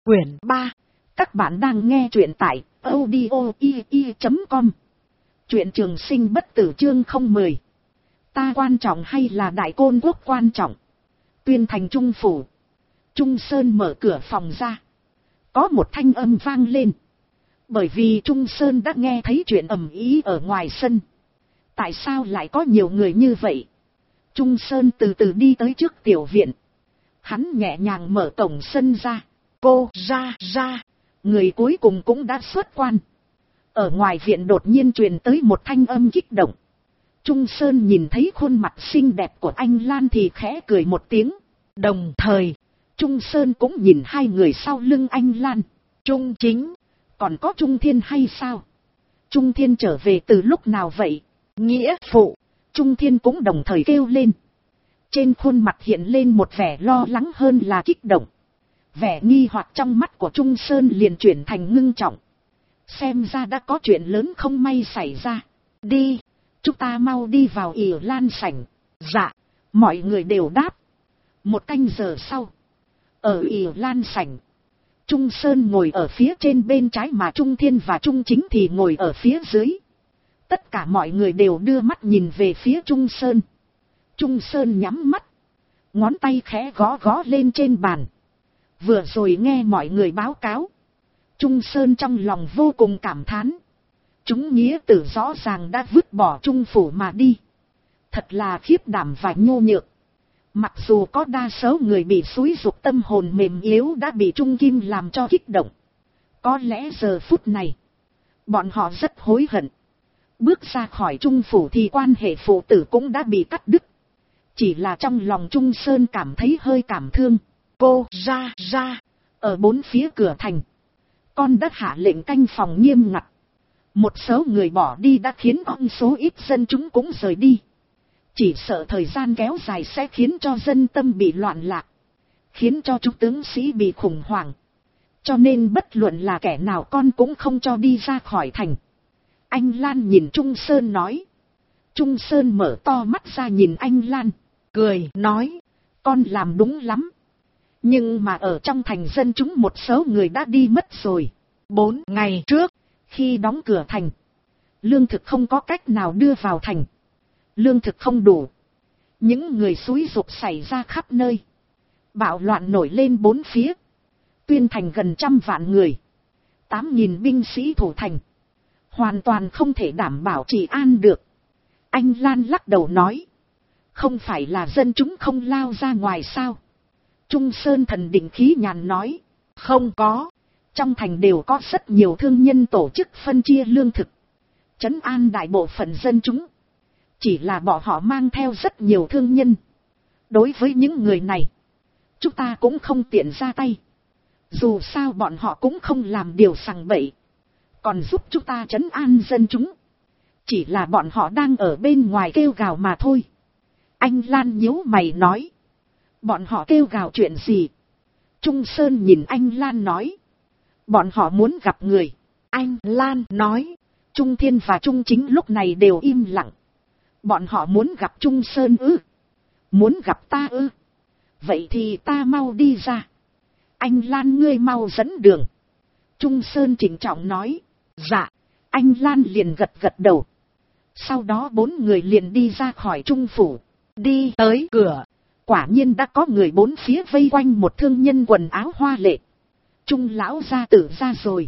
Quyển 3. Các bạn đang nghe truyện tại audio.com. Truyện trường sinh bất tử chương 010. Ta quan trọng hay là Đại Côn Quốc quan trọng? Tuyên thành Trung phủ. Trung Sơn mở cửa phòng ra. Có một thanh âm vang lên. Bởi vì Trung Sơn đã nghe thấy chuyện ầm ĩ ở ngoài sân. Tại sao lại có nhiều người như vậy? Trung Sơn từ từ đi tới trước tiểu viện. Hắn nhẹ nhàng mở cổng sân ra. Cô ra, người cuối cùng cũng đã xuất quan. Ở ngoài viện đột nhiên truyền tới một thanh âm kích động. Trung Sơn nhìn thấy khuôn mặt xinh đẹp của anh Lan thì khẽ cười một tiếng. Đồng thời, Trung Sơn cũng nhìn hai người sau lưng anh Lan. Trung Chính, còn có Trung Thiên hay sao? Trung Thiên trở về từ lúc nào vậy? Nghĩa phụ, Trung Thiên cũng đồng thời kêu lên. Trên khuôn mặt hiện lên một vẻ lo lắng hơn là kích động. Vẻ nghi hoặc trong mắt của Trung Sơn liền chuyển thành ngưng trọng. Xem ra đã có chuyện lớn không may xảy ra. Đi, chúng ta mau đi vào ỉa lan sảnh. Dạ, mọi người đều đáp. Một canh giờ sau, ở ỉa lan sảnh, Trung Sơn ngồi ở phía trên bên trái mà Trung Thiên và Trung Chính thì ngồi ở phía dưới. Tất cả mọi người đều đưa mắt nhìn về phía Trung Sơn. Trung Sơn nhắm mắt, ngón tay khẽ gõ gõ lên trên bàn. Vừa rồi nghe mọi người báo cáo, Trung Sơn trong lòng vô cùng cảm thán. Chúng nghĩa tử rõ ràng đã vứt bỏ Trung phủ mà đi. Thật là khiếp đảm và nhô nhược. Mặc dù có đa số người bị xúi giục tâm hồn mềm yếu đã bị Trung Kim làm cho kích động. Có lẽ giờ phút này, bọn họ rất hối hận. Bước ra khỏi Trung phủ thì quan hệ phụ tử cũng đã bị cắt đứt. Chỉ là trong lòng Trung Sơn cảm thấy hơi cảm thương. Cô ra, ở bốn phía cửa thành, con đã hạ lệnh canh phòng nghiêm ngặt. Một số người bỏ đi đã khiến con số ít dân chúng cũng rời đi. Chỉ sợ thời gian kéo dài sẽ khiến cho dân tâm bị loạn lạc, khiến cho chúng tướng sĩ bị khủng hoảng. Cho nên bất luận là kẻ nào con cũng không cho đi ra khỏi thành. Anh Lan nhìn Trung Sơn nói. Trung Sơn mở to mắt ra nhìn anh Lan, cười nói, con làm đúng lắm. Nhưng mà ở trong thành dân chúng một số người đã đi mất rồi. 4 ngày trước, khi đóng cửa thành, lương thực không có cách nào đưa vào thành. Lương thực không đủ. Những người xúi giục xảy ra khắp nơi. Bạo loạn nổi lên bốn phía. Tuyên thành gần 100 vạn người. 8.000 binh sĩ thủ thành. Hoàn toàn không thể đảm bảo trị an được. Anh Lan lắc đầu nói. Không phải là dân chúng không lao ra ngoài sao? Trung Sơn thần định khí nhàn nói. Không có. Trong thành đều có rất nhiều thương nhân tổ chức phân chia lương thực, trấn an đại bộ phận dân chúng. Chỉ là bọn họ mang theo rất nhiều thương nhân. Đối với những người này, chúng ta cũng không tiện ra tay. Dù sao bọn họ cũng không làm điều sằng bậy, còn giúp chúng ta trấn an dân chúng. Chỉ là bọn họ đang ở bên ngoài kêu gào mà thôi. Anh Lan nhíu mày nói. Bọn họ kêu gào chuyện gì? Trung Sơn nhìn anh Lan nói. Bọn họ muốn gặp người. Anh Lan nói. Trung Thiên và Trung Chính lúc này đều im lặng. Bọn họ muốn gặp Trung Sơn ư? Muốn gặp ta ư? Vậy thì ta mau đi ra. Anh Lan ngươi mau dẫn đường. Trung Sơn trịnh trọng nói. Dạ. Anh Lan liền gật gật đầu. Sau đó 4 người liền đi ra khỏi Trung phủ. Đi tới cửa. Quả nhiên đã có người bốn phía vây quanh một thương nhân quần áo hoa lệ. Trung lão gia tử ra rồi.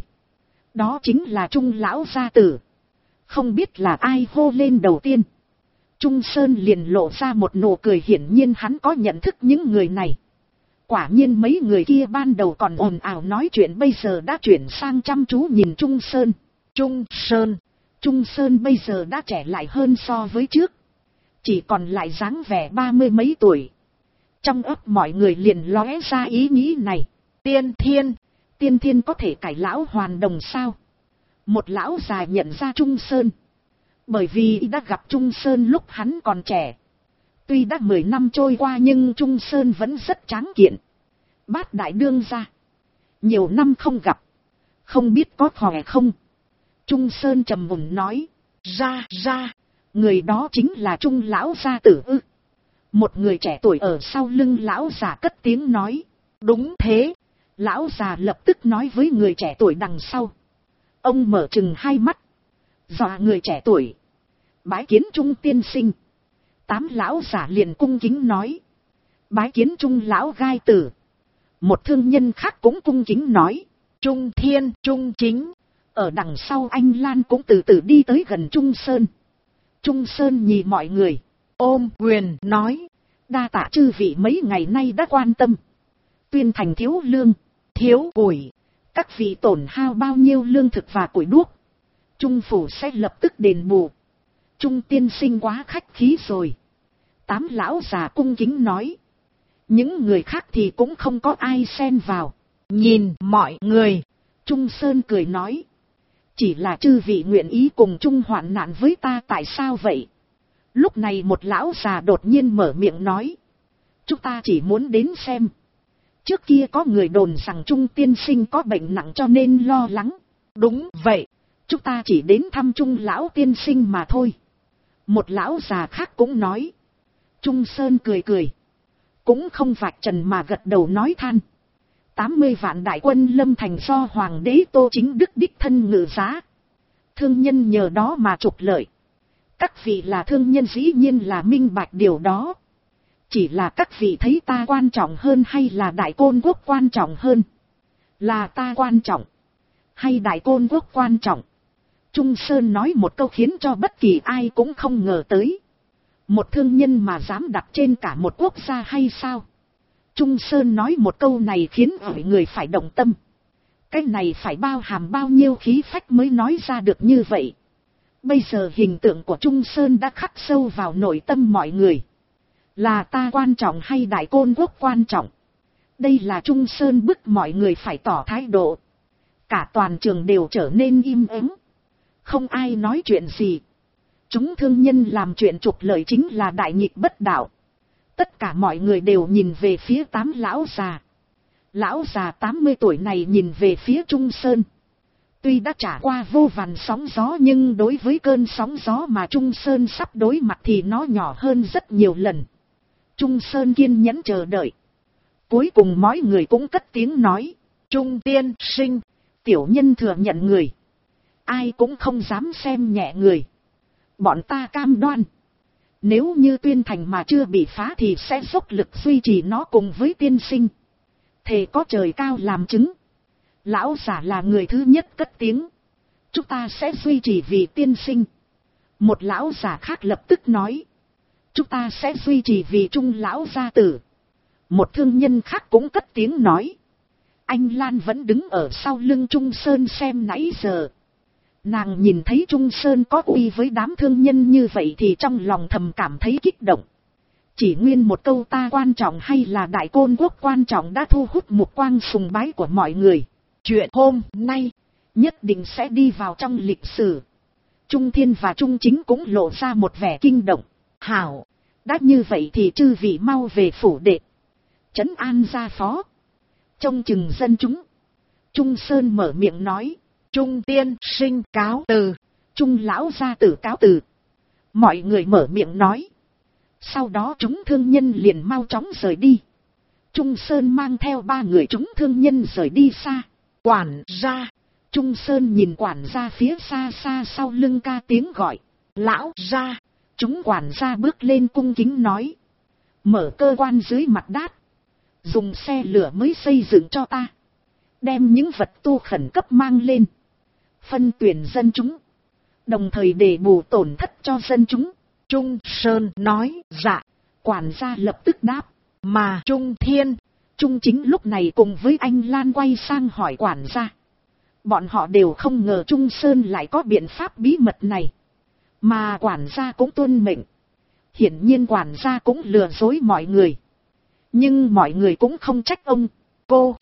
Đó chính là Trung lão gia tử. Không biết là ai hô lên đầu tiên. Trung Sơn liền lộ ra một nụ cười, hiển nhiên hắn có nhận thức những người này. Quả nhiên mấy người kia ban đầu còn ồn ào nói chuyện bây giờ đã chuyển sang chăm chú nhìn Trung Sơn. Trung Sơn bây giờ đã trẻ lại hơn so với trước. Chỉ còn lại dáng vẻ 30 mấy tuổi. Trong óc mọi người liền lóe ra ý nghĩ này. Tiên thiên có thể cải lão hoàn đồng sao? Một lão già nhận ra Trung Sơn. Bởi vì đã gặp Trung Sơn lúc hắn còn trẻ. Tuy đã 10 năm trôi qua nhưng Trung Sơn vẫn rất tráng kiện. Bát đại đương gia. Nhiều năm không gặp. Không biết có khỏe không? Trung Sơn trầm mùng nói. Ra. Người đó chính là Trung lão gia tử ư? Một người trẻ tuổi ở sau lưng lão già cất tiếng nói. Đúng thế. Lão già lập tức nói với người trẻ tuổi đằng sau. Ông mở trừng hai mắt, dọa người trẻ tuổi. Bái kiến Trung tiên sinh. 8 lão già liền cung kính nói. Bái kiến Trung lão gai tử. Một thương nhân khác cũng cung kính nói. Trung thiên, Trung chính. Ở đằng sau anh Lan cũng từ từ đi tới gần Trung Sơn. Trung Sơn nhìn mọi người, ôm quyền nói. Đa tạ chư vị mấy ngày nay đã quan tâm. Tuyên thành thiếu lương, thiếu củi. Các vị tổn hao bao nhiêu lương thực và củi đuốc, Trung phủ sẽ lập tức đền bù. Trung tiên sinh quá khách khí rồi. 8 lão già cung kính nói. Những người khác thì cũng không có ai xen vào. Nhìn mọi người, Trung Sơn cười nói. Chỉ là chư vị nguyện ý cùng chung hoạn nạn với ta, tại sao vậy? Lúc này một lão già đột nhiên mở miệng nói. Chúng ta chỉ muốn đến xem. Trước kia có người đồn rằng Trung tiên sinh có bệnh nặng cho nên lo lắng. Đúng vậy, chúng ta chỉ đến thăm Trung lão tiên sinh mà thôi. Một lão già khác cũng nói. Trung Sơn cười cười, cũng không vạch trần mà gật đầu nói than. 80 vạn đại quân lâm thành do Hoàng đế Tô Chính Đức đích thân ngự giá. Thương nhân nhờ đó mà trục lợi. Các vị là thương nhân dĩ nhiên là minh bạch điều đó. Chỉ là các vị thấy ta quan trọng hơn hay là Đại Côn Quốc quan trọng hơn? Là ta quan trọng hay Đại Côn Quốc quan trọng? Trung Sơn nói một câu khiến cho bất kỳ ai cũng không ngờ tới. Một thương nhân mà dám đặt trên cả một quốc gia hay sao? Trung Sơn nói một câu này khiến mọi người phải động tâm. Cái này phải bao hàm bao nhiêu khí phách mới nói ra được như vậy. Bây giờ hình tượng của Trung Sơn đã khắc sâu vào nội tâm mọi người. Là ta quan trọng hay Đại Côn Quốc quan trọng? Đây là Trung Sơn bức mọi người phải tỏ thái độ. Cả toàn trường đều trở nên im ắng. Không ai nói chuyện gì. Chúng thương nhân làm chuyện trục lợi chính là đại nghịch bất đạo. Tất cả mọi người đều nhìn về phía 8 lão già. Lão già 80 tuổi này nhìn về phía Trung Sơn. Tuy đã trải qua vô vàn sóng gió nhưng đối với cơn sóng gió mà Trung Sơn sắp đối mặt thì nó nhỏ hơn rất nhiều lần. Trung Sơn kiên nhẫn chờ đợi. Cuối cùng mọi người cũng cất tiếng nói. Trung tiên sinh, tiểu nhân thừa nhận người. Ai cũng không dám xem nhẹ người. Bọn ta cam đoan. Nếu như Tuyên thành mà chưa bị phá thì sẽ dốc lực duy trì nó cùng với tiên sinh. Thề có trời cao làm chứng. Lão giả là người thứ nhất cất tiếng. Chúng ta sẽ duy trì vì tiên sinh. Một lão giả khác lập tức nói. Chúng ta sẽ duy trì vì Trung lão gia tử. Một thương nhân khác cũng cất tiếng nói. Anh Lan vẫn đứng ở sau lưng Trung Sơn xem nãy giờ. Nàng nhìn thấy Trung Sơn có uy với đám thương nhân như vậy thì trong lòng thầm cảm thấy kích động. Chỉ nguyên một câu ta quan trọng hay là Đại Côn Quốc quan trọng đã thu hút mục quang sùng bái của mọi người. Chuyện hôm nay nhất định sẽ đi vào trong lịch sử. Trung Thiên và Trung Chính cũng lộ ra một vẻ kinh động. Hảo, đã như vậy thì chư vị mau về phủ đệ. Trấn an gia phó. Trông chừng dân chúng. Trung Sơn mở miệng nói. Trung tiên sinh cáo từ. Trung lão gia tử cáo từ. Mọi người mở miệng nói. Sau đó chúng thương nhân liền mau chóng rời đi. Trung Sơn mang theo 3 người chúng thương nhân rời đi xa. Quản gia. Trung Sơn nhìn quản gia phía xa xa sau lưng ca tiếng gọi. Lão gia. Chúng quản gia bước lên cung kính nói. Mở cơ quan dưới mặt đát. Dùng xe lửa mới xây dựng cho ta. Đem những vật tu khẩn cấp mang lên. Phân tuyển dân chúng. Đồng thời để bù tổn thất cho dân chúng. Trung Sơn nói dạ. Quản gia lập tức đáp. Mà Trung Thiên, Trung Chính lúc này cùng với anh Lan quay sang hỏi quản gia. Bọn họ đều không ngờ Trung Sơn lại có biện pháp bí mật này. Mà quản gia cũng tuân mệnh. Hiển nhiên quản gia cũng lừa dối mọi người. Nhưng mọi người cũng không trách ông. Cô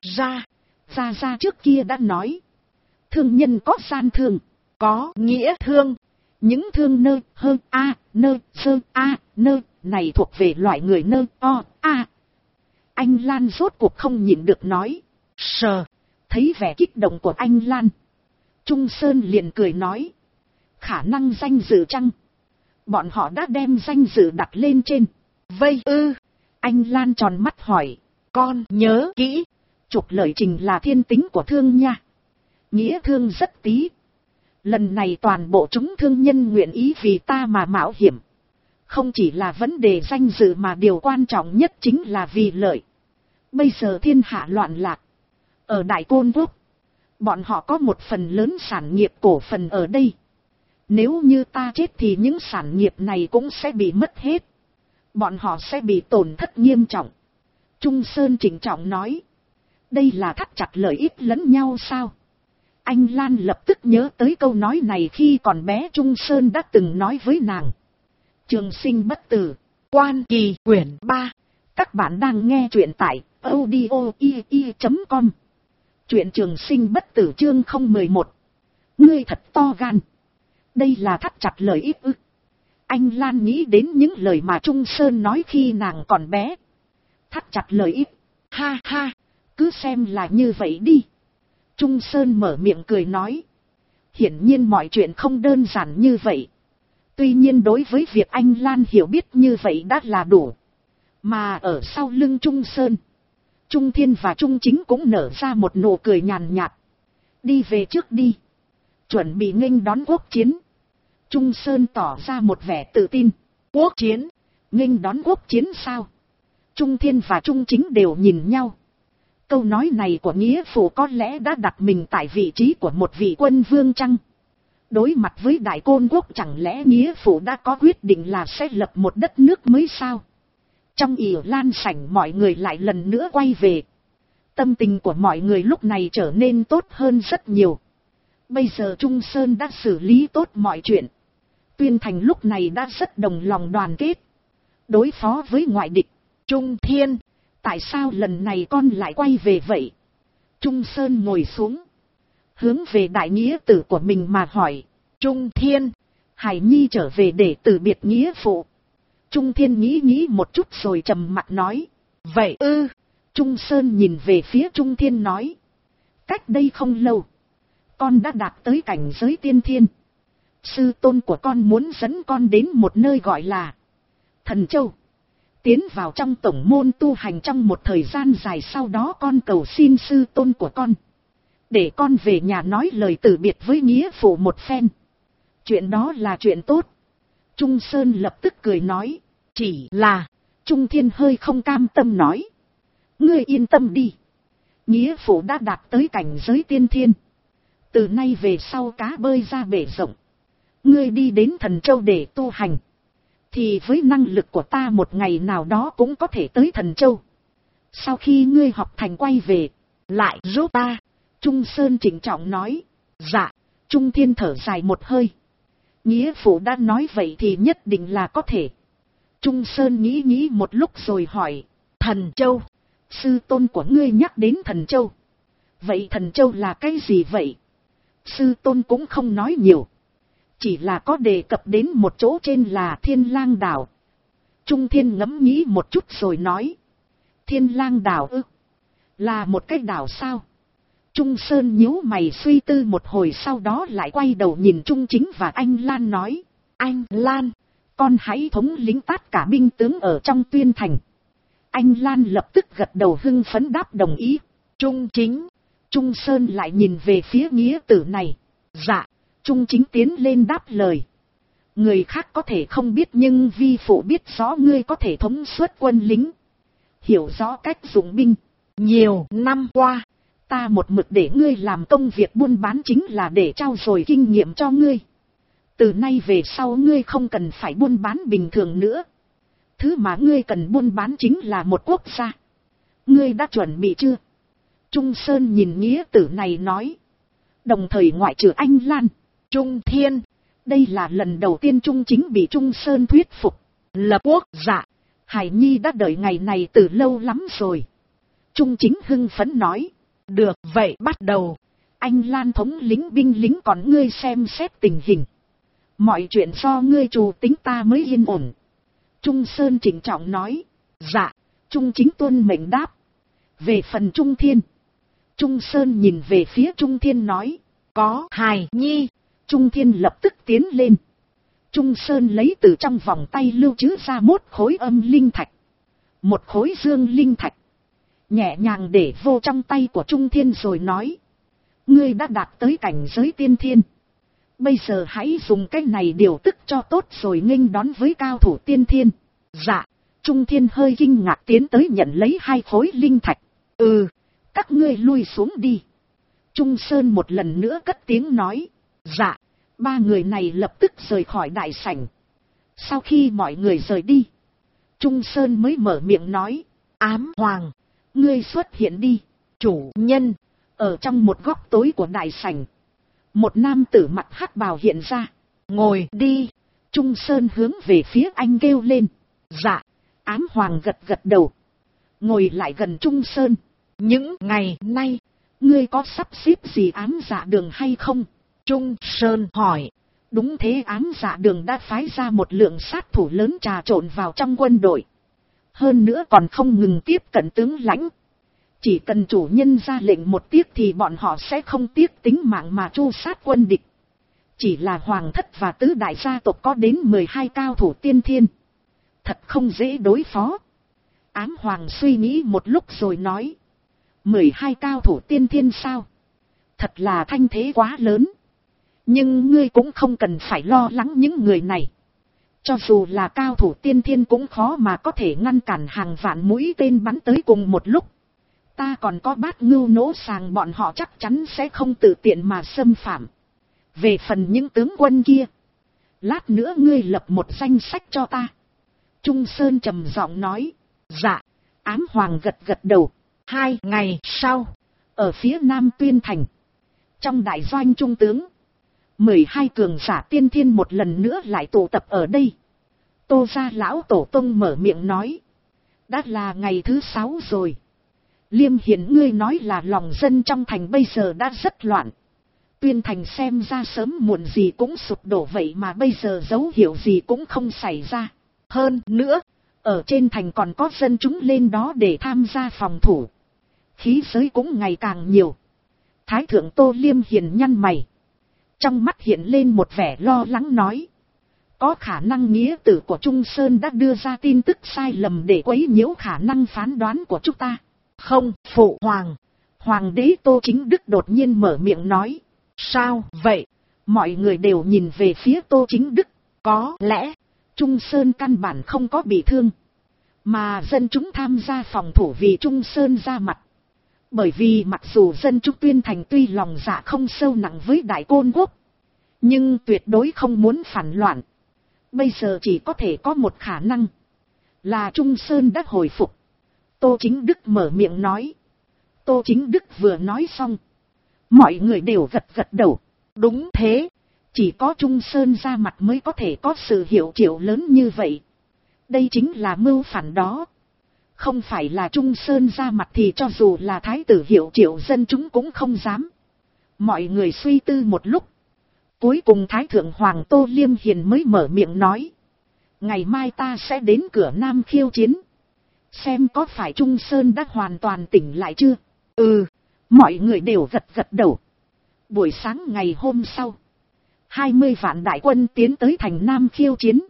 ra trước kia đã nói. Thương nhân có gian thương, có nghĩa thương. Những thương nơ hơn a nơ sơ a nơ này thuộc về loại người nơ o a. Anh Lan rốt cuộc không nhịn được nói. Sờ. Thấy vẻ kích động của anh Lan, Trung Sơn liền cười nói. Khả năng danh dự chăng? Bọn họ đã đem danh dự đặt lên trên. Vây ư? Anh Lan tròn mắt hỏi. Con nhớ kỹ. Trục lợi trình là thiên tính của thương nha. Nghĩa thương rất tí. Lần này toàn bộ chúng thương nhân nguyện ý vì ta mà mạo hiểm. Không chỉ là vấn đề danh dự mà điều quan trọng nhất chính là vì lợi. Bây giờ thiên hạ loạn lạc. Ở Đại Côn Quốc, bọn họ có một phần lớn sản nghiệp cổ phần ở đây. Nếu như ta chết thì những sản nghiệp này cũng sẽ bị mất hết. Bọn họ sẽ bị tổn thất nghiêm trọng. Trung Sơn trịnh trọng nói. Đây là thắt chặt lợi ích lẫn nhau sao? Anh Lan lập tức nhớ tới câu nói này khi còn bé Trung Sơn đã từng nói với nàng. Trường sinh bất tử, Quan Kỳ quyển 3. Các bạn đang nghe truyện tại audio.com. Truyện Trường sinh bất tử chương 011. Ngươi thật to gan. Đây là thắt chặt lợi ích ư? Anh Lan nghĩ đến những lời mà Trung Sơn nói khi nàng còn bé. Thắt chặt lợi ích. Ha ha, cứ xem là như vậy đi. Trung Sơn mở miệng cười nói. Hiển nhiên mọi chuyện không đơn giản như vậy. Tuy nhiên đối với việc anh Lan hiểu biết như vậy đã là đủ. Mà ở sau lưng Trung Sơn, Trung Thiên và Trung Chính cũng nở ra một nụ cười nhàn nhạt. Đi về trước đi. Chuẩn bị nghênh đón quốc chiến. Trung Sơn tỏ ra một vẻ tự tin. Quốc chiến? Nghênh đón quốc chiến sao? Trung Thiên và Trung Chính đều nhìn nhau. Câu nói này của nghĩa phụ có lẽ đã đặt mình tại vị trí của một vị quân vương chăng? Đối mặt với Đại Côn Quốc chẳng lẽ nghĩa phụ đã có quyết định là sẽ lập một đất nước mới sao? Trong ỉ lan sảnh mọi người lại lần nữa quay về. Tâm tình của mọi người lúc này trở nên tốt hơn rất nhiều. Bây giờ Trung Sơn đã xử lý tốt mọi chuyện. Tuyên Thành lúc này đã rất đồng lòng đoàn kết. Đối phó với ngoại địch. Trung Thiên, tại sao lần này con lại quay về vậy? Trung Sơn ngồi xuống. Hướng về đại nghĩa tử của mình mà hỏi. Trung Thiên, Hải Nhi trở về để từ biệt nghĩa phụ. Trung Thiên nghĩ một chút rồi trầm mặc nói. Vậy ư? Trung Sơn nhìn về phía Trung Thiên nói. Cách đây không lâu, con đã đạt tới cảnh giới tiên thiên. Sư tôn của con muốn dẫn con đến một nơi gọi là Thần Châu. Tiến vào trong tổng môn tu hành trong một thời gian dài, sau đó con cầu xin sư tôn của con. Để con về nhà nói lời từ biệt với nghĩa phụ một phen. Chuyện đó là chuyện tốt. Trung Sơn lập tức cười nói. Chỉ là, Trung Thiên hơi không cam tâm nói. Ngươi yên tâm đi. Nghĩa phụ đã đạt tới cảnh giới tiên thiên. Từ nay về sau cá bơi ra bể rộng. Ngươi đi đến Thần Châu để tu hành. Thì với năng lực của ta một ngày nào đó cũng có thể tới Thần Châu. Sau khi ngươi học thành quay về, lại giúp ta. Trung Sơn trịnh trọng nói. Dạ. Trung Thiên thở dài một hơi. Nghĩa phụ đã nói vậy thì nhất định là có thể. Trung Sơn nghĩ một lúc rồi hỏi. Thần Châu. Sư tôn của ngươi nhắc đến Thần Châu. Vậy Thần Châu là cái gì vậy? Sư tôn cũng không nói nhiều. Chỉ là có đề cập đến một chỗ trên là Thiên Lang Đảo. Trung Thiên ngẫm nghĩ một chút rồi nói. Thiên Lang Đảo ư? Là một cái đảo sao? Trung Sơn nhíu mày suy tư một hồi, sau đó lại quay đầu nhìn Trung Chính và anh Lan nói. Anh Lan, con hãy thống lĩnh tất cả binh tướng ở trong Tuyên Thành. Anh Lan lập tức gật đầu hưng phấn đáp đồng ý. Trung Chính. Trung Sơn lại nhìn về phía nghĩa tử này. Dạ. Trung Chính tiến lên đáp lời. Người khác có thể không biết nhưng vi phụ biết rõ ngươi có thể thống suốt quân lính. Hiểu rõ cách dụng binh. Nhiều năm qua, ta một mực để ngươi làm công việc buôn bán chính là để trao dồi kinh nghiệm cho ngươi. Từ nay về sau ngươi không cần phải buôn bán bình thường nữa. Thứ mà ngươi cần buôn bán chính là một quốc gia. Ngươi đã chuẩn bị chưa? Trung Sơn nhìn nghĩa tử này nói. Đồng thời ngoại trừ anh Lan, Trung Thiên, đây là lần đầu tiên Trung Chính bị Trung Sơn thuyết phục. Lập quốc. Dạ. Hải Nhi đã đợi ngày này từ lâu lắm rồi. Trung Chính hưng phấn nói. Được, vậy bắt đầu. Anh Lan thống lĩnh binh lính, còn ngươi xem xét tình hình. Mọi chuyện do ngươi chủ tính ta mới yên ổn. Trung Sơn trịnh trọng nói. Dạ. Trung Chính tuân mệnh đáp. Về phần Trung Thiên, Trung Sơn nhìn về phía Trung Thiên nói. Có Hải Nhi. Trung Thiên lập tức tiến lên. Trung Sơn lấy từ trong vòng tay lưu trữ ra một khối âm linh thạch, một khối dương linh thạch. nhẹ nhàng để vô trong tay của Trung Thiên rồi nói. Ngươi đã đạt tới cảnh giới tiên thiên. Bây giờ hãy dùng cái này điều tức cho tốt rồi nghênh đón với cao thủ tiên thiên. Dạ. Trung Thiên hơi kinh ngạc tiến tới nhận lấy 2 khối linh thạch. Các ngươi lui xuống đi. Trung Sơn một lần nữa cất tiếng nói. Dạ. 3 người này lập tức rời khỏi đại sảnh. Sau khi mọi người rời đi, Trung Sơn mới mở miệng nói. Ám Hoàng, ngươi xuất hiện đi. Chủ nhân. Ở trong một góc tối của đại sảnh, một nam tử mặc hắc bào hiện ra. Ngồi đi. Trung Sơn hướng về phía anh kêu lên. Dạ. Ám Hoàng gật gật đầu, ngồi lại gần Trung Sơn. Những ngày nay, ngươi có sắp xếp gì ám dạ đường hay không? Trung Sơn hỏi. Đúng thế, ám dạ đường đã phái ra một lượng sát thủ lớn trà trộn vào trong quân đội. Hơn nữa còn không ngừng tiếp cận tướng lãnh. Chỉ cần chủ nhân ra lệnh một tiếng thì bọn họ sẽ không tiếc tính mạng mà tru sát quân địch. Chỉ là hoàng thất và tứ đại gia tộc có đến 12 cao thủ tiên thiên. Thật không dễ đối phó. Ám Hoàng suy nghĩ một lúc rồi nói. 12 cao thủ tiên thiên sao? Thật là thanh thế quá lớn. Nhưng ngươi cũng không cần phải lo lắng những người này. Cho dù là cao thủ tiên thiên cũng khó mà có thể ngăn cản hàng vạn mũi tên bắn tới cùng một lúc. Ta còn có Bát Ngưu nỗ sàng, bọn họ chắc chắn sẽ không tự tiện mà xâm phạm. Về phần những tướng quân kia, lát nữa ngươi lập một danh sách cho ta. Trung Sơn trầm giọng nói. Dạ. Ám Hoàng gật gật đầu. 2 ngày sau, ở phía Nam Tuyên Thành, trong đại doanh trung tướng, 12 cường giả tiên thiên một lần nữa lại tụ tập ở đây. Tô gia lão tổ tông mở miệng nói. Đã là ngày thứ 6 rồi. Liêm Hiển, ngươi nói là lòng dân trong thành bây giờ đã rất loạn. Tuyên Thành xem ra sớm muộn gì cũng sụp đổ, vậy mà bây giờ dấu hiệu gì cũng không xảy ra. Hơn nữa, ở trên thành còn có dân chúng lên đó để tham gia phòng thủ. Khí giới cũng ngày càng nhiều. Thái thượng Tô Liêm Hiển nhăn mày. Trong mắt hiện lên một vẻ lo lắng nói. Có khả năng nghĩa tử của Trung Sơn đã đưa ra tin tức sai lầm để quấy nhiễu khả năng phán đoán của chúng ta. Không, phụ hoàng. Hoàng đế Tô Chính Đức đột nhiên mở miệng nói. Sao vậy? Mọi người đều nhìn về phía Tô Chính Đức. Có lẽ Trung Sơn căn bản không có bị thương, mà dân chúng tham gia phòng thủ vì Trung Sơn ra mặt. Bởi vì mặc dù dân chúng Tuyên Thành tuy lòng dạ không sâu nặng với Đại Côn Quốc, nhưng tuyệt đối không muốn phản loạn. Bây giờ chỉ có thể có một khả năng, là Trung Sơn đã hồi phục. Tô Chính Đức mở miệng nói. Tô Chính Đức vừa nói xong, mọi người đều gật gật đầu. Đúng thế, chỉ có Trung Sơn ra mặt mới có thể có sự hiệu triệu lớn như vậy. Đây chính là mưu phản đó. Không phải là Trung Sơn ra mặt thì cho dù là thái tử hiệu triệu dân chúng cũng không dám. Mọi người suy tư một lúc, cuối cùng Thái thượng Hoàng Tô Liêm Hiền mới mở miệng nói. Ngày mai ta sẽ đến cửa Nam khiêu chiến. Xem có phải Trung Sơn đã hoàn toàn tỉnh lại chưa? Mọi người đều gật gật đầu. Buổi sáng ngày hôm sau, 20 vạn đại quân tiến tới thành Nam khiêu chiến.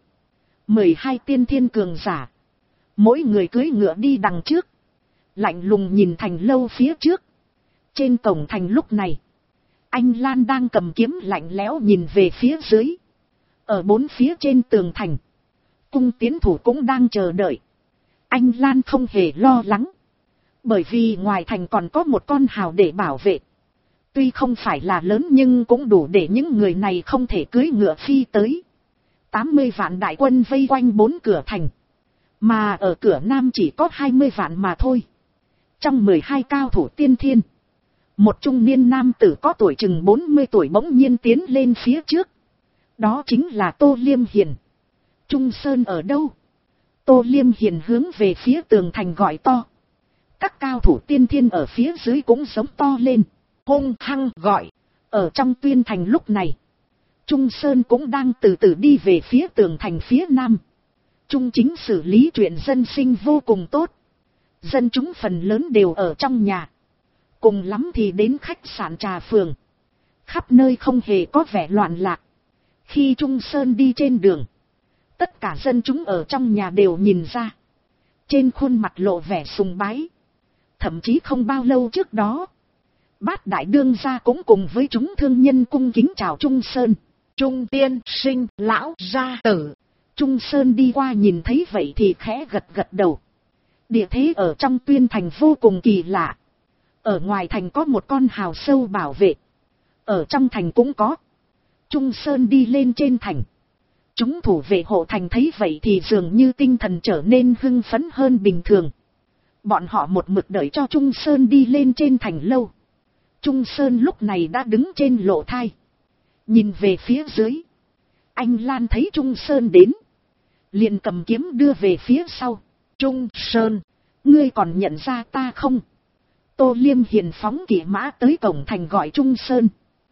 12 tiên thiên cường giả, mỗi người cưỡi ngựa đi đằng trước, lạnh lùng nhìn thành lâu phía trước. Trên cổng thành lúc này, anh Lan đang cầm kiếm lạnh lẽo nhìn về phía dưới. Ở 4 phía trên tường thành, cung tiến thủ cũng đang chờ đợi. Anh Lan không hề lo lắng, bởi vì ngoài thành còn có một con hào để bảo vệ. Tuy không phải là lớn nhưng cũng đủ để những người này không thể cưỡi ngựa phi tới. 80 vạn đại quân vây quanh 4 cửa thành, mà ở cửa Nam chỉ có 20 vạn mà thôi. Trong 12 cao thủ tiên thiên, một trung niên nam tử có tuổi chừng 40 tuổi bỗng nhiên tiến lên phía trước. Đó chính là Tô Liêm Hiền. Trung Sơn ở đâu? Tô Liêm Hiền hướng về phía tường thành gọi to. Các cao thủ tiên thiên ở phía dưới cũng giống to lên, hung hăng gọi. Ở trong Tuyên Thành lúc này, Trung Sơn cũng đang từ từ đi về phía tường thành phía Nam. Trung Chính xử lý chuyện dân sinh vô cùng tốt. Dân chúng phần lớn đều ở trong nhà, cùng lắm thì đến khách sạn trà phường. Khắp nơi không hề có vẻ loạn lạc. Khi Trung Sơn đi trên đường, tất cả dân chúng ở trong nhà đều nhìn ra, trên khuôn mặt lộ vẻ sùng bái. Thậm chí không bao lâu trước đó, Bát đại đương gia cũng cùng với chúng thương nhân cung kính chào Trung Sơn. Trung tiên sinh, lão gia tử. Trung Sơn đi qua nhìn thấy vậy thì khẽ gật gật đầu. Địa thế ở trong Tuyên thành vô cùng kỳ lạ. Ở ngoài thành có một con hào sâu bảo vệ. Ở trong thành cũng có. Trung Sơn đi lên trên thành. Chúng thủ vệ hộ thành thấy vậy thì dường như tinh thần trở nên hưng phấn hơn bình thường. Bọn họ một mực đợi cho Trung Sơn đi lên trên thành lâu. Trung Sơn lúc này đã đứng trên lộ thai. Nhìn về phía dưới. Anh Lan thấy Trung Sơn đến. Liền cầm kiếm đưa về phía sau. Trung Sơn, ngươi còn nhận ra ta không? Tô Liêm Hiền phóng kỵ mã tới cổng thành gọi Trung Sơn.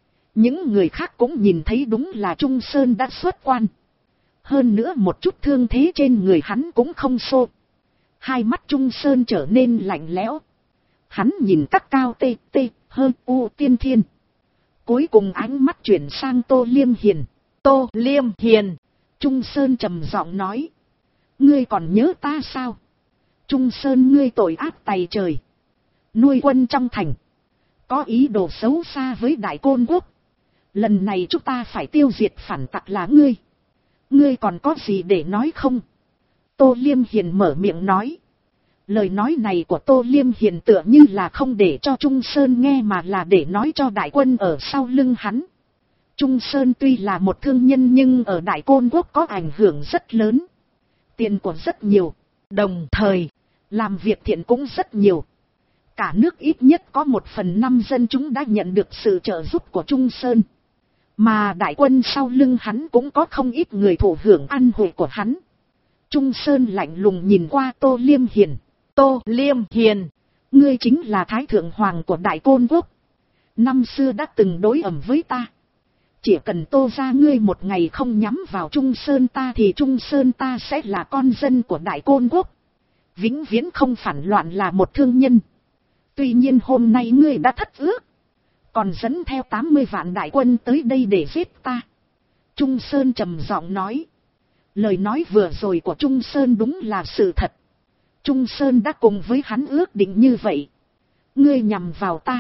Những người khác cũng nhìn thấy đúng là Trung Sơn đã xuất quan. Hơn nữa một chút thương thế trên người hắn cũng không xô. Hai mắt Trung Sơn trở nên lạnh lẽo. Hắn nhìn các cao tê tê hơn u tiên thiên. Cuối cùng ánh mắt chuyển sang Tô Liêm Hiền. Tô Liêm Hiền. Trung Sơn trầm giọng nói. Ngươi còn nhớ ta sao? Trung Sơn, ngươi tội ác tày trời. Nuôi quân trong thành. Có ý đồ xấu xa với Đại Côn Quốc. Lần này chúng ta phải tiêu diệt phản tặc là ngươi. Ngươi còn có gì để nói không? Tô Liêm Hiền mở miệng nói. Lời nói này của Tô Liêm Hiền tựa như là không để cho Trung Sơn nghe mà là để nói cho đại quân ở sau lưng hắn. Trung Sơn tuy là một thương nhân nhưng ở Đại Côn Quốc có ảnh hưởng rất lớn. Tiền của rất nhiều. Đồng thời, làm việc thiện cũng rất nhiều. Cả nước ít nhất có 1/5 dân chúng đã nhận được sự trợ giúp của Trung Sơn. Mà đại quân sau lưng hắn cũng có không ít người thụ hưởng ăn hội của hắn. Trung Sơn lạnh lùng nhìn qua Tô Liêm Hiền. Tô Liêm Hiền, ngươi chính là Thái Thượng Hoàng của Đại Côn Quốc. Năm xưa đã từng đối ẩm với ta. Chỉ cần Tô ra ngươi một ngày không nhắm vào Trung Sơn ta thì Trung Sơn ta sẽ là con dân của Đại Côn Quốc. Vĩnh viễn không phản loạn là một thương nhân. Tuy nhiên hôm nay ngươi đã thất ước. Còn dẫn theo 80 vạn đại quân tới đây để giết ta. Trung Sơn trầm giọng nói. Lời nói vừa rồi của Trung Sơn đúng là sự thật. Trung Sơn đã cùng với hắn ước định như vậy. Ngươi nhằm vào ta.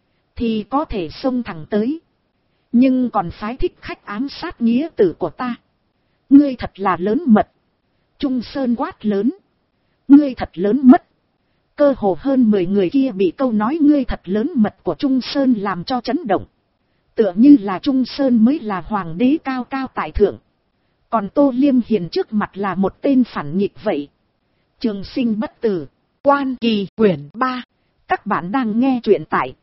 Thì có thể xông thẳng tới. Nhưng còn phái thích khách ám sát nghĩa tử của ta. Ngươi thật là lớn mật. Trung Sơn quát lớn. Ngươi thật lớn mật. Cơ hồ hơn 10 người kia bị câu nói ngươi thật lớn mật của Trung Sơn làm cho chấn động. Tựa như là Trung Sơn mới là hoàng đế cao cao tại thượng. Còn Tô Liêm Hiền trước mặt là một tên phản nghịch vậy. Trường sinh bất tử. Quan Kỳ quyển 3. Các bạn đang nghe truyện tại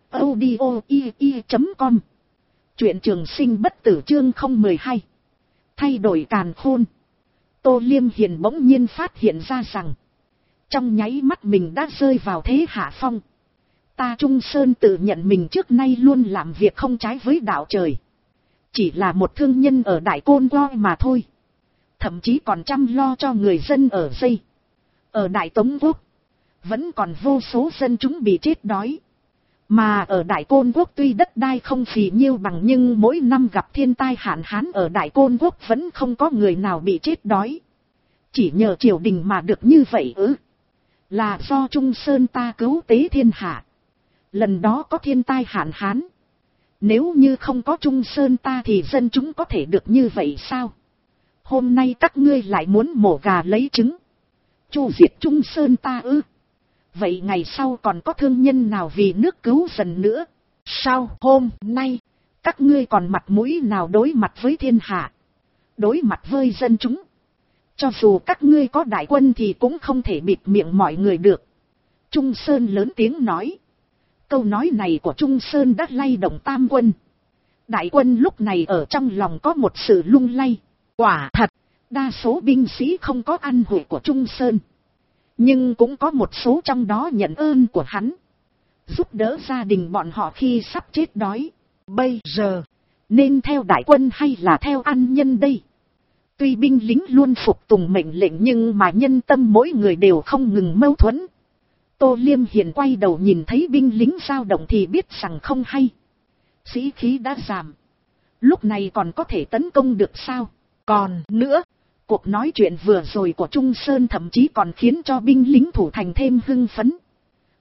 audio.com. Truyện Trường sinh bất tử chương 012. Thay đổi càn khôn. Tô Liêm Hiền bỗng nhiên phát hiện ra rằng. Trong nháy mắt mình đã rơi vào thế hạ phong. Ta Trung Sơn tự nhận mình trước nay luôn làm việc không trái với đạo trời. Chỉ là một thương nhân ở Đại Côn Quốc mà thôi. Thậm chí còn chăm lo cho người dân ở dây. Ở Đại Tống Quốc, vẫn còn vô số dân chúng bị chết đói. Mà ở Đại Côn Quốc tuy đất đai không phì nhiêu bằng nhưng mỗi năm gặp thiên tai hạn hán ở Đại Côn Quốc vẫn không có người nào bị chết đói. Chỉ nhờ triều đình mà được như vậy ư? Là do Trung Sơn ta cứu tế thiên hạ. Lần đó có thiên tai hạn hán. Nếu như không có Trung Sơn ta thì dân chúng có thể được như vậy sao? Hôm nay các ngươi lại muốn mổ gà lấy trứng. Chu diệt Trung Sơn ta ư? Vậy ngày sau còn có thương nhân nào vì nước cứu dần nữa? Sao hôm nay các ngươi còn mặt mũi nào đối mặt với thiên hạ? Đối mặt với dân chúng? Cho dù các ngươi có đại quân thì cũng không thể bịt miệng mọi người được. Trung Sơn lớn tiếng nói. Câu nói này của Trung Sơn đã lay động tam quân. Đại quân lúc này ở trong lòng có một sự lung lay. Quả thật, đa số binh sĩ không có ăn hội của Trung Sơn. Nhưng cũng có một số trong đó nhận ơn của hắn. Giúp đỡ gia đình bọn họ khi sắp chết đói. Bây giờ, nên theo đại quân hay là theo ăn nhân đây? Tuy binh lính luôn phục tùng mệnh lệnh nhưng mà nhân tâm mỗi người đều không ngừng mâu thuẫn. Tô Liêm Hiền quay đầu nhìn thấy binh lính dao động thì biết rằng không hay. Sĩ khí đã giảm. Lúc này còn có thể tấn công được sao? Còn nữa, cuộc nói chuyện vừa rồi của Trung Sơn thậm chí còn khiến cho binh lính thủ thành thêm hưng phấn.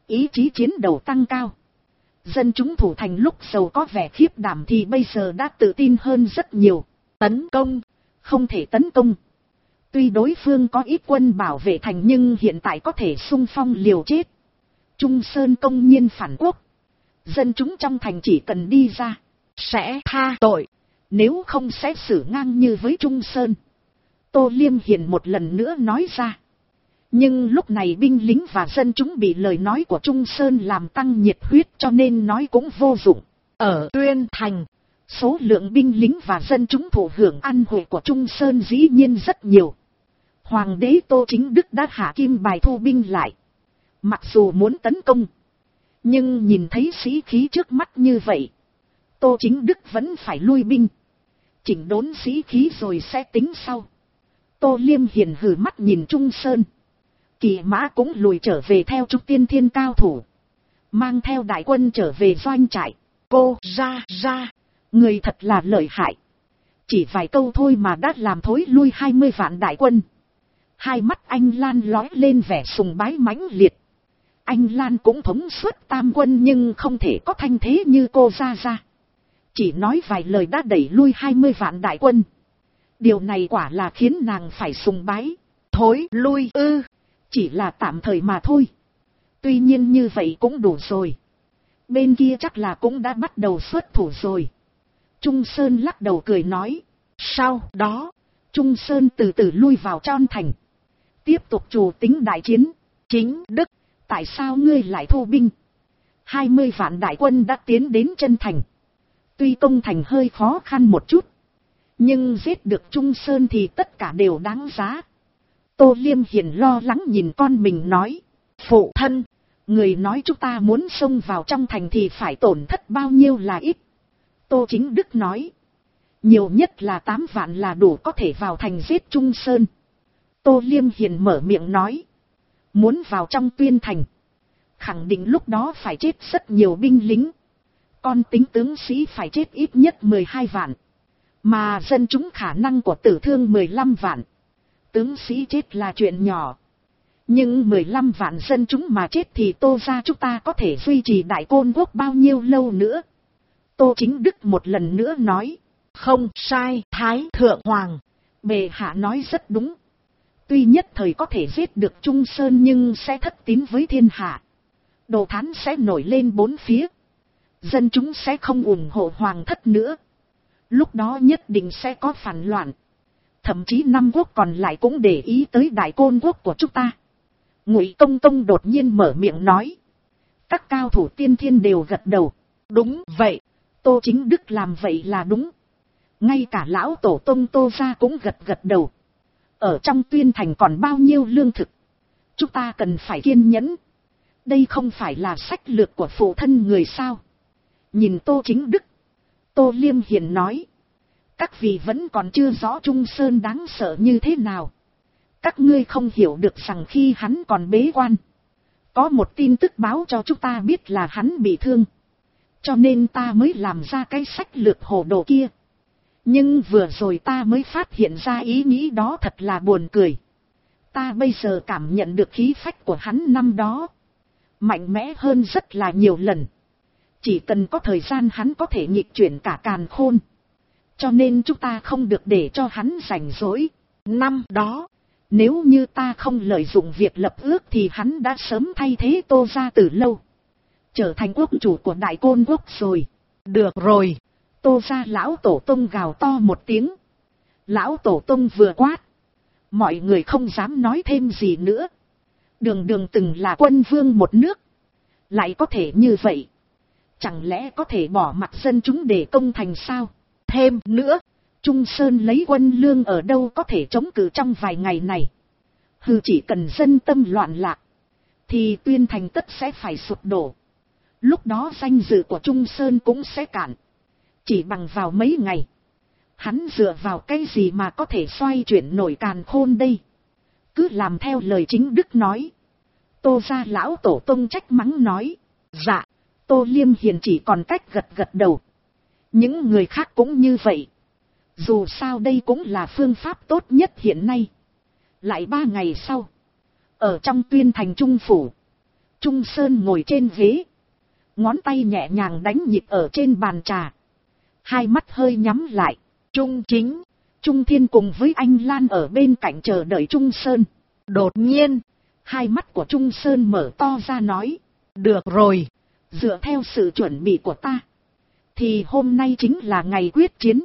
ý chí chiến đấu tăng cao. Dân chúng thủ thành lúc giàu có vẻ khiếp đảm thì bây giờ đã tự tin hơn rất nhiều. Tấn công. Không thể tấn công. Tuy đối phương có ít quân bảo vệ thành nhưng hiện tại có thể xung phong liều chết. Trung Sơn công nhiên phản quốc. Dân chúng trong thành chỉ cần đi ra, sẽ tha tội. Nếu không sẽ xử ngang như với Trung Sơn. Tô Liêm Hiền một lần nữa nói ra. Nhưng lúc này binh lính và dân chúng bị lời nói của Trung Sơn làm tăng nhiệt huyết cho nên nói cũng vô dụng. Ở Tuyên Thành, số lượng binh lính và dân chúng thụ hưởng ăn hội của Trung Sơn dĩ nhiên rất nhiều. Hoàng đế Tô Chính Đức đã hạ kim bài thu binh lại. Mặc dù muốn tấn công, nhưng nhìn thấy sĩ khí trước mắt như vậy, Tô Chính Đức vẫn phải lui binh. Chỉnh đốn sĩ khí rồi sẽ tính sau. Tô Liêm Hiền hừ mắt nhìn Trung Sơn. Kỳ mã cũng lùi trở về theo Trúc Tiên Thiên cao thủ. Mang theo đại quân trở về doanh trại. Cô ra. Người thật là lợi hại. Chỉ vài câu thôi mà đã làm thối lui 20 vạn đại quân. Hai mắt anh Lan lóe lên vẻ sùng bái mãnh liệt. Anh Lan cũng thống suất tam quân nhưng không thể có thanh thế như cô ra. Chỉ nói vài lời đã đẩy lui 20 vạn đại quân. Điều này quả là khiến nàng phải sùng bái. Thối lui ư? Chỉ là tạm thời mà thôi. Tuy nhiên như vậy cũng đủ rồi. Bên kia chắc là cũng đã bắt đầu xuất thủ rồi. Trung Sơn lắc đầu cười nói. Sau đó, Trung Sơn từ từ lui vào tròn thành. Tiếp tục chủ tính đại chiến. Chính Đức, tại sao ngươi lại thu binh? 20 vạn đại quân đã tiến đến chân thành. Tuy công thành hơi khó khăn một chút, nhưng giết được Trung Sơn thì tất cả đều đáng giá. Tô Liêm Hiền lo lắng nhìn con mình nói. Phụ thân, người nói chúng ta muốn xông vào trong thành thì phải tổn thất bao nhiêu là ít. Tô Chính Đức nói. Nhiều nhất là 8 vạn là đủ có thể vào thành giết Trung Sơn. Tô Liêm Hiền mở miệng nói. Muốn vào trong Tuyên Thành, khẳng định lúc đó phải chết rất nhiều binh lính. Con tính tướng sĩ phải chết ít nhất 12 vạn. Mà dân chúng khả năng của tử thương 15 vạn. Tướng sĩ chết là chuyện nhỏ. Nhưng 15 vạn dân chúng mà chết thì Tô ra chúng ta có thể duy trì Đại Côn Quốc bao nhiêu lâu nữa. Tô Chính Đức một lần nữa nói. Không sai, Thái Thượng Hoàng. Bệ hạ nói rất đúng. Tuy nhất thời có thể giết được Trung Sơn nhưng sẽ thất tín với thiên hạ. Đồ thán sẽ nổi lên bốn phía. Dân chúng sẽ không ủng hộ hoàng thất nữa. Lúc đó nhất định sẽ có phản loạn. Thậm chí 5 quốc còn lại cũng để ý tới Đại Côn Quốc của chúng ta. Ngụy Công Công đột nhiên mở miệng nói. Các cao thủ tiên thiên đều gật đầu. Đúng vậy. Tô Chính Đức làm vậy là đúng. Ngay cả lão tổ tông Tô gia cũng gật đầu. Ở trong Tuyên Thành còn bao nhiêu lương thực. Chúng ta cần phải kiên nhẫn. Đây không phải là sách lược của phụ thân người sao. Nhìn Tô Chính Đức, Tô Liêm Hiền nói. Các vị vẫn còn chưa rõ Trung Sơn đáng sợ như thế nào. Các ngươi không hiểu được rằng khi hắn còn bế quan, có một tin tức báo cho chúng ta biết là hắn bị thương. Cho nên ta mới làm ra cái sách lược hồ đồ kia. Nhưng vừa rồi ta mới phát hiện ra ý nghĩ đó thật là buồn cười. Ta bây giờ cảm nhận được khí phách của hắn năm đó. Mạnh mẽ hơn rất là nhiều lần. Chỉ cần có thời gian hắn có thể nghịch chuyển cả càn khôn. Cho nên chúng ta không được để cho hắn rảnh rỗi. Năm đó, nếu như ta không lợi dụng việc lập ước thì hắn đã sớm thay thế Tô gia từ lâu. Trở thành quốc chủ của Đại Côn Quốc rồi. Được rồi. Tô gia lão tổ tông gào to một tiếng. Lão tổ tông vừa quát. Mọi người không dám nói thêm gì nữa. Đường từng là quân vương một nước. Lại có thể như vậy. Chẳng lẽ có thể bỏ mặc dân chúng để công thành sao? Thêm nữa, Trung Sơn lấy quân lương ở đâu có thể chống cự trong vài ngày này. Hừ, chỉ cần dân tâm loạn lạc, thì Tuyên Thành tất sẽ phải sụp đổ. Lúc đó danh dự của Trung Sơn cũng sẽ cạn. Chỉ bằng vào mấy ngày, hắn dựa vào cái gì mà có thể xoay chuyển nổi càn khôn đây? Cứ làm theo lời Chính Đức nói. Tô gia lão tổ tông trách mắng nói. Dạ. Tô Liêm Hiền chỉ còn cách gật đầu. Những người khác cũng như vậy. Dù sao đây cũng là phương pháp tốt nhất hiện nay. Lại 3 ngày sau, ở trong Tuyên Thành Trung phủ, Trung Sơn ngồi trên ghế, ngón tay nhẹ nhàng đánh nhịp ở trên bàn trà, hai mắt hơi nhắm lại. Trung Chính, Trung Thiên cùng với anh Lan ở bên cạnh chờ đợi Trung Sơn. đột nhiên, Hai mắt của Trung Sơn mở to ra nói, được rồi, dựa theo sự chuẩn bị của ta, thì hôm nay chính là ngày quyết chiến.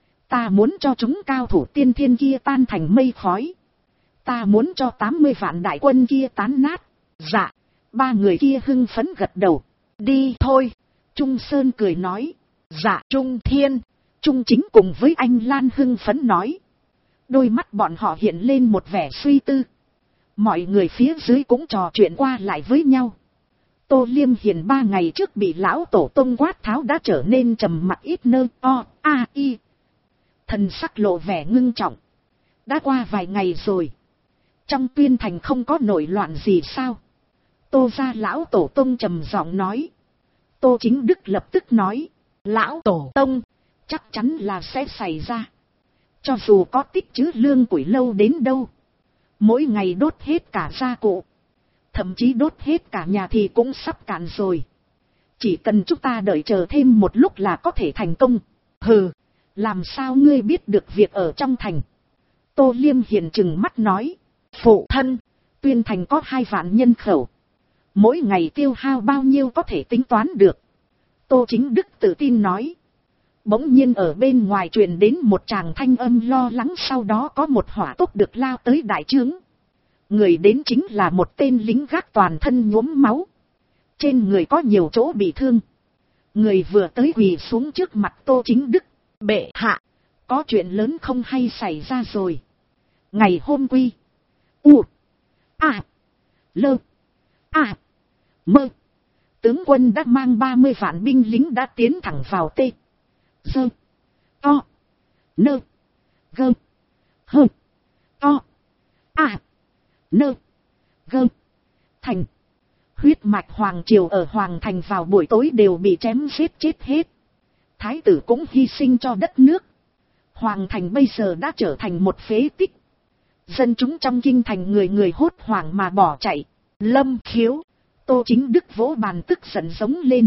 Ta muốn cho chúng cao thủ tiên thiên kia tan thành mây khói. Ta muốn cho 80 vạn đại quân kia tán nát. dạ, Ba người kia hưng phấn gật đầu. đi thôi, Trung Sơn cười nói. dạ Trung Thiên, Trung Chính cùng với anh Lan hưng phấn nói. Đôi mắt bọn họ hiện lên một vẻ suy tư. Mọi người phía dưới cũng trò chuyện qua lại với nhau. Tô Liêm Hiền 3 ngày trước bị lão tổ tông quát tháo đã trở nên trầm mặc ít nơ o a i. Thần sắc lộ vẻ ngưng trọng. Đã qua vài ngày rồi. Trong Tuyên Thành không có nổi loạn gì sao? Tô gia lão tổ tông trầm giọng nói. Tô Chính Đức lập tức nói. lão tổ tông, chắc chắn là sẽ xảy ra. Cho dù có tích trữ lương củi lâu đến đâu, mỗi ngày đốt hết cả gia cụ, thậm chí đốt hết cả nhà thì cũng sắp cạn rồi. Chỉ cần chúng ta đợi chờ thêm một lúc là có thể thành công. Hừ, làm sao ngươi biết được việc ở trong thành? Tô Liêm Hiền trừng mắt nói. phụ thân, Tuyên Thành có 2 vạn nhân khẩu, mỗi ngày tiêu hao bao nhiêu có thể tính toán được. Tô Chính Đức tự tin nói. Bỗng nhiên ở bên ngoài truyền đến một tràng thanh âm lo lắng, sau đó có một hỏa tốc được lao tới đại trướng. Người đến chính là một tên lính gác toàn thân nhuốm máu. Trên người có nhiều chỗ bị thương. Người vừa tới quỳ xuống trước mặt Tô Chính Đức. bệ hạ, có chuyện lớn không hay xảy ra rồi. Ngày hôm quy. U. A. Lơ. A. Mơ. Tướng quân đã mang 30 vạn binh lính đã tiến thẳng vào T. Dơ. To. Nơ. Gơ. Hơ. To. A. Nơ. Gơ. Thành. Huyết mạch Hoàng Triều ở Hoàng Thành vào buổi tối đều bị chém giết chết hết. Thái tử cũng hy sinh cho đất nước. Hoàng Thành bây giờ đã trở thành một phế tích. Dân chúng trong kinh thành người người hốt hoảng mà bỏ chạy. Lâm Khiếu, Tô Chính Đức vỗ bàn tức giận giống lên.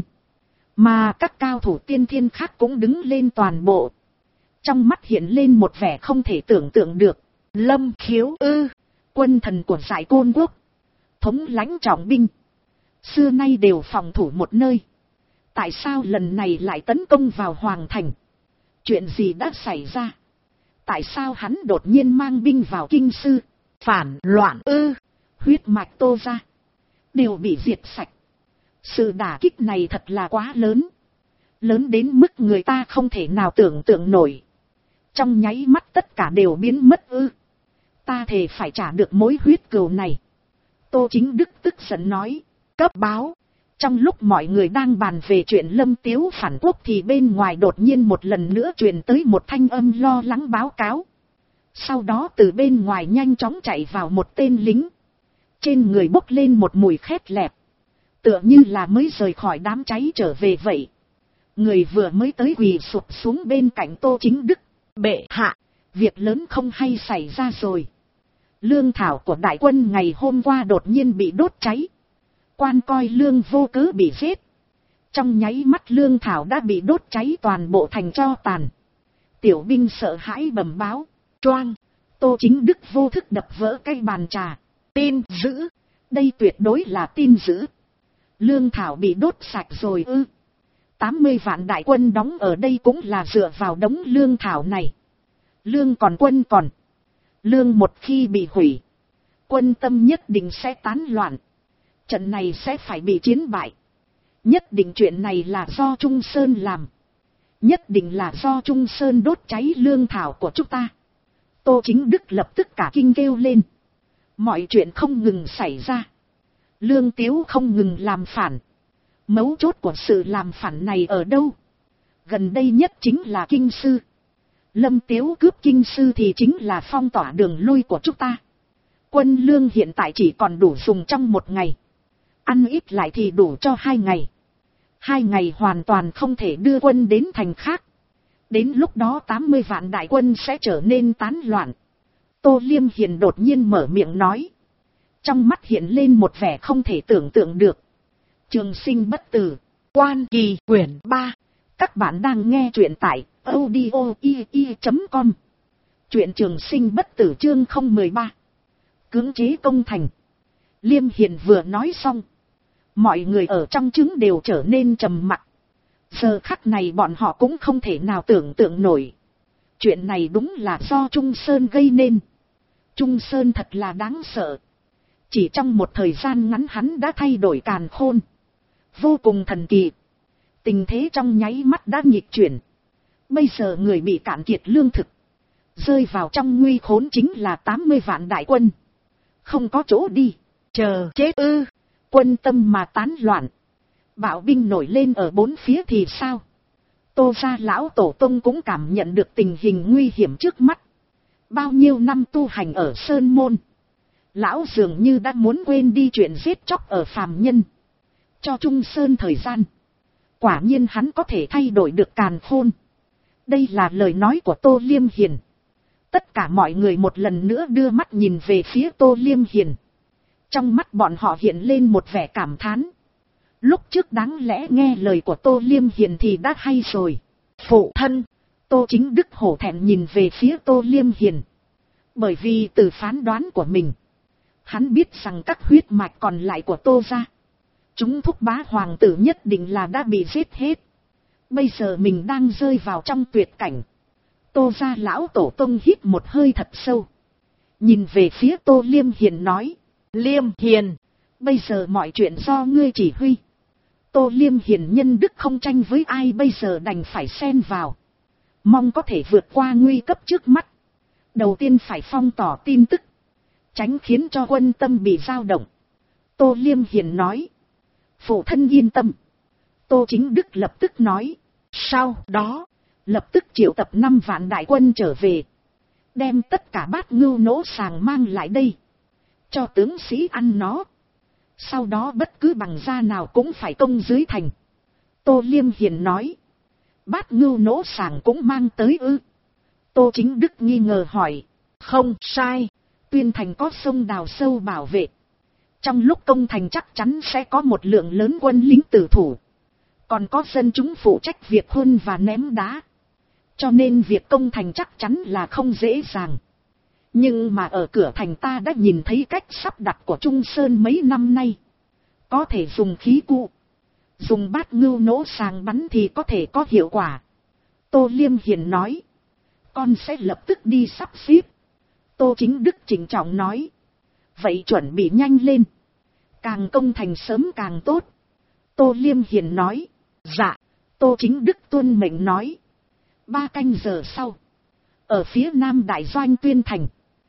Mà các cao thủ tiên thiên khác cũng đứng lên toàn bộ. Trong mắt hiện lên một vẻ không thể tưởng tượng được. Lâm Khiếu ư, quân thần của Giải Côn Quốc, thống lãnh trọng binh, xưa nay đều phòng thủ một nơi. Tại sao lần này lại tấn công vào Hoàng Thành? Chuyện gì đã xảy ra? Tại sao hắn đột nhiên mang binh vào Kinh Sư? phản loạn ư, Huyết mạch Tô gia đều bị diệt sạch. Sự đả kích này thật là quá lớn. Lớn đến mức người ta không thể nào tưởng tượng nổi. Trong nháy mắt tất cả đều biến mất ư. Ta thề phải trả được mối huyết cừu này. Tô Chính Đức tức giận nói. cấp báo. Trong lúc mọi người đang bàn về chuyện Lâm Tiếu phản quốc thì bên ngoài đột nhiên một lần nữa truyền tới một thanh âm lo lắng báo cáo. Sau đó từ bên ngoài nhanh chóng chạy vào một tên lính. Trên người bốc lên một mùi khét lẹt. Tựa như là mới rời khỏi đám cháy trở về vậy. Người vừa mới tới quỳ sụp xuống bên cạnh Tô Chính Đức. Bệ hạ, việc lớn không hay xảy ra rồi. Lương thảo của đại quân ngày hôm qua đột nhiên bị đốt cháy. Quan coi lương vô cớ bị giết. Trong nháy mắt lương thảo đã bị đốt cháy toàn bộ thành tro tàn. Tiểu binh sợ hãi bẩm báo. choang, Tô Chính Đức vô thức đập vỡ cái bàn trà. tin dữ, Đây tuyệt đối là tin dữ. Lương thảo bị đốt sạch rồi ư? 80 vạn đại quân đóng ở đây cũng là dựa vào đống lương thảo này. Lương còn quân còn. Lương một khi bị hủy, quân tâm nhất định sẽ tán loạn. Trận này sẽ phải bị chiến bại. Nhất định chuyện này là do Trung Sơn làm. Nhất định là do Trung Sơn đốt cháy lương thảo của chúng ta. Tô Chính Đức lập tức cả kinh kêu lên. Mọi chuyện không ngừng xảy ra. Lương Tiếu không ngừng làm phản. Mấu chốt của sự làm phản này ở đâu? Gần đây nhất chính là Kinh Sư. Lâm Tiếu cướp Kinh Sư thì chính là phong tỏa đường lui của chúng ta. Quân lương hiện tại chỉ còn đủ dùng trong một ngày. Ăn ít lại thì đủ cho 2 ngày. 2 ngày hoàn toàn không thể đưa quân đến thành khác. Đến lúc đó 80 vạn đại quân sẽ trở nên tán loạn. Tô Liêm Hiền đột nhiên mở miệng nói. Trong mắt hiện lên một vẻ không thể tưởng tượng được. Trường sinh bất tử. Quan Kỳ quyển 3. Các bạn đang nghe truyện tại audio.com. Truyện Trường sinh bất tử chương 013. Cưỡng chế công thành. Liêm Hiền vừa nói xong, mọi người ở trong trứng đều trở nên trầm mặc. Giờ khắc này bọn họ cũng không thể nào tưởng tượng nổi. Chuyện này đúng là do Trung Sơn gây nên. Trung Sơn thật là đáng sợ. Chỉ trong một thời gian ngắn hắn đã thay đổi càn khôn. Vô cùng thần kỳ. Tình thế trong nháy mắt đã nghịch chuyển. Bây giờ người bị cạn kiệt lương thực, rơi vào trong nguy khốn chính là 80 vạn đại quân. Không có chỗ đi. Chờ chết ư? Quân tâm mà tán loạn. Bạo binh nổi lên ở bốn phía thì sao? Tô gia lão tổ tông cũng cảm nhận được tình hình nguy hiểm trước mắt. Bao nhiêu năm tu hành ở Sơn Môn, lão dường như đã muốn quên đi chuyện giết chóc ở phàm nhân. Cho Trung Sơn thời gian, quả nhiên hắn có thể thay đổi được càn khôn. Đây là lời nói của Tô Liêm Hiền. Tất cả mọi người một lần nữa đưa mắt nhìn về phía Tô Liêm Hiền. Trong mắt bọn họ hiện lên một vẻ cảm thán. Lúc trước đáng lẽ nghe lời của Tô Liêm Hiền thì đã hay rồi. Phụ thân. Tô Chính Đức hổ thẹn nhìn về phía Tô Liêm Hiền. Bởi vì từ phán đoán của mình, hắn biết rằng các huyết mạch còn lại của Tô gia, chúng thúc bá hoàng tử nhất định là đã bị giết hết. Bây giờ mình đang rơi vào trong tuyệt cảnh. Tô gia lão tổ tông hít một hơi thật sâu, nhìn về phía Tô Liêm Hiền nói: Liêm Hiền, bây giờ mọi chuyện do ngươi chỉ huy. Tô Liêm Hiền nhân đức không tranh với ai, bây giờ đành phải xen vào, mong có thể vượt qua nguy cấp trước mắt. Đầu tiên phải phong tỏa tin tức, tránh khiến cho quân tâm bị dao động. Tô Liêm Hiền nói: phụ thân yên tâm. Tô Chính Đức lập tức nói: sau đó lập tức triệu tập 5 vạn đại quân trở về, đem tất cả bát ngưu nỗ sàng mang lại đây, cho tướng sĩ ăn nó. Sau đó bất cứ bằng da nào cũng phải công dưới thành. Tô Liêm Hiền nói: bát ngưu nỗ sàng cũng mang tới ư? Tô Chính Đức nghi ngờ hỏi: không sai, Tuyên thành có sông đào sâu bảo vệ. Trong lúc công thành chắc chắn sẽ có một lượng lớn quân lính tử thủ, còn có dân chúng phụ trách việc hôn và ném đá. Cho nên việc công thành chắc chắn là không dễ dàng. Nhưng mà ở cửa thành ta đã nhìn thấy cách sắp đặt của Trung Sơn mấy năm nay. Có thể dùng khí cụ, dùng bát ngưu nỗ sàng bắn thì có thể có hiệu quả. Tô Liêm Hiền nói: con sẽ lập tức đi sắp xếp. Tô Chính Đức chỉnh trọng nói: vậy chuẩn bị nhanh lên, càng công thành sớm càng tốt. Tô Liêm Hiền nói: dạ. Tô Chính Đức tuân mệnh nói. 3 canh giờ sau, ở phía nam đại doanh Tuyên thành,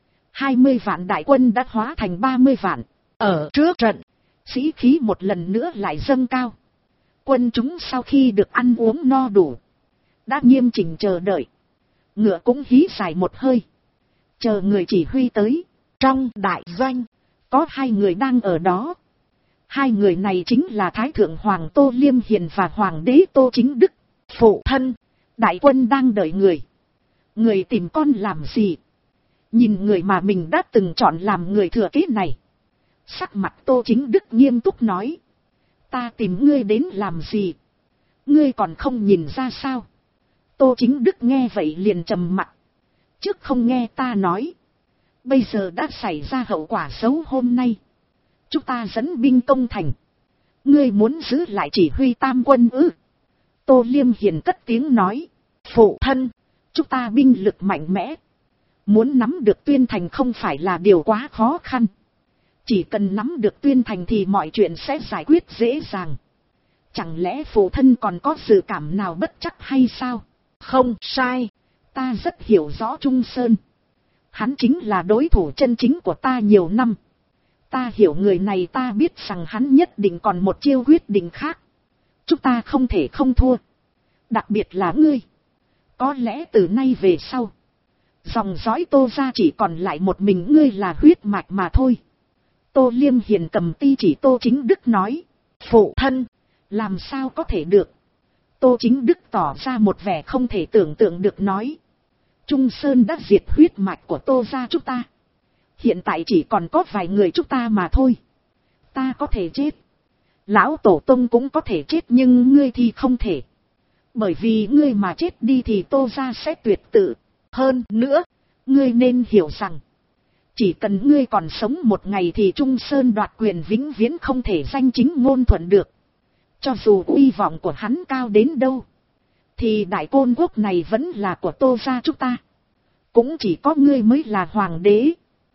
20 vạn đại quân đã hóa thành 30 vạn. Ở trước trận, sĩ khí một lần nữa lại dâng cao. Quân chúng sau khi được ăn uống no đủ, đã nghiêm chỉnh chờ đợi. Ngựa cũng hí dài một hơi, chờ người chỉ huy tới. Trong đại doanh, có 2 người đang ở đó. 2 người này chính là Thái Thượng Hoàng Tô Liêm Hiền và Hoàng đế Tô Chính Đức. phụ thân, đại quân đang đợi người. Người tìm con làm gì? Nhìn người mà mình đã từng chọn làm người thừa kế này, sắc mặt Tô Chính Đức nghiêm túc nói: ta tìm ngươi đến làm gì? Ngươi còn không nhìn ra sao? Tô Chính Đức nghe vậy liền trầm mặt. Trước không nghe ta nói, bây giờ đã xảy ra hậu quả xấu hôm nay. Chúng ta dẫn binh công thành, ngươi muốn giữ lại chỉ huy tam quân ư? Tô Liêm Hiền cất tiếng nói: phụ thân, chúng ta binh lực mạnh mẽ, muốn nắm được Tuyên thành không phải là điều quá khó khăn. Chỉ cần nắm được Tuyên thành thì mọi chuyện sẽ giải quyết dễ dàng. Chẳng lẽ phụ thân còn có dự cảm nào bất chắc hay sao? không sai, ta rất hiểu rõ Trung Sơn. Hắn chính là đối thủ chân chính của ta nhiều năm. Ta hiểu người này, ta biết rằng hắn nhất định còn một chiêu quyết định khác. Chúng ta không thể không thua. Đặc biệt là ngươi. Có lẽ từ nay về sau, dòng dõi Tô gia chỉ còn lại một mình ngươi là huyết mạch mà thôi. Tô Liêm Hiền cầm ti chỉ Tô Chính Đức nói: phụ thân, làm sao có thể được? Tô Chính Đức tỏ ra một vẻ không thể tưởng tượng được nói: Trung Sơn đã diệt huyết mạch của Tô gia chúng ta, Hiện tại chỉ còn có vài người chúng ta mà thôi. Ta có thể chết. Lão tổ tông cũng có thể chết nhưng ngươi thì không thể. Bởi vì ngươi mà chết đi thì Tô gia sẽ tuyệt tự. Hơn nữa, ngươi nên hiểu rằng, chỉ cần ngươi còn sống một ngày thì Trung Sơn đoạt quyền vĩnh viễn không thể danh chính ngôn thuận được. Cho dù uy vọng của hắn cao đến đâu, thì đại côn quốc này vẫn là của Tô gia chúng ta. Cũng chỉ có ngươi mới là hoàng đế.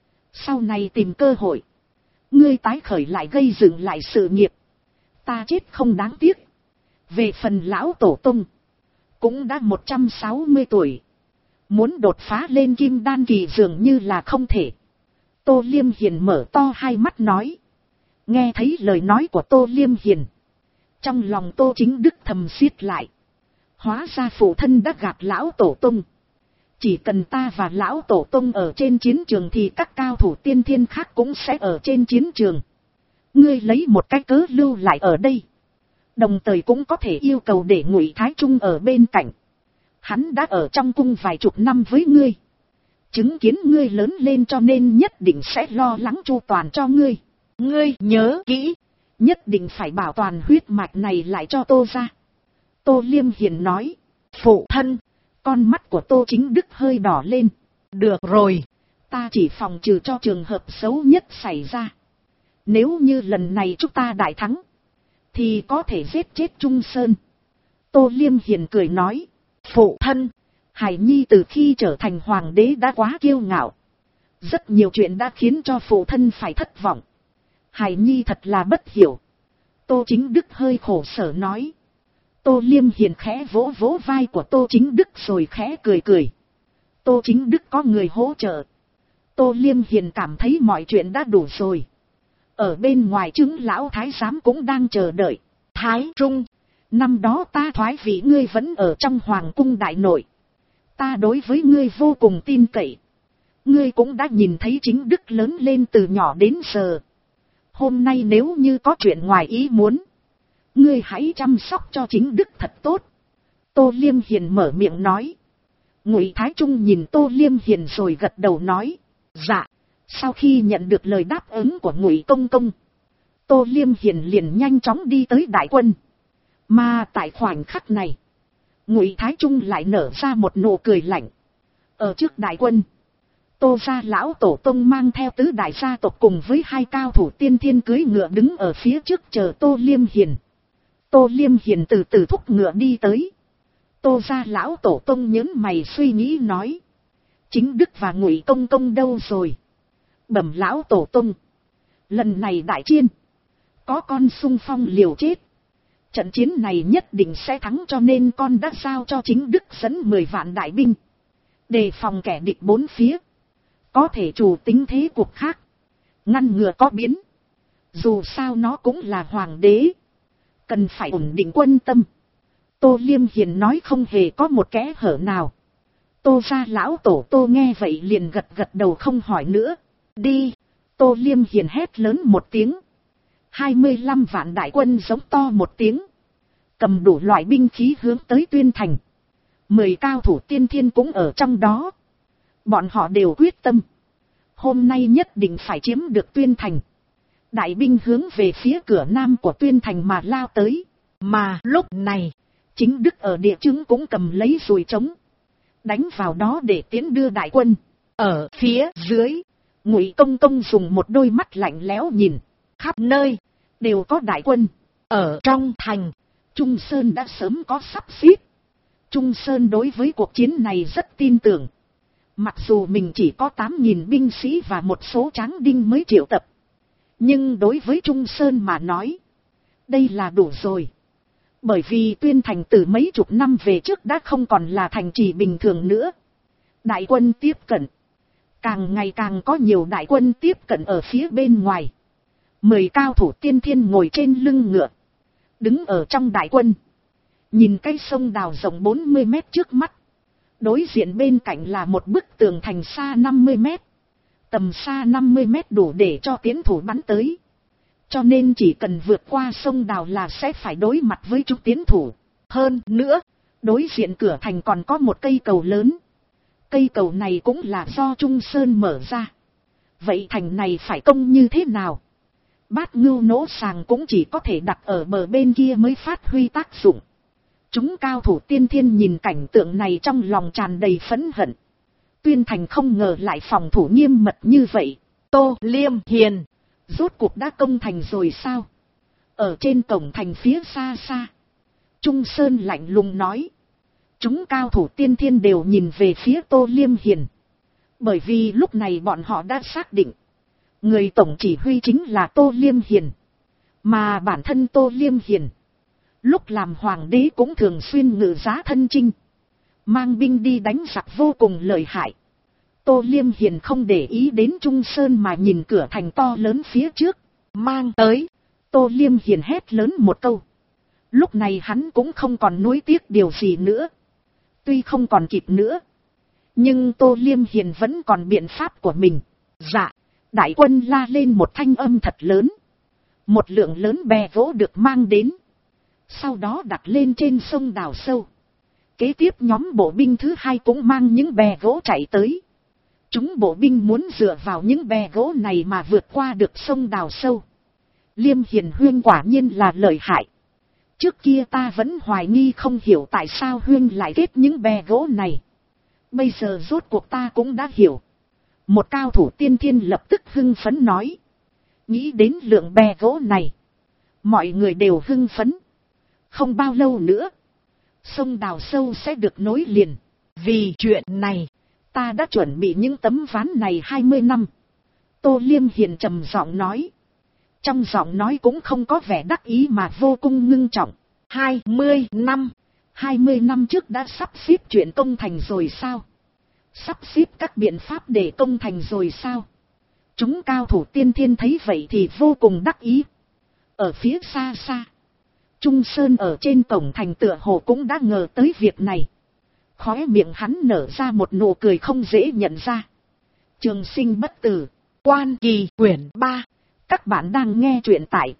Sau này tìm cơ hội, ngươi tái khởi lại gây dựng lại sự nghiệp. Ta chết không đáng tiếc. Về phần lão tổ tông, cũng đã 160 tuổi. Muốn đột phá lên kim đan kỳ dường như là không thể. Tô Liêm Hiền mở to hai mắt nói. Nghe thấy lời nói của Tô Liêm Hiền, trong lòng Tô Chính Đức thầm siết lại. Hóa ra phụ thân đã gạt lão tổ tông. Chỉ cần ta và lão tổ tông ở trên chiến trường thì các cao thủ tiên thiên khác cũng sẽ ở trên chiến trường. Ngươi lấy một cái cớ lưu lại ở đây. Đồng thời cũng có thể yêu cầu để Ngụy Thái Trung ở bên cạnh. Hắn đã ở trong cung vài chục năm với ngươi. Chứng kiến ngươi lớn lên cho nên nhất định sẽ lo lắng chu toàn cho ngươi. Ngươi nhớ kỹ, nhất định phải bảo toàn huyết mạch này lại cho Tô gia. Tô Liêm Hiền nói. Phụ thân. Con mắt của Tô Chính Đức hơi đỏ lên. Được rồi, ta chỉ phòng trừ cho trường hợp xấu nhất xảy ra. Nếu như lần này chúng ta đại thắng, thì có thể giết chết Trung Sơn. Tô Liêm Hiền cười nói. Phụ thân, Hải Nhi từ khi trở thành hoàng đế đã quá kiêu ngạo. Rất nhiều chuyện đã khiến cho phụ thân phải thất vọng. Hải Nhi thật là bất hiểu. Tô Chính Đức hơi khổ sở nói. Tô Liêm Hiền khẽ vỗ vỗ vai của Tô Chính Đức rồi khẽ cười cười. Tô Chính Đức có người hỗ trợ. Tô Liêm Hiền cảm thấy mọi chuyện đã đủ rồi. Ở bên ngoài chứng lão thái giám cũng đang chờ đợi. Thái Trung, năm đó ta thoái vị ngươi vẫn ở trong hoàng cung đại nội. Ta đối với ngươi vô cùng tin cậy. Ngươi cũng đã nhìn thấy Chính Đức lớn lên từ nhỏ đến giờ. Hôm nay nếu như có chuyện ngoài ý muốn, ngươi hãy chăm sóc cho Chính Đức thật tốt. Tô Liêm Hiền mở miệng nói. Ngụy Thái Trung nhìn Tô Liêm Hiền rồi gật đầu nói. Dạ. Sau khi nhận được lời đáp ứng của Ngụy Công Công, Tô Liêm Hiền liền nhanh chóng đi tới đại quân. Mà tại khoảnh khắc này, Ngụy Thái Trung lại nở ra một nụ cười lạnh. Ở trước đại quân, Tô gia lão tổ tông mang theo tứ đại gia tộc cùng với hai cao thủ tiên thiên cưỡi ngựa đứng ở phía trước chờ Tô Liêm Hiền. Tô Liêm Hiền từ từ thúc ngựa đi tới. Tô gia lão tổ tông nhớn mày suy nghĩ nói. Chính Đức và Ngụy Công Công đâu rồi? Bẩm lão tổ tông, lần này đại chiến, có con xung phong liều chết. Trận chiến này nhất định sẽ thắng cho nên con đã giao cho Chính Đức dẫn 10 vạn đại binh. Đề phòng kẻ địch bốn phía. Có thể chủ tính thế cuộc khác. Ngăn ngừa có biến. Dù sao nó cũng là hoàng đế. Cần phải ổn định quân tâm. Tô Liêm Hiền nói không hề có một kẽ hở nào. Tô gia lão tổ Tô nghe vậy liền gật gật đầu không hỏi nữa. Đi. Tô Liêm Hiền hét lớn một tiếng. 25 vạn đại quân giống to một tiếng. Cầm đủ loại binh khí hướng tới Tuyên Thành. 10 cao thủ tiên thiên cũng ở trong đó. Bọn họ đều quyết tâm. Hôm nay nhất định phải chiếm được Tuyên Thành. Đại binh hướng về phía cửa nam của Tuyên Thành mà lao tới. Mà lúc này, Chính Đức ở địa chứng cũng cầm lấy dùi trống. Đánh vào đó để tiến đưa đại quân. Ở phía dưới, Ngụy Công Công dùng một đôi mắt lạnh lẽo nhìn. Khắp nơi, đều có đại quân. Ở trong thành, Trung Sơn đã sớm có sắp xếp. Trung Sơn đối với cuộc chiến này rất tin tưởng. Mặc dù mình chỉ có 8.000 binh sĩ và một số tráng đinh mới triệu tập. Nhưng đối với Trung Sơn mà nói, đây là đủ rồi. Bởi vì Tuyên Thành từ mấy chục năm về trước đã không còn là thành trì bình thường nữa. Đại quân tiếp cận. Càng ngày càng có nhiều đại quân tiếp cận ở phía bên ngoài. 10 cao thủ tiên thiên ngồi trên lưng ngựa. Đứng ở trong đại quân. Nhìn cái sông đào rộng 40 mét trước mắt. Đối diện bên cạnh là một bức tường thành xa 50 mét. Tầm xa 50 mét đủ để cho tiến thủ bắn tới. Cho nên chỉ cần vượt qua sông đào là sẽ phải đối mặt với chúng tiến thủ. Hơn nữa, đối diện cửa thành còn có một cây cầu lớn. Cây cầu này cũng là do Trung Sơn mở ra. Vậy thành này phải công như thế nào? Bát ngưu nỗ sàng cũng chỉ có thể đặt ở bờ bên kia mới phát huy tác dụng. Chúng cao thủ tiên thiên nhìn cảnh tượng này trong lòng tràn đầy phẫn hận. Tuyên thành không ngờ lại phòng thủ nghiêm mật như vậy. Tô Liêm Hiền, rốt cuộc đã công thành rồi sao? Ở trên cổng thành phía xa xa, Trung Sơn lạnh lùng nói. Chúng cao thủ tiên thiên đều nhìn về phía Tô Liêm Hiền. Bởi vì lúc này bọn họ đã xác định, người tổng chỉ huy chính là Tô Liêm Hiền. Mà bản thân Tô Liêm Hiền, lúc làm hoàng đế cũng thường xuyên ngự giá thân chinh, mang binh đi đánh giặc vô cùng lợi hại. Tô Liêm Hiền không để ý đến Trung Sơn mà nhìn cửa thành to lớn phía trước, mang tới. Tô Liêm Hiền hét lớn một câu. Lúc này hắn cũng không còn nuối tiếc điều gì nữa. Tuy không còn kịp nữa, nhưng Tô Liêm Hiền vẫn còn biện pháp của mình. Dạ, đại quân la lên một thanh âm thật lớn. Một lượng lớn bè gỗ được mang đến. Sau đó đặt lên trên sông đào sâu. Kế tiếp nhóm bộ binh thứ hai cũng mang những bè gỗ chạy tới. Chúng bộ binh muốn dựa vào những bè gỗ này mà vượt qua được sông đào sâu. Liêm Hiền huynh quả nhiên là lợi hại. Trước kia ta vẫn hoài nghi không hiểu tại sao huynh lại kết những bè gỗ này. Bây giờ rốt cuộc ta cũng đã hiểu. Một cao thủ tiên thiên lập tức hưng phấn nói. Nghĩ đến lượng bè gỗ này, mọi người đều hưng phấn. Không bao lâu nữa, sông đào sâu sẽ được nối liền. Vì chuyện này, ta đã chuẩn bị những tấm ván này 20 năm. Tô Liêm Hiền trầm giọng nói. Trong giọng nói cũng không có vẻ đắc ý mà vô cùng ngưng trọng. 20 năm. 20 năm trước đã sắp xếp chuyện công thành rồi sao? Sắp xếp các biện pháp để công thành rồi sao? Chúng cao thủ tiên thiên thấy vậy thì vô cùng đắc ý. Ở phía xa xa, Trung Sơn ở trên cổng thành tựa hồ cũng đã ngờ tới việc này. Khóe miệng hắn nở ra một nụ cười không dễ nhận ra. Trường sinh bất tử, Quan Kỳ quyển 3. Các bạn đang nghe truyện tại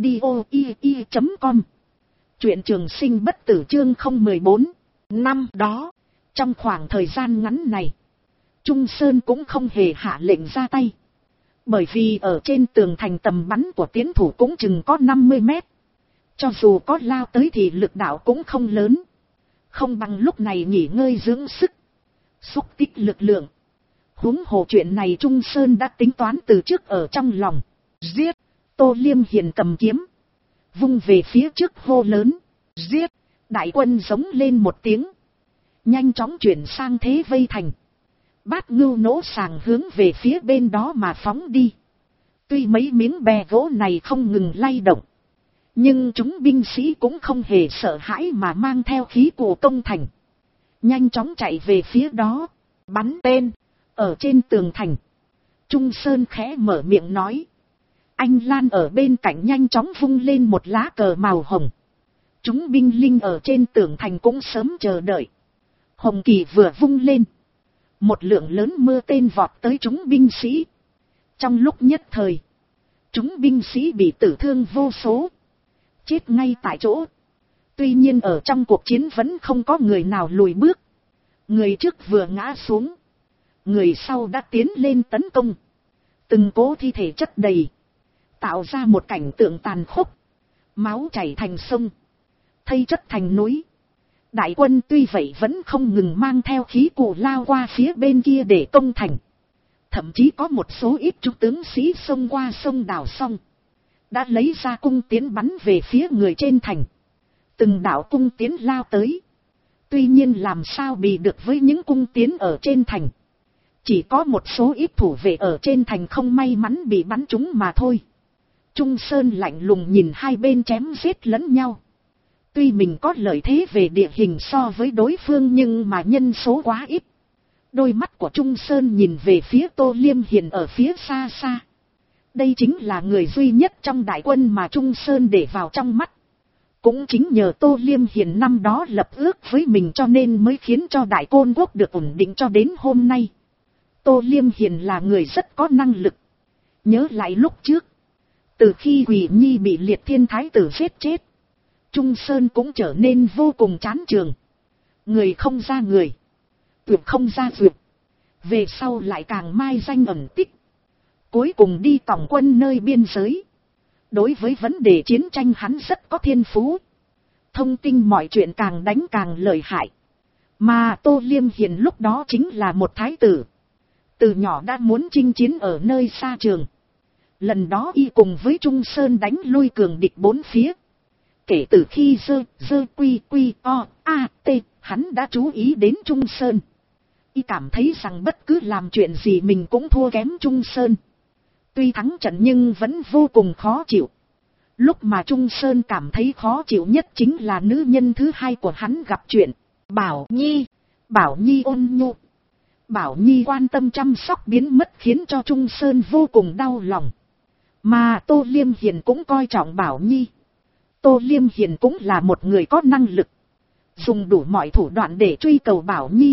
audio.com. Truyện Trường Sinh Bất Tử chương 014. Năm đó, trong khoảng thời gian ngắn này, Trung Sơn cũng không hề hạ lệnh ra tay. Bởi vì ở trên tường thành tầm bắn của tiến thủ cũng chừng có 50 mét. Cho dù có lao tới thì lực đạo cũng không lớn. Không bằng lúc này nghỉ ngơi dưỡng sức, xúc tích lực lượng. Huống hồ chuyện này Trung Sơn đã tính toán từ trước ở trong lòng. Giết! Tô Liêm Hiền cầm kiếm, vung về phía trước hô lớn. Giết! Đại quân giống lên một tiếng, nhanh chóng chuyển sang thế vây thành. Bát ngưu nỗ sàng hướng về phía bên đó mà phóng đi. Tuy mấy miếng bè gỗ này không ngừng lay động, nhưng chúng binh sĩ cũng không hề sợ hãi mà mang theo khí của công thành. Nhanh chóng chạy về phía đó, bắn tên. Ở trên tường thành, Trung Sơn khẽ mở miệng nói. Anh Lan ở bên cạnh nhanh chóng vung lên một lá cờ màu hồng. Chúng binh linh ở trên tường thành cũng sớm chờ đợi. Hồng kỳ vừa vung lên, một lượng lớn mưa tên vọt tới chúng binh sĩ. Trong lúc nhất thời, chúng binh sĩ bị tử thương vô số, chết ngay tại chỗ. Tuy nhiên ở trong cuộc chiến vẫn không có người nào lùi bước. Người trước vừa ngã xuống, người sau đã tiến lên tấn công. Từng cố thi thể chất đầy, tạo ra một cảnh tượng tàn khốc. Máu chảy thành sông, thây chất thành núi. Đại quân tuy vậy vẫn không ngừng mang theo khí cụ lao qua phía bên kia để công thành. Thậm chí có một số ít trung tướng sĩ xông qua sông đào xong, đã lấy ra cung tiến bắn về phía người trên thành. Từng đạo cung tiến lao tới. Tuy nhiên làm sao bị được với những cung tiến ở trên thành. Chỉ có một số ít thủ vệ ở trên thành không may mắn bị bắn trúng mà thôi. Trung Sơn lạnh lùng nhìn hai bên chém giết lẫn nhau. Tuy mình có lợi thế về địa hình so với đối phương nhưng mà nhân số quá ít. Đôi mắt của Trung Sơn nhìn về phía Tô Liêm Hiền ở phía xa xa. Đây chính là người duy nhất trong đại quân mà Trung Sơn để vào trong mắt. Cũng chính nhờ Tô Liêm Hiền năm đó lập ước với mình cho nên mới khiến cho Đại Côn Quốc được ổn định cho đến hôm nay. Tô Liêm Hiền là người rất có năng lực. Nhớ lại lúc trước, từ khi Quỷ Nhi bị Liệt Thiên Thái tử giết chết, Trung Sơn cũng trở nên vô cùng chán trường. Người không ra người, tuyệt không ra tuyệt. Về sau lại càng mai danh ẩn tích. Cuối cùng đi tòng quân nơi biên giới. Đối với vấn đề chiến tranh hắn rất có thiên phú. Thông tin mọi chuyện càng đánh càng lợi hại. Mà Tô Liêm Hiền lúc đó chính là một thái tử. Từ nhỏ đã muốn chinh chiến ở nơi xa trường. Lần đó y cùng với Trung Sơn đánh lui cường địch bốn phía. Kể từ khi hắn đã chú ý đến Trung Sơn. Y cảm thấy rằng bất cứ làm chuyện gì mình cũng thua kém Trung Sơn. Tuy thắng trận nhưng vẫn vô cùng khó chịu. Lúc mà Trung Sơn cảm thấy khó chịu nhất chính là nữ nhân thứ hai của hắn gặp chuyện. Bảo Nhi. Bảo Nhi ôn nhu. Bảo Nhi quan tâm chăm sóc biến mất khiến cho Trung Sơn vô cùng đau lòng. Mà Tô Liêm Hiền cũng coi trọng Bảo Nhi. Tô Liêm Hiền cũng là một người có năng lực. Dùng đủ mọi thủ đoạn để truy cầu Bảo Nhi.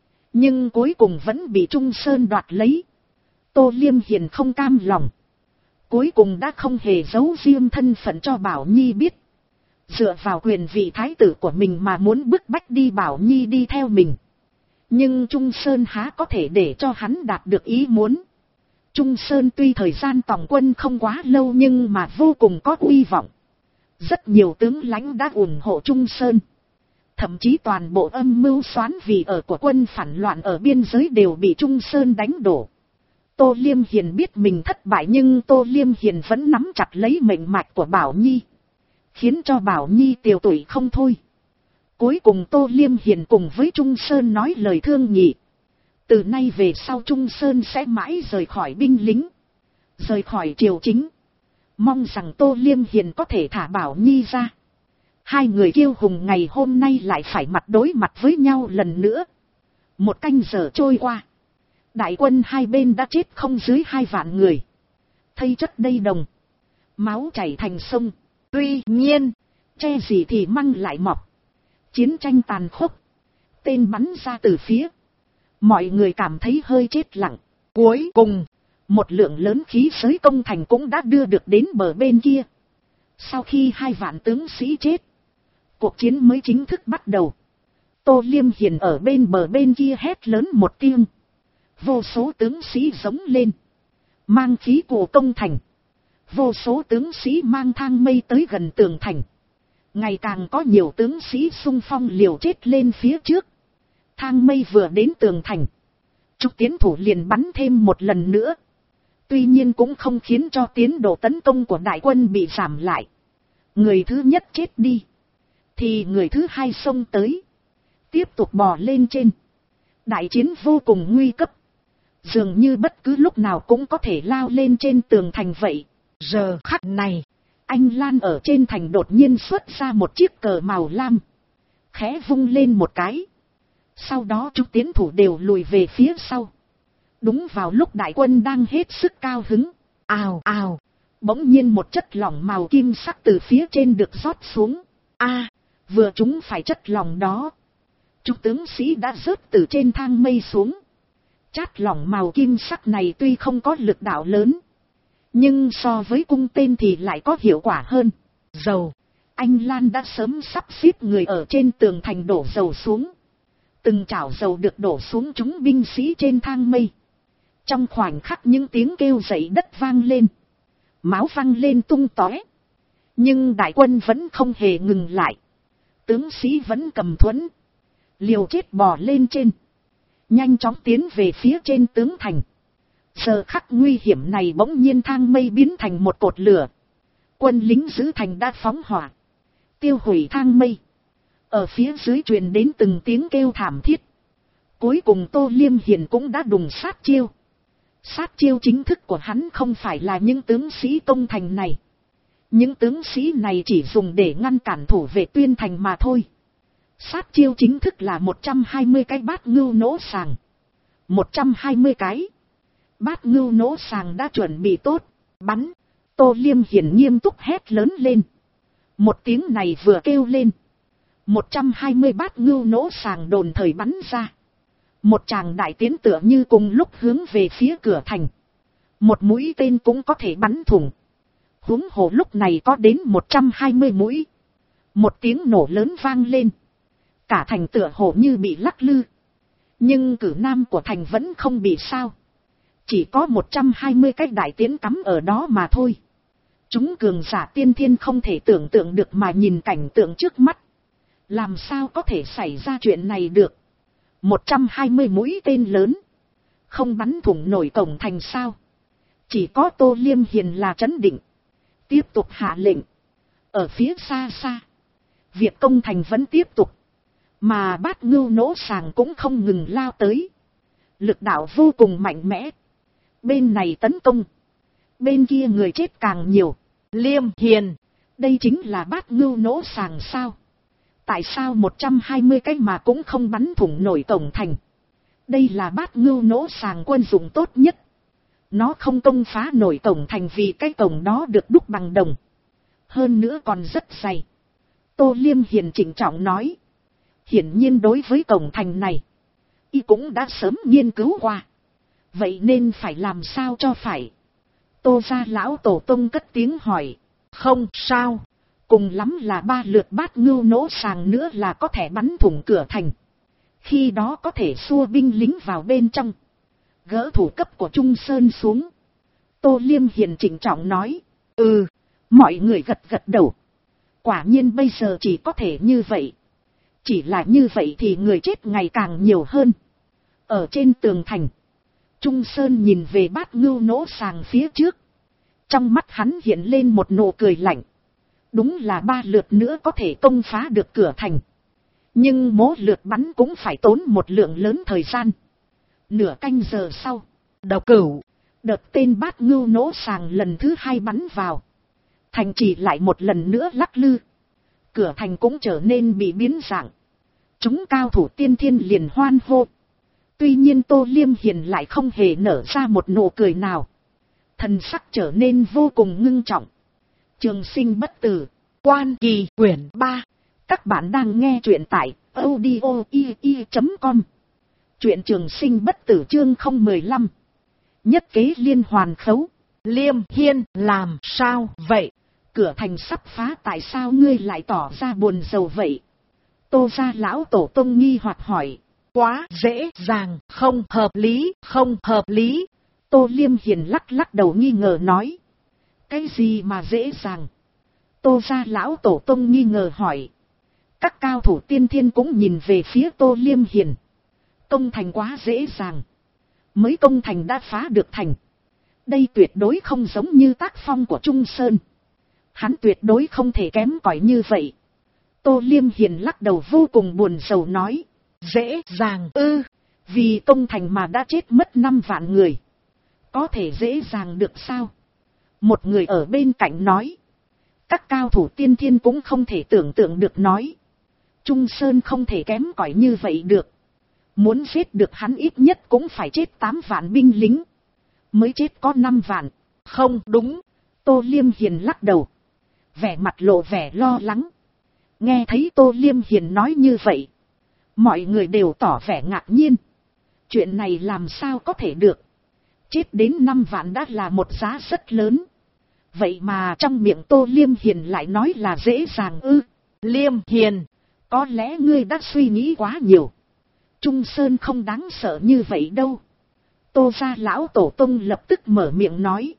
Nhưng cuối cùng vẫn bị Trung Sơn đoạt lấy. Tô Liêm Hiền không cam lòng. Cuối cùng đã không hề giấu riêng thân phận cho Bảo Nhi biết. Dựa vào quyền vị thái tử của mình mà muốn bức bách đi Bảo Nhi đi theo mình. Nhưng Trung Sơn há có thể để cho hắn đạt được ý muốn. Trung Sơn tuy thời gian tòng quân không quá lâu nhưng mà vô cùng có uy vọng. Rất nhiều tướng lãnh đã ủng hộ Trung Sơn. Thậm chí toàn bộ âm mưu xoán vì ở của quân phản loạn ở biên giới đều bị Trung Sơn đánh đổ. Tô Liêm Hiền biết mình thất bại nhưng Tô Liêm Hiền vẫn nắm chặt lấy mệnh mạch của Bảo Nhi. Khiến cho Bảo Nhi tiều tụy không thôi. Cuối cùng Tô Liêm Hiền cùng với Trung Sơn nói lời thương nghị. Từ nay về sau Trung Sơn sẽ mãi rời khỏi binh lính. Rời khỏi triều chính. Mong rằng Tô Liêm Hiền có thể thả Bảo Nhi ra. Hai người kiêu hùng ngày hôm nay lại phải mặt đối mặt với nhau lần nữa. Một canh giờ trôi qua. Đại quân hai bên đã chết không dưới 2 vạn người. Thây chất đầy đồng. Máu chảy thành sông. Tuy nhiên, che gì thì măng lại mọc. Chiến tranh tàn khốc. Tên bắn ra từ phía. Mọi người cảm thấy hơi chết lặng. Cuối cùng, một lượng lớn khí giới công thành cũng đã đưa được đến bờ bên kia. Sau khi 2 vạn tướng sĩ chết, cuộc chiến mới chính thức bắt đầu. Tô Liêm Hiền ở bên bờ bên kia hét lớn một tiếng. Vô số tướng sĩ giống lên. Mang khí của công thành. Vô số tướng sĩ mang thang mây tới gần tường thành. Ngày càng có nhiều tướng sĩ xung phong liều chết lên phía trước. Thang mây vừa đến tường thành. Trúc tiến thủ liền bắn thêm một lần nữa. Tuy nhiên cũng không khiến cho tiến độ tấn công của đại quân bị giảm lại. Người thứ nhất chết đi. Thì người thứ hai xông tới. Tiếp tục bò lên trên. Đại chiến vô cùng nguy cấp. Dường như bất cứ lúc nào cũng có thể lao lên trên tường thành vậy. Giờ khắc này, anh Lan ở trên thành đột nhiên xuất ra một chiếc cờ màu lam. Khẽ vung lên một cái. Sau đó chúng tiến thủ đều lùi về phía sau. Đúng vào lúc đại quân đang hết sức cao hứng. Ào ào. Bỗng nhiên một chất lỏng màu kim sắc từ phía trên được rót xuống. Vừa chúng phải chất lỏng đó. Chúng tướng sĩ đã rớt từ trên thang mây xuống. Chát lỏng màu kim sắc này tuy không có lực đạo lớn. Nhưng so với cung tên thì lại có hiệu quả hơn. Dầu. Anh Lan đã sớm sắp xếp người ở trên tường thành đổ dầu xuống. Từng chảo dầu được đổ xuống chúng binh sĩ trên thang mây. Trong khoảnh khắc những tiếng kêu dậy đất vang lên. Máu văng lên tung tóe. Nhưng đại quân vẫn không hề ngừng lại. Tướng sĩ vẫn cầm thuẫn. Liều chết bò lên trên. Nhanh chóng tiến về phía trên tướng thành. Giờ khắc nguy hiểm này bỗng nhiên thang mây biến thành một cột lửa. Quân lính giữ thành đã phóng hỏa. Tiêu hủy thang mây. Ở phía dưới truyền đến từng tiếng kêu thảm thiết. Cuối cùng Tô Liêm Hiền cũng đã đùng sát chiêu. Sát chiêu chính thức của hắn không phải là những tướng sĩ công thành này. Những tướng sĩ này chỉ dùng để ngăn cản thủ vệ tuyên thành mà thôi. Sát chiêu chính thức là 120 cái bát ngưu nỗ sàng. 120 cái. Bát ngưu nỗ sàng đã chuẩn bị tốt. Bắn. Tô Liêm Hiền nghiêm túc hét lớn lên. Một tiếng này vừa kêu lên. 120 bát ngưu nỗ sàng đồn thời bắn ra. Một tràng đại tiến tựa như cùng lúc hướng về phía cửa thành. Một mũi tên cũng có thể bắn thủng. Huống hồ lúc này có đến 120 mũi. Một tiếng nổ lớn vang lên. Cả thành tựa hồ như bị lắc lư. Nhưng cử nam của thành vẫn không bị sao. Chỉ có 120 cái đại tiến cắm ở đó mà thôi. Chúng cường giả tiên thiên không thể tưởng tượng được mà nhìn cảnh tượng trước mắt. Làm sao có thể xảy ra chuyện này được? 120 mũi tên lớn. Không bắn thủng nổi cổng thành sao? Chỉ có Tô Liêm Hiền là trấn định. Tiếp tục hạ lệnh. Ở phía xa xa. Việc công thành vẫn tiếp tục. Mà Bát Ngưu nỗ sàng cũng không ngừng lao tới. Lực đạo vô cùng mạnh mẽ. Bên này tấn công. Bên kia người chết càng nhiều. Liêm Hiền. Đây chính là Bát Ngưu nỗ sàng sao? Tại sao 120 cái mà cũng không bắn thủng nổi cổng thành? Đây là Bát Ngưu nỗ sàng quân dụng tốt nhất. Nó không công phá nổi cổng thành vì cái cổng đó được đúc bằng đồng. Hơn nữa còn rất dày. Tô Liêm Hiền trịnh trọng nói. Hiển nhiên đối với cổng thành này, y cũng đã sớm nghiên cứu qua. Vậy nên phải làm sao cho phải? Tô gia lão tổ tông cất tiếng hỏi. Không sao. Cùng lắm là 3 lượt Bát Ngưu nỗ sàng nữa là có thể bắn thủng cửa thành. Khi đó có thể xua binh lính vào bên trong. Gỡ thủ cấp của Trung Sơn xuống. Tô Liêm Hiền trịnh trọng nói. Mọi người gật gật đầu. Quả nhiên bây giờ chỉ có thể như vậy. Chỉ là như vậy thì người chết ngày càng nhiều hơn. Ở trên tường thành, Trung Sơn nhìn về Bát Ngưu nỗ sàng phía trước. Trong mắt hắn hiện lên một nụ cười lạnh. Đúng là 3 lượt nữa có thể công phá được cửa thành. Nhưng mỗi lượt bắn cũng phải tốn một lượng lớn thời gian. Nửa canh giờ sau, Độc Cửu, đợt tên Bát Ngưu nỗ sàng lần thứ 2 bắn vào. Thành chỉ lại một lần nữa lắc lư. Cửa thành cũng trở nên bị biến dạng. Chúng cao thủ tiên thiên liền hoan hô. Tuy nhiên Tô Liêm Hiền lại không hề nở ra một nụ cười nào. Thần sắc trở nên vô cùng ngưng trọng. Trường Sinh Bất Tử, Quan Kỳ quyển 3. Các bạn đang nghe truyện tại audio.com. Truyện Trường Sinh Bất Tử chương 015. Nhất kế liên hoàn khấu. Liêm Hiên làm sao vậy? Cửa thành sắp phá, tại sao ngươi lại tỏ ra buồn rầu vậy? Tô gia lão tổ tông nghi hoặc hỏi. Quá dễ dàng, không hợp lý, không hợp lý. Tô Liêm Hiền lắc lắc đầu nghi ngờ nói. Cái gì mà dễ dàng? Tô gia lão tổ tông nghi ngờ hỏi. Các cao thủ tiên thiên cũng nhìn về phía Tô Liêm Hiền. Công thành quá dễ dàng. Mới công thành đã phá được thành. Đây tuyệt đối không giống như tác phong của Trung Sơn. Hắn tuyệt đối không thể kém cỏi như vậy. Tô Liêm Hiền lắc đầu vô cùng buồn rầu nói. Dễ dàng vì công thành mà đã chết mất 5 vạn người. Có thể dễ dàng được sao? Một người ở bên cạnh nói. Các cao thủ tiên thiên cũng không thể tưởng tượng được nói. Trung Sơn không thể kém cỏi như vậy được. Muốn giết được hắn ít nhất cũng phải chết 8 vạn binh lính. Mới chết có 5 vạn. Không đúng. Tô Liêm Hiền lắc đầu. Vẻ mặt lộ vẻ lo lắng. Nghe thấy Tô Liêm Hiền nói như vậy. Mọi người đều tỏ vẻ ngạc nhiên. Chuyện này làm sao có thể được. Chết đến 5 vạn đã là một giá rất lớn. Vậy mà trong miệng Tô Liêm Hiền lại nói là dễ dàng Liêm Hiền, có lẽ ngươi đã suy nghĩ quá nhiều. Trung Sơn không đáng sợ như vậy đâu. Tô gia lão tổ tông lập tức mở miệng nói.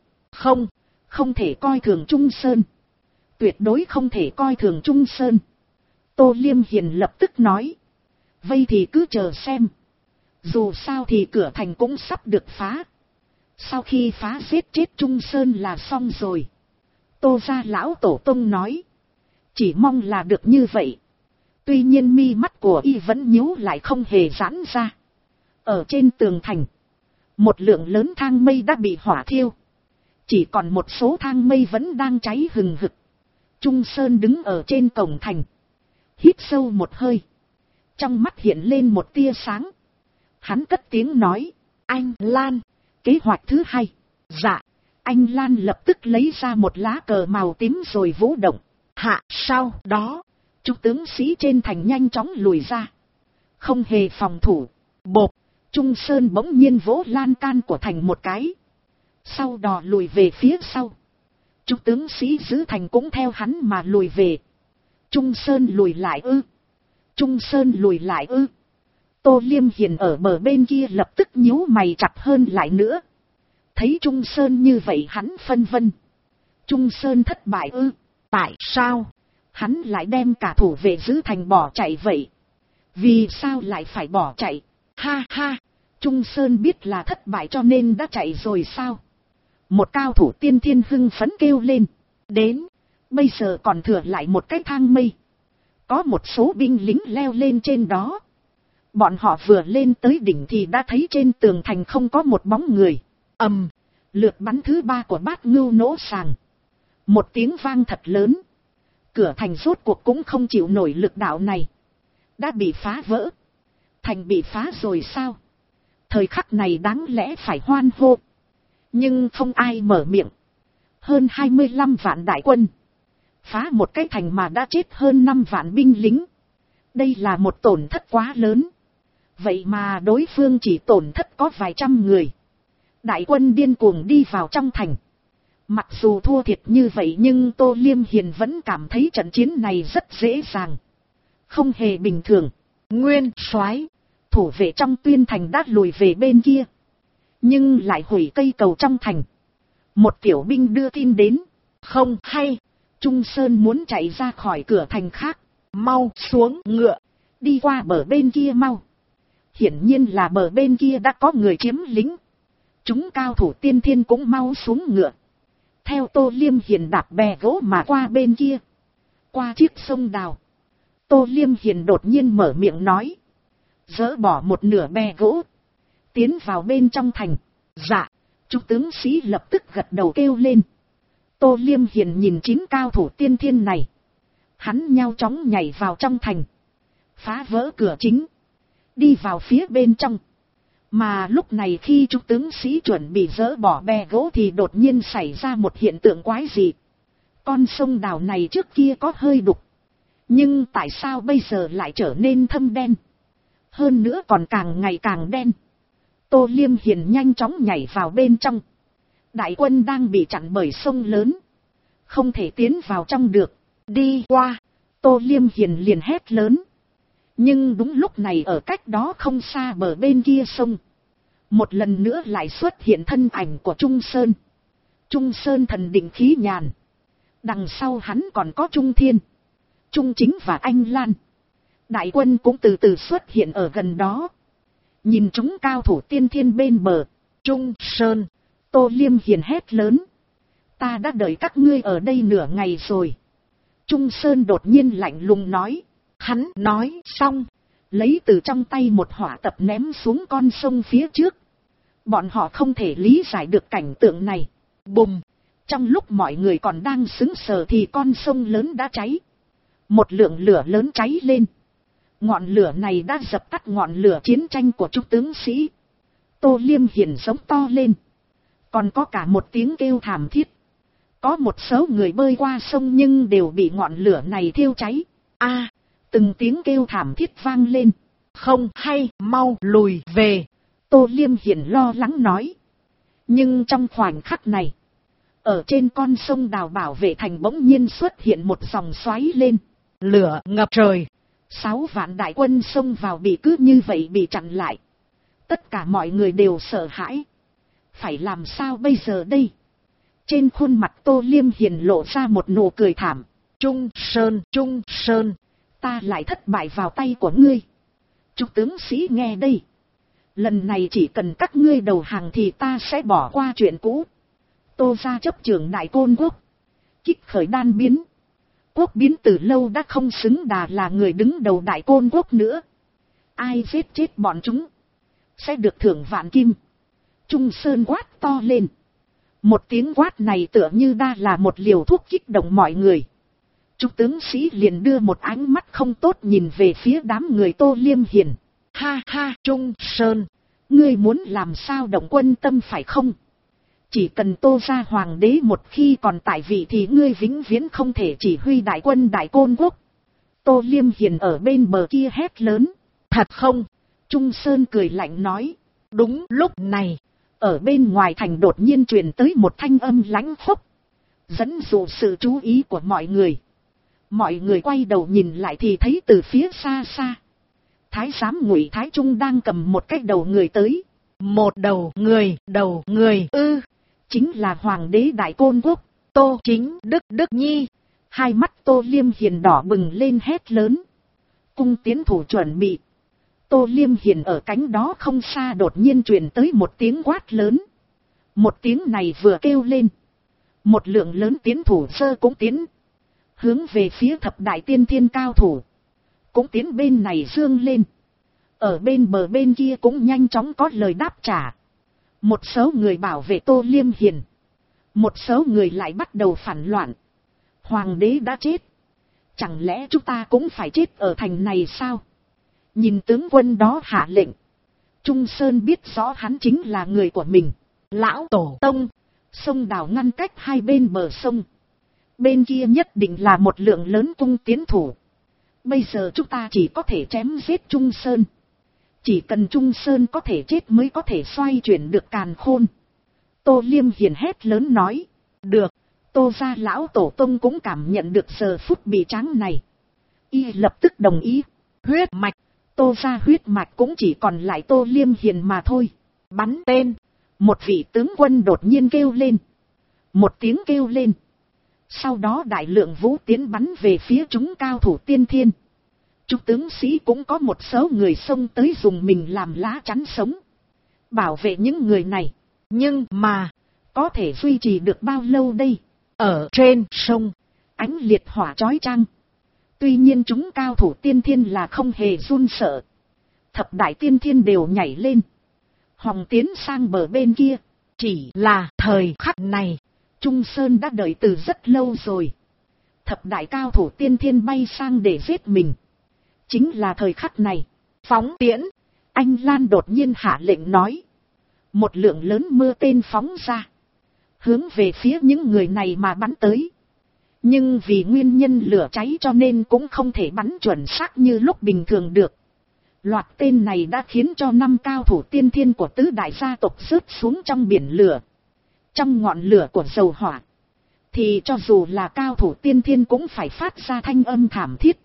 Không thể coi thường Trung Sơn. Tuyệt đối không thể coi thường Trung Sơn. Tô Liêm Hiền lập tức nói. Vậy thì cứ chờ xem. Dù sao thì cửa thành cũng sắp được phá. Sau khi phá giết chết Trung Sơn là xong rồi. Tô gia lão tổ tông nói. Chỉ mong là được như vậy. Tuy nhiên mi mắt của y vẫn nhíu lại không hề giãn ra. Ở trên tường thành, một lượng lớn thang mây đã bị hỏa thiêu. Chỉ còn một số thang mây vẫn đang cháy hừng hực. Trung Sơn đứng ở trên cổng thành. Hít sâu một hơi. Trong mắt hiện lên một tia sáng. Hắn cất tiếng nói. Anh Lan, kế hoạch thứ 2. Dạ. Anh Lan lập tức lấy ra một lá cờ màu tím rồi vũ động. Sau đó, chúng tướng sĩ trên thành nhanh chóng lùi ra. Không hề phòng thủ. Bộp, Trung Sơn bỗng nhiên vỗ lan can của thành một cái. Sau đó lùi về phía sau. Chúng tướng sĩ giữ thành cũng theo hắn mà lùi về. Trung Sơn lùi lại Trung Sơn lùi lại Tô Liêm Hiền ở bờ bên kia lập tức nhíu mày chặt hơn lại nữa. Thấy Trung Sơn như vậy hắn phân vân. Trung Sơn thất bại ư? Tại sao? Hắn lại đem cả thủ vệ giữ thành bỏ chạy vậy. Vì sao lại phải bỏ chạy? Ha ha, Trung Sơn biết là thất bại cho nên đã chạy rồi sao? Một cao thủ tiên thiên hưng phấn kêu lên. Đến, bây giờ còn thừa lại một cái thang mây. Có một số binh lính leo lên trên đó. Bọn họ vừa lên tới đỉnh thì đã thấy trên tường thành không có một bóng người. Lượt bắn thứ 3 của Bát Ngưu nổ sàng. Một tiếng vang thật lớn. Cửa thành rốt cuộc cũng không chịu nổi lực đạo này. Đã bị phá vỡ. Thành bị phá rồi sao? Thời khắc này đáng lẽ phải hoan hô. Nhưng không ai mở miệng. Hơn 25 vạn đại quân. Phá một cái thành mà đã chết hơn 5 vạn binh lính. Đây là một tổn thất quá lớn. Vậy mà đối phương chỉ tổn thất có vài trăm người. Đại quân điên cuồng đi vào trong thành. Mặc dù thua thiệt như vậy nhưng Tô Liêm Hiền vẫn cảm thấy trận chiến này rất dễ dàng. Không hề bình thường. Nguyên soái, thủ vệ trong tuyên thành đã lùi về bên kia. Nhưng lại hủy cây cầu trong thành. Một tiểu binh đưa tin đến. không hay, Trung Sơn muốn chạy ra khỏi cửa thành khác. mau xuống ngựa. Đi qua bờ bên kia mau. Hiển nhiên là bờ bên kia đã có người chiếm lính. Chúng cao thủ tiên thiên cũng mau xuống ngựa. Theo Tô Liêm Hiền đạp bè gỗ mà qua bên kia. Qua chiếc sông đào. Tô Liêm Hiền đột nhiên mở miệng nói. Dỡ bỏ một nửa bè gỗ. Tiến vào bên trong thành. Dạ. Chúng tướng sĩ lập tức gật đầu kêu lên. Tô Liêm Hiền nhìn 9 cao thủ tiên thiên này. Hắn nhanh chóng nhảy vào trong thành. Phá vỡ cửa chính. Đi vào phía bên trong. Mà lúc này khi chúng tướng sĩ chuẩn bị dỡ bỏ bè gỗ thì đột nhiên xảy ra một hiện tượng quái dị. Con sông đào này trước kia có hơi đục. Nhưng tại sao bây giờ lại trở nên thâm đen? Hơn nữa còn càng ngày càng đen. Tô Liêm Hiền nhanh chóng nhảy vào bên trong. Đại quân đang bị chặn bởi sông lớn. Không thể tiến vào trong được. Đi qua. Tô Liêm Hiền liền hét lớn. Nhưng đúng lúc này ở cách đó không xa bờ bên kia sông. Một lần nữa lại xuất hiện thân ảnh của Trung Sơn. Trung Sơn thần định khí nhàn. Đằng sau hắn còn có Trung Thiên, Trung Chính và Anh Lan. Đại quân cũng từ từ xuất hiện ở gần đó. Nhìn chúng cao thủ tiên thiên bên bờ. Trung Sơn, Tô Liêm Hiền hét lớn. Ta đã đợi các ngươi ở đây nửa ngày rồi. Trung Sơn đột nhiên lạnh lùng nói. hắn nói xong, lấy từ trong tay một hỏa tập ném xuống con sông phía trước. Bọn họ không thể lý giải được cảnh tượng này. bùm, Trong lúc mọi người còn đang sững sờ thì con sông lớn đã cháy. Một lượng lửa lớn cháy lên. Ngọn lửa này đã dập tắt ngọn lửa chiến tranh của chúng tướng sĩ. Tô Liêm Hiền sống to lên. Còn có cả một tiếng kêu thảm thiết. Có một số người bơi qua sông nhưng đều bị ngọn lửa này thiêu cháy. Từng tiếng kêu thảm thiết vang lên. không hay, mau lùi về. Tô Liêm Hiền lo lắng nói. Nhưng trong khoảnh khắc này, ở trên con sông đào bảo vệ thành bỗng nhiên xuất hiện một dòng xoáy lên. Lửa ngập trời. 6 vạn đại quân xông vào bị cứ như vậy bị chặn lại. Tất cả mọi người đều sợ hãi. Phải làm sao bây giờ đây? Trên khuôn mặt Tô Liêm Hiền lộ ra một nụ cười thảm. Trung Sơn, ta lại thất bại vào tay của ngươi. Chúng tướng sĩ nghe đây. Lần này chỉ cần các ngươi đầu hàng thì ta sẽ bỏ qua chuyện cũ. Tô gia chấp trưởng Đại Côn Quốc. Kích khởi đan biến. Quốc biến từ lâu đã không xứng đà là người đứng đầu Đại Côn Quốc nữa. Ai giết chết bọn chúng sẽ được thưởng vạn kim. Trung Sơn quát to lên. Một tiếng quát này tựa như đa là một liều thuốc kích động mọi người. Chúng tướng sĩ liền đưa một ánh mắt không tốt nhìn về phía đám người Tô Liêm Hiền. Ha ha, Trung Sơn, ngươi muốn làm sao động quân tâm phải không? Chỉ cần Tô gia hoàng đế một khi còn tại vị thì ngươi vĩnh viễn không thể chỉ huy đại quân Đại Côn Quốc. Tô Liêm Hiền ở bên bờ kia hét lớn. Thật không? Trung Sơn cười lạnh nói. Đúng lúc này, ở bên ngoài thành đột nhiên truyền tới một thanh âm lãnh khốc, dẫn dụ sự chú ý của mọi người. Mọi người quay đầu nhìn lại thì thấy từ phía xa xa, Thái giám Ngụy Thái Trung đang cầm một cái đầu người tới. một đầu người ư? Chính là hoàng đế Đại Côn Quốc, Tô Chính Đức Đức Nhi. Hai mắt Tô Liêm Hiền đỏ bừng lên hét lớn. Cung tiến thủ chuẩn bị. Tô Liêm Hiền ở cánh đó không xa đột nhiên truyền tới một tiếng quát lớn. Một tiếng này vừa kêu lên. Một lượng lớn tiến thủ sơ cũng tiến. Hướng về phía thập đại tiên thiên cao thủ. Cũng tiến bên này dương lên. Ở bên bờ bên kia cũng nhanh chóng có lời đáp trả. Một số người bảo vệ Tô Liêm Hiền. Một số người lại bắt đầu phản loạn. Hoàng đế đã chết. Chẳng lẽ chúng ta cũng phải chết ở thành này sao? Nhìn tướng quân đó hạ lệnh. Trung Sơn biết rõ hắn chính là người của mình. Lão Tổ Tông. Sông đào ngăn cách hai bên bờ sông. Bên kia nhất định là một lượng lớn cung tiến thủ. Bây giờ chúng ta chỉ có thể chém giết Trung Sơn. Chỉ cần Trung Sơn có thể chết mới có thể xoay chuyển được càn khôn. Tô Liêm Hiền hét lớn nói. Được. Tô gia lão tổ tông cũng cảm nhận được giờ phút bị tráng này. Y lập tức đồng ý. Huyết mạch. Tô gia huyết mạch cũng chỉ còn lại Tô Liêm Hiền mà thôi. Bắn tên. Một vị tướng quân đột nhiên kêu lên. Một tiếng kêu lên. Sau đó đại lượng vũ tiến bắn về phía chúng cao thủ tiên thiên. Chúng tướng sĩ cũng có một số người xông tới dùng mình làm lá chắn sống. Bảo vệ những người này. Nhưng mà, có thể duy trì được bao lâu đây? Ở trên sông, ánh liệt hỏa chói chang. Tuy nhiên chúng cao thủ tiên thiên là không hề run sợ. Thập đại tiên thiên đều nhảy lên. Hòng tiến sang bờ bên kia. Chỉ là thời khắc này. Trung Sơn đã đợi từ rất lâu rồi. Thập đại cao thủ tiên thiên bay sang để giết mình. Chính là thời khắc này. Phóng tiễn. Anh Lan đột nhiên hạ lệnh nói. Một lượng lớn mưa tên phóng ra. Hướng về phía những người này mà bắn tới. Nhưng vì nguyên nhân lửa cháy cho nên cũng không thể bắn chuẩn xác như lúc bình thường được. Loạt tên này đã khiến cho 5 cao thủ tiên thiên của tứ đại gia tộc rớt xuống trong biển lửa. Trong ngọn lửa của dầu hỏa. Thì cho dù là cao thủ tiên thiên cũng phải phát ra thanh âm thảm thiết.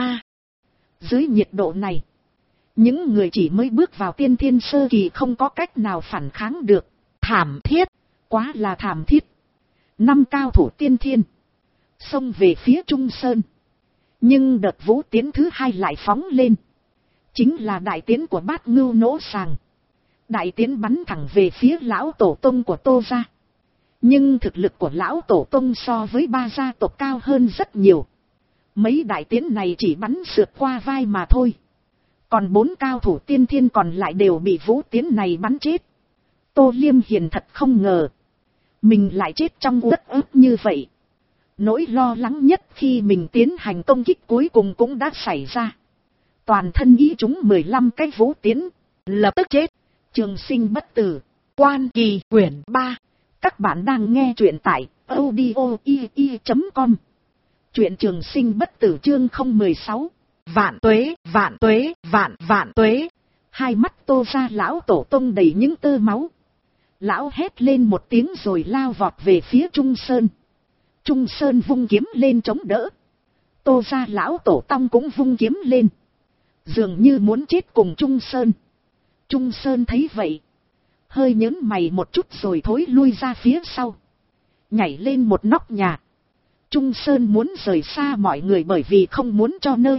Dưới nhiệt độ này. Những người chỉ mới bước vào tiên thiên sơ kỳ không có cách nào phản kháng được. Thảm thiết. Quá là thảm thiết. 5 cao thủ tiên thiên. Xông về phía Trung Sơn. Nhưng đợt vũ tiến thứ hai lại phóng lên. Chính là đại tiến của Bát Ngưu Nỗ Sàng. Đại tiến bắn thẳng về phía lão tổ tông của Tô gia. Nhưng thực lực của lão tổ tông so với 3 gia tộc cao hơn rất nhiều. Mấy đại tiến này chỉ bắn sượt qua vai mà thôi. Còn 4 cao thủ tiên thiên còn lại đều bị vũ tiến này bắn chết. Tô Liêm Hiền thật không ngờ. Mình lại chết trong uất ức như vậy. Nỗi lo lắng nhất khi mình tiến hành công kích cuối cùng cũng đã xảy ra. Toàn thân ý chúng 15 cái vũ tiến. Lập tức chết. Trường sinh bất tử. Quan Kỳ quyển 3. Các bạn đang nghe truyện tại audio.com. Truyện Trường Sinh bất tử chương 016. Vạn tuế, vạn tuế, vạn tuế. Hai mắt Tô gia lão tổ tông đầy những tơ máu. Lão hét lên một tiếng rồi lao vọt về phía Trung Sơn. Trung Sơn vung kiếm lên chống đỡ. Tô gia lão tổ tông cũng vung kiếm lên. Dường như muốn chết cùng Trung Sơn. Trung Sơn thấy vậy. Hơi nhớn mày một chút rồi thối lui ra phía sau. Nhảy lên một nóc nhà. Trung Sơn muốn rời xa mọi người bởi vì không muốn cho nơi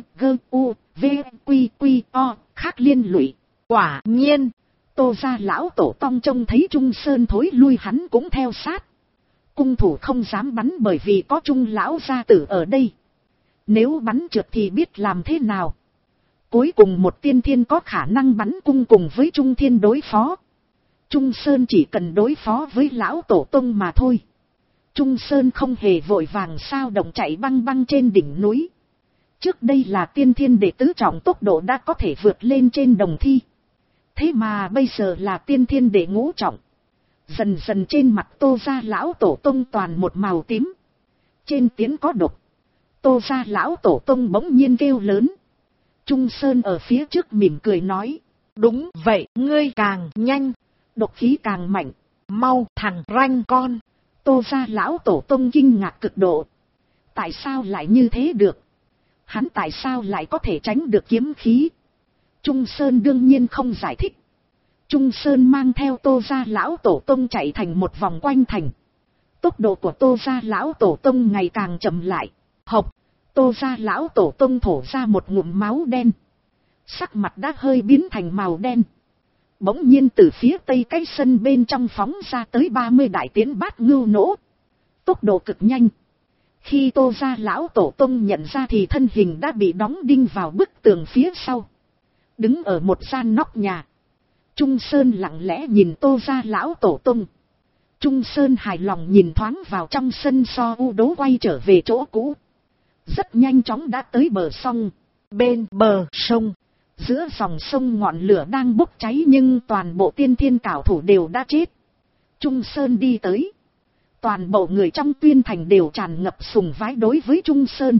G.U.V.Q.Q.O. khác liên lụy. Quả nhiên. Tô gia lão tổ tông trông thấy Trung Sơn thối lui hắn cũng theo sát. Cung thủ không dám bắn bởi vì có Trung lão gia tử ở đây. Nếu bắn trượt thì biết làm thế nào. Cuối cùng một tiên thiên có khả năng bắn cung cùng với Trung Thiên đối phó. Trung Sơn chỉ cần đối phó với lão tổ tông mà thôi. Trung Sơn không hề vội vàng sao động chạy băng băng trên đỉnh núi. Trước đây là tiên thiên đệ tứ trọng tốc độ đã có thể vượt lên trên đồng thi. Thế mà bây giờ là tiên thiên đệ ngũ trọng. Dần dần trên mặt Tô gia lão tổ tông toàn một màu tím. Trên tiến có độc. Tô gia lão tổ tông bỗng nhiên kêu lớn. Trung Sơn ở phía trước mỉm cười nói. Đúng vậy, ngươi càng nhanh. Độc khí càng mạnh. Mau thằng ranh con. Tô gia lão tổ tông kinh ngạc cực độ. Tại sao lại như thế được? Hắn tại sao lại có thể tránh được kiếm khí? Trung Sơn đương nhiên không giải thích. Trung Sơn mang theo Tô gia lão tổ tông chạy thành một vòng quanh thành. Tốc độ của Tô gia lão tổ tông ngày càng chậm lại. Hộc, Tô gia lão tổ tông thổ ra một ngụm máu đen. Sắc mặt đã hơi biến thành màu đen. Bỗng nhiên từ phía tây cái sân bên trong phóng ra tới 30 đại tiến bát ngưu nỗ. Tốc độ cực nhanh. Khi Tô gia lão tổ tông nhận ra thì thân hình đã bị đóng đinh vào bức tường phía sau. Đứng ở một gian nóc nhà. Trung Sơn lặng lẽ nhìn Tô gia lão tổ tông. Trung Sơn hài lòng nhìn thoáng vào trong sân so u đố quay trở về chỗ cũ. Rất nhanh chóng đã tới bờ sông. Bên bờ sông, giữa dòng sông ngọn lửa đang bốc cháy nhưng toàn bộ tiên thiên cảo thủ đều đã chết. Trung Sơn đi tới. Toàn bộ người trong tuyên thành đều tràn ngập sùng vái đối với Trung Sơn.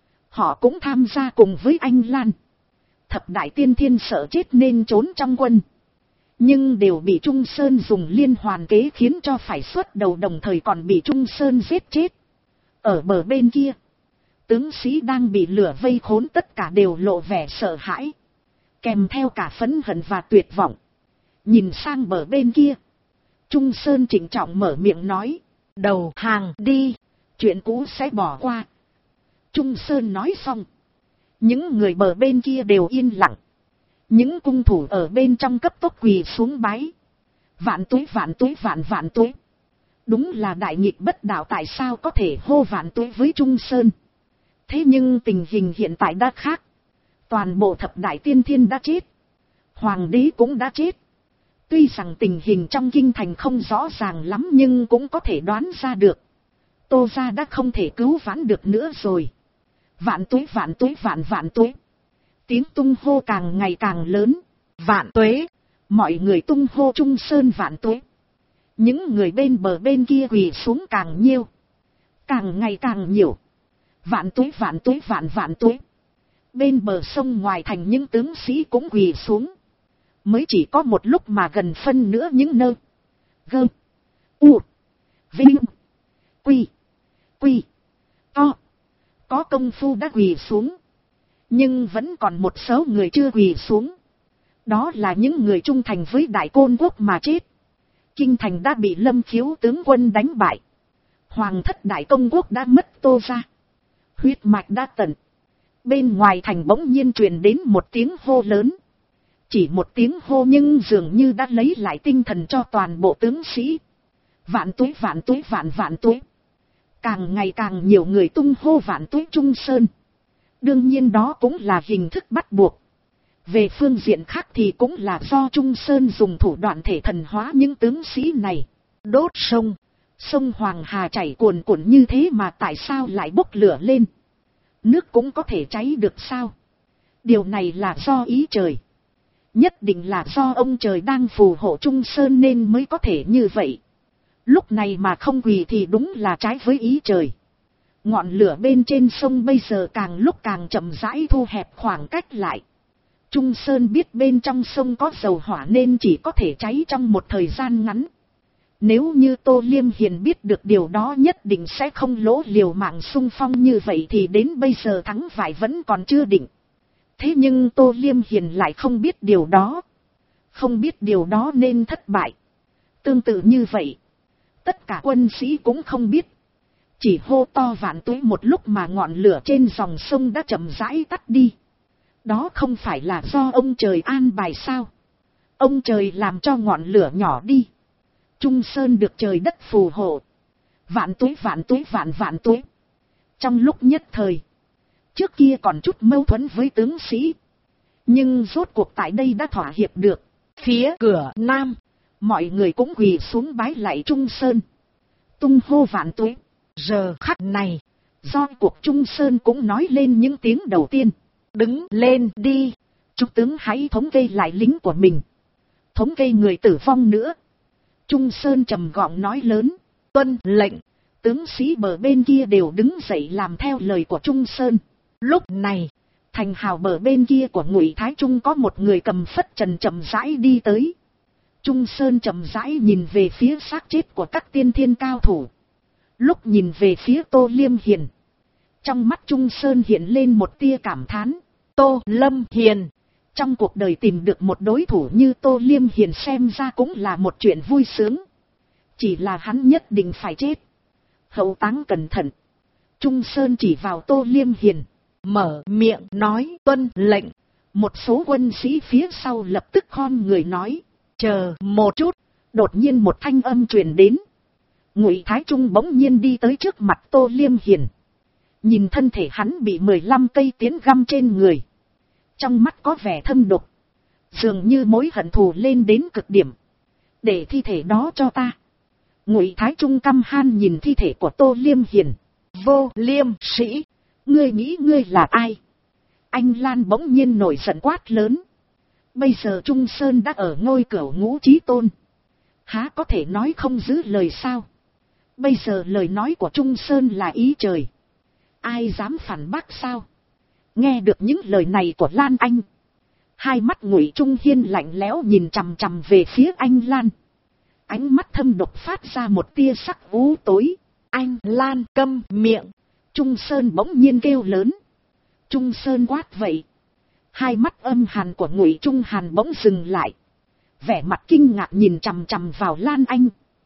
Họ cũng tham gia cùng với anh Lan. Thập đại tiên thiên sợ chết nên trốn trong quân. Nhưng đều bị Trung Sơn dùng liên hoàn kế khiến cho phải xuất đầu, đồng thời còn bị Trung Sơn giết chết. Ở bờ bên kia, tướng sĩ đang bị lửa vây khốn tất cả đều lộ vẻ sợ hãi. Kèm theo cả phẫn hận và tuyệt vọng. Nhìn sang bờ bên kia, Trung Sơn trịnh trọng mở miệng nói. đầu hàng đi, chuyện cũ sẽ bỏ qua. Trung Sơn nói xong. Những người bờ bên kia đều yên lặng. Những cung thủ ở bên trong cấp tốc quỳ xuống bái. Vạn tuế vạn tuế vạn vạn tuế. Đúng là đại nghịch bất đạo, tại sao có thể hô vạn tuế với Trung Sơn. Thế nhưng tình hình hiện tại đã khác. Toàn bộ thập đại tiên thiên đã chết. Hoàng đế cũng đã chết. Tuy rằng tình hình trong kinh thành không rõ ràng lắm nhưng cũng có thể đoán ra được. Tô gia đã không thể cứu vãn được nữa rồi. Vạn tuế vạn tuế vạn vạn tuế. Tiếng tung hô càng ngày càng lớn. vạn tuế. Mọi người tung hô Trung Sơn vạn tuế. Những người bên bờ bên kia quỳ xuống càng nhiều. Càng ngày càng nhiều. Vạn tuế vạn tuế vạn vạn tuế. Bên bờ sông ngoài thành những tướng sĩ cũng quỳ xuống. Mới chỉ có một lúc mà gần phân nữa những nơi. Gơ. U. Vinh. Quy. Quy. To. Có công phu đã quỳ xuống. Nhưng vẫn còn một số người chưa quỳ xuống. Đó là những người trung thành với Đại Côn Quốc mà chết. Kinh thành đã bị Lâm Khiếu tướng quân đánh bại. Hoàng thất Đại Công Quốc đã mất Tô gia. Huyết mạch đã tận. Bên ngoài thành bỗng nhiên truyền đến một tiếng hô lớn. Chỉ một tiếng hô nhưng dường như đã lấy lại tinh thần cho toàn bộ tướng sĩ. Vạn tuế vạn tuế vạn vạn tuế. Càng ngày càng nhiều người tung hô vạn tuế Trung Sơn. Đương nhiên đó cũng là hình thức bắt buộc. Về phương diện khác thì cũng là do Trung Sơn dùng thủ đoạn thể thần hóa những tướng sĩ này. Đốt sông. Sông Hoàng Hà chảy cuồn cuộn như thế mà tại sao lại bốc lửa lên? Nước cũng có thể cháy được sao? Điều này là do ý trời. Nhất định là do ông trời đang phù hộ Trung Sơn nên mới có thể như vậy. Lúc này mà không quỳ thì đúng là trái với ý trời. Ngọn lửa bên trên sông bây giờ càng lúc càng chậm rãi thu hẹp khoảng cách lại. Trung Sơn biết bên trong sông có dầu hỏa nên chỉ có thể cháy trong một thời gian ngắn. Nếu như Tô Liêm Hiền biết được điều đó nhất định sẽ không lỗ liều mạng xung phong như vậy thì đến bây giờ thắng vải vẫn còn chưa định. Thế nhưng Tô Liêm Hiền lại không biết điều đó. Không biết điều đó nên thất bại. Tương tự như vậy, tất cả quân sĩ cũng không biết. Chỉ hô to vạn tuế một lúc mà ngọn lửa trên dòng sông đã chậm rãi tắt đi. Đó không phải là do ông trời an bài sao? Ông trời làm cho ngọn lửa nhỏ đi. Trung Sơn được trời đất phù hộ. Vạn tuế vạn tuế vạn vạn tuế. Trong lúc nhất thời, trước kia còn chút mâu thuẫn với tướng sĩ. Nhưng rốt cuộc tại đây đã thỏa hiệp được. Phía cửa nam, mọi người cũng quỳ xuống bái lạy Trung Sơn. Tung hô vạn tuế. Giờ khắc này, do cuộc Trung Sơn cũng nói lên những tiếng đầu tiên. đứng lên đi. Trung tướng hãy thống kê lại lính của mình. Thống kê người tử vong nữa. Trung Sơn trầm giọng nói lớn. Tuân lệnh. Tướng sĩ bờ bên kia đều đứng dậy làm theo lời của Trung Sơn. Lúc này, thành hào bờ bên kia của Ngụy Thái Trung có một người cầm phất trần chậm rãi đi tới. Trung Sơn chậm rãi nhìn về phía xác chết của các tiên thiên cao thủ. Lúc nhìn về phía Tô Liêm Hiền, trong mắt Trung Sơn hiện lên một tia cảm thán. Tô Lâm Hiền, Trong cuộc đời tìm được một đối thủ như Tô Liêm Hiền xem ra cũng là một chuyện vui sướng. Chỉ là hắn nhất định phải chết. Hậu táng cẩn thận. Trung Sơn chỉ vào Tô Liêm Hiền, mở miệng nói tuân lệnh. Một số quân sĩ phía sau lập tức khom người nói, chờ một chút. Đột nhiên một thanh âm truyền đến. Ngụy Thái Trung bỗng nhiên đi tới trước mặt Tô Liêm Hiền. Nhìn thân thể hắn bị 15 cây tiến găm trên người. Trong mắt có vẻ thâm độc. Dường như mối hận thù lên đến cực điểm. Để thi thể đó cho ta. Ngụy Thái Trung căm han nhìn thi thể của Tô Liêm Hiền. Vô Liêm sĩ, ngươi nghĩ ngươi là ai? Anh Lan bỗng nhiên nổi giận quát lớn. Bây giờ Trung Sơn đã ở ngôi Cửu Ngũ Chí Tôn. Há có thể nói không giữ lời sao? Bây giờ lời nói của Trung Sơn là ý trời. Ai dám phản bác sao? Nghe được những lời này của Lan Anh. Hai mắt Ngụy Trung Hiên lạnh lẽo nhìn chằm chằm về phía anh Lan. Ánh mắt thâm độc phát ra một tia sắc u tối. Anh Lan câm miệng. Trung Sơn bỗng nhiên kêu lớn. Trung Sơn quát vậy. Hai mắt âm hàn của Ngụy Trung Hàn bỗng dừng lại. Vẻ mặt kinh ngạc nhìn chằm chằm vào Lan Anh.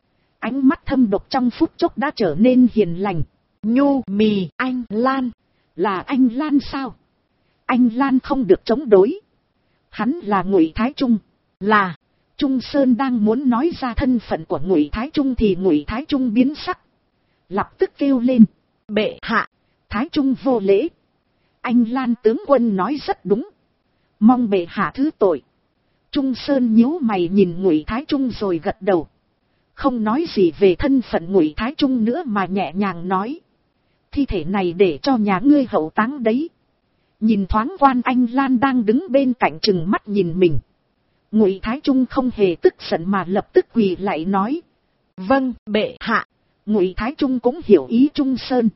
Ánh mắt thâm độc trong phút chốc đã trở nên hiền lành. Nhu mì anh Lan. Là anh Lan sao? Anh Lan không được chống đối. Hắn là Ngụy Thái Trung. Là. Trung Sơn đang muốn nói ra thân phận của Ngụy Thái Trung thì Ngụy Thái Trung biến sắc. Lập tức kêu lên. Bệ hạ. Thái Trung vô lễ. Anh Lan tướng quân nói rất đúng. Mong bệ hạ thứ tội. Trung Sơn nhíu mày nhìn Ngụy Thái Trung rồi gật đầu. Không nói gì về thân phận Ngụy Thái Trung nữa mà nhẹ nhàng nói. Thi thể này để cho nhà ngươi hậu táng đấy. Nhìn thoáng quan anh Lan đang đứng bên cạnh trừng mắt nhìn mình. Ngụy Thái Trung không hề tức giận mà lập tức quỳ lại nói. Vâng, bệ hạ. Ngụy Thái Trung cũng hiểu ý Trung Sơn.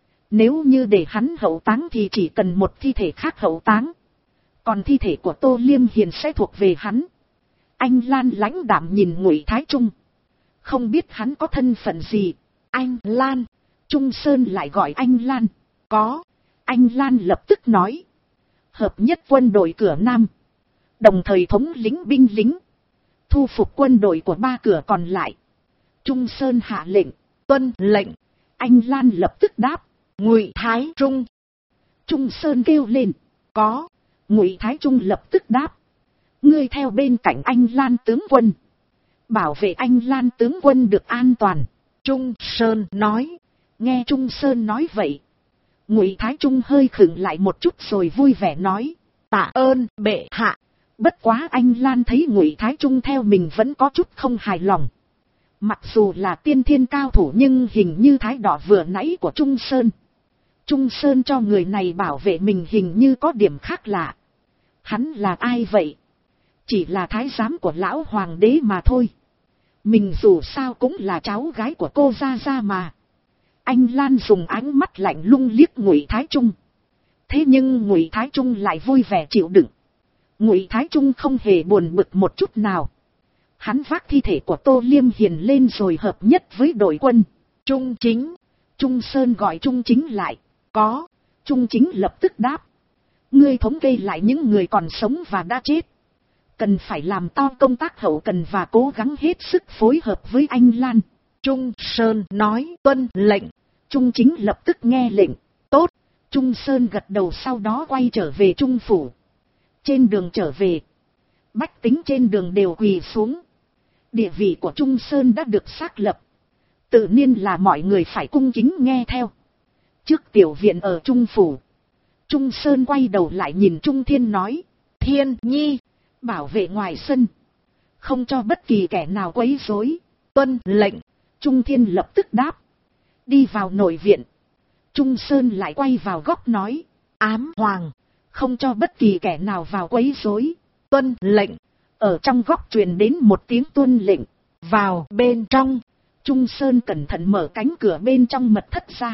Nếu như để hắn hậu táng thì chỉ cần một thi thể khác hậu táng. Còn thi thể của Tô Liêm Hiền sẽ thuộc về hắn. Anh Lan lãnh đạm nhìn Ngụy Thái Trung. Không biết hắn có thân phận gì. Anh Lan. Trung Sơn lại gọi anh Lan. Có. Anh Lan lập tức nói. Hợp nhất quân đội cửa Nam. Đồng thời thống lĩnh binh lính. Thu phục quân đội của 3 cửa còn lại. Trung Sơn hạ lệnh. Tuân lệnh. Anh Lan lập tức đáp. Ngụy Thái Trung. Trung Sơn kêu lên. Có. Ngụy Thái Trung lập tức đáp. Ngươi theo bên cạnh anh Lan tướng quân. Bảo vệ anh Lan tướng quân được an toàn. Trung Sơn nói. Nghe Trung Sơn nói vậy. Ngụy Thái Trung hơi khựng lại một chút rồi vui vẻ nói. Tạ ơn bệ hạ. Bất quá anh Lan thấy Ngụy Thái Trung theo mình vẫn có chút không hài lòng. Mặc dù là tiên thiên cao thủ nhưng hình như thái độ vừa nãy của Trung Sơn. Trung Sơn cho người này bảo vệ mình hình như có điểm khác lạ. Hắn là ai vậy? Chỉ là thái giám của lão hoàng đế mà thôi. Mình dù sao cũng là cháu gái của cô Gia Gia mà. Anh Lan dùng ánh mắt lạnh lùng liếc Ngụy Thái Trung. Thế nhưng Ngụy Thái Trung lại vui vẻ chịu đựng. Ngụy Thái Trung không hề buồn bực một chút nào. Hắn vác thi thể của Tô Liêm Hiền lên rồi hợp nhất với đội quân. Trung Chính. Trung Sơn gọi Trung Chính lại. Có. Trung Chính lập tức đáp. Ngươi thống kê lại những người còn sống và đã chết. Cần phải làm to công tác hậu cần và cố gắng hết sức phối hợp với anh Lan. Trung Sơn nói tuân lệnh. Trung Chính lập tức nghe lệnh. Tốt. Trung Sơn gật đầu sau đó quay trở về Trung Phủ. Trên đường trở về. Bách tính trên đường đều quỳ xuống. Địa vị của Trung Sơn đã được xác lập. Tự nhiên là mọi người phải cung kính nghe theo. Trước tiểu viện ở Trung Phủ. Trung Sơn quay đầu lại nhìn Trung Thiên nói. Thiên Nhi. Bảo vệ ngoài sân. Không cho bất kỳ kẻ nào quấy rối. Tuân lệnh. Trung Thiên lập tức đáp. Đi vào nội viện. Trung Sơn lại quay vào góc nói. Ám Hoàng. Không cho bất kỳ kẻ nào vào quấy rối. Tuân lệnh. Ở trong góc truyền đến một tiếng tuân lệnh. Vào bên trong. Trung Sơn cẩn thận mở cánh cửa bên trong mật thất ra.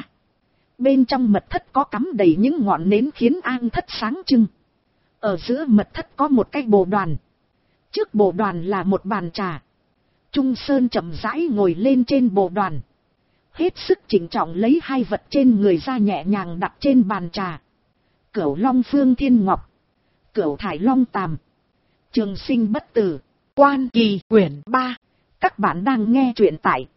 Bên trong mật thất có cắm đầy những ngọn nến khiến an thất sáng trưng. Ở giữa mật thất có một cái bồ đoàn. Trước bồ đoàn là một bàn trà. Trung Sơn chậm rãi ngồi lên trên bồ đoàn. Hết sức chỉnh trọng lấy 2 vật trên người ra nhẹ nhàng đặt trên bàn trà. Cửu Long Phương Thiên Ngọc. Cửu Thải Long Tàm, trường sinh bất tử, Quan Kỳ quyển 3. Các bạn đang nghe truyện tại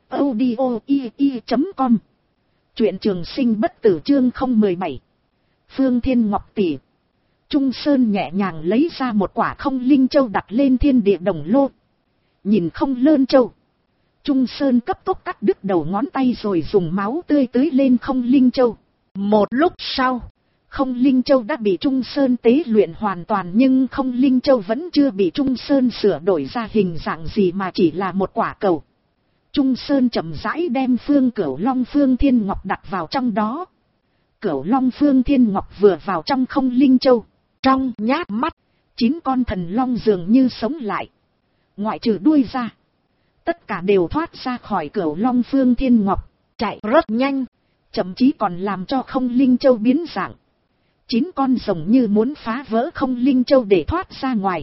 audio.com. Truyện trường sinh bất tử chương 017. Phương Thiên Ngọc tỷ. Trung Sơn nhẹ nhàng lấy ra một quả không linh châu đặt lên thiên địa đồng lô. Nhìn không lơn châu, Trung Sơn cấp tốc cắt đứt đầu ngón tay rồi dùng máu tươi tưới lên không linh châu. Một lúc sau, không linh châu đã bị Trung Sơn tế luyện hoàn toàn, nhưng không linh châu vẫn chưa bị Trung Sơn sửa đổi ra hình dạng gì mà chỉ là một quả cầu. Trung Sơn chậm rãi đem Phương Cửu Long Phương Thiên Ngọc đặt vào trong đó. Cửu Long Phương Thiên Ngọc vừa vào trong không linh châu, trong nhát mắt, 9 con thần long dường như sống lại. Ngoại trừ đuôi ra, tất cả đều thoát ra khỏi Cửu Long Phương Thiên Ngọc, chạy rất nhanh, thậm chí còn làm cho không linh châu biến dạng. 9 con rồng như muốn phá vỡ không linh châu để thoát ra ngoài,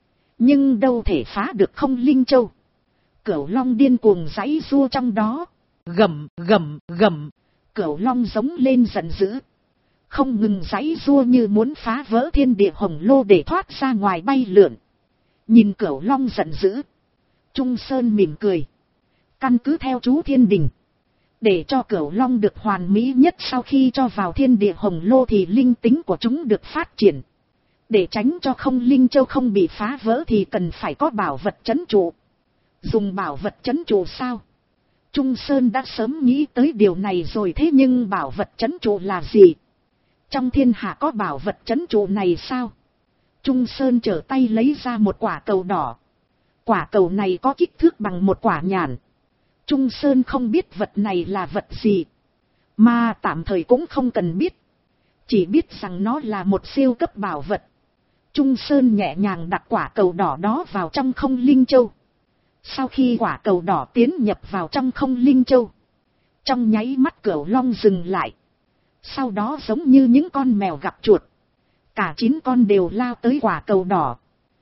nhưng đâu thể phá được không linh châu. Cửu Long điên cuồng giãy giụa trong đó, gầm gầm gầm. Cửu Long giống lên giận dữ, không ngừng giãy giụa như muốn phá vỡ thiên địa hồng lô để thoát ra ngoài bay lượn. Nhìn Cửu Long giận dữ, Trung Sơn mỉm cười. Căn cứ theo chú thiên đình, để cho Cửu Long được hoàn mỹ nhất sau khi cho vào thiên địa hồng lô thì linh tính của chúng được phát triển. Để tránh cho không linh châu không bị phá vỡ thì cần phải có bảo vật trấn trụ. Dùng bảo vật trấn trụ sao? Trung Sơn đã sớm nghĩ tới điều này rồi, thế nhưng bảo vật trấn trụ là gì? Trong thiên hạ có bảo vật trấn trụ này sao? Trung Sơn trở tay lấy ra một quả cầu đỏ. Quả cầu này có kích thước bằng một quả nhàn. Trung Sơn không biết vật này là vật gì, mà tạm thời cũng không cần biết, chỉ biết rằng nó là một siêu cấp bảo vật. Trung Sơn nhẹ nhàng đặt quả cầu đỏ đó vào trong không linh châu. Sau khi quả cầu đỏ tiến nhập vào trong không linh châu, trong nháy mắt Cửu Long dừng lại. Sau đó giống như những con mèo gặp chuột, cả 9 con đều lao tới quả cầu đỏ.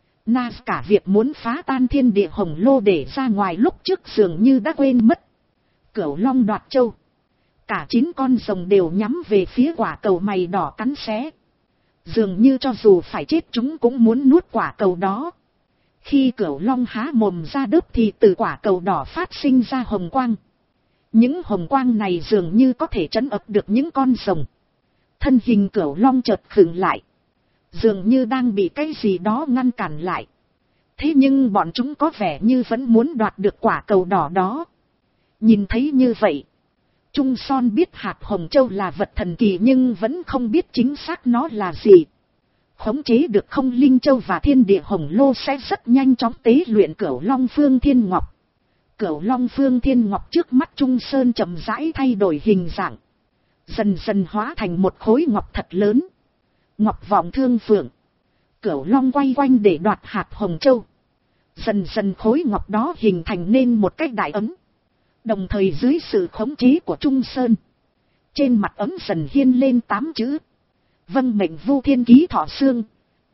Cả việc muốn phá tan thiên địa hồng lô để ra ngoài lúc trước dường như đã quên mất. Cửu Long đoạt châu, cả 9 con rồng đều nhắm về phía quả cầu mày đỏ cắn xé. Dường như cho dù phải chết chúng cũng muốn nuốt quả cầu đó. Khi Cửu Long há mồm ra đớp thì từ quả cầu đỏ phát sinh ra hồng quang. Những hồng quang này dường như có thể trấn áp được những con rồng. Thân hình Cửu Long chợt khựng lại, dường như đang bị cái gì đó ngăn cản lại. Thế nhưng bọn chúng có vẻ như vẫn muốn đoạt được quả cầu đỏ đó. Nhìn thấy như vậy, Trung Son biết hạt hồng châu là vật thần kỳ nhưng vẫn không biết chính xác nó là gì. Khống chế được không linh châu và thiên địa hồng lô sẽ rất nhanh chóng tế luyện Cửu Long Phương Thiên Ngọc. Cửu Long Phương Thiên Ngọc trước mắt Trung Sơn chậm rãi thay đổi hình dạng, dần dần hóa thành một khối ngọc thật lớn. Ngọc vọng thương phượng. Cửu Long quay quanh để đoạt hạt hồng châu. Dần dần khối ngọc đó hình thành nên một cái đại ấm. Đồng thời dưới sự khống chế của Trung Sơn, trên mặt ấm dần hiên lên 8 chữ: vâng mệnh Vu Thiên Ký Thọ Xương.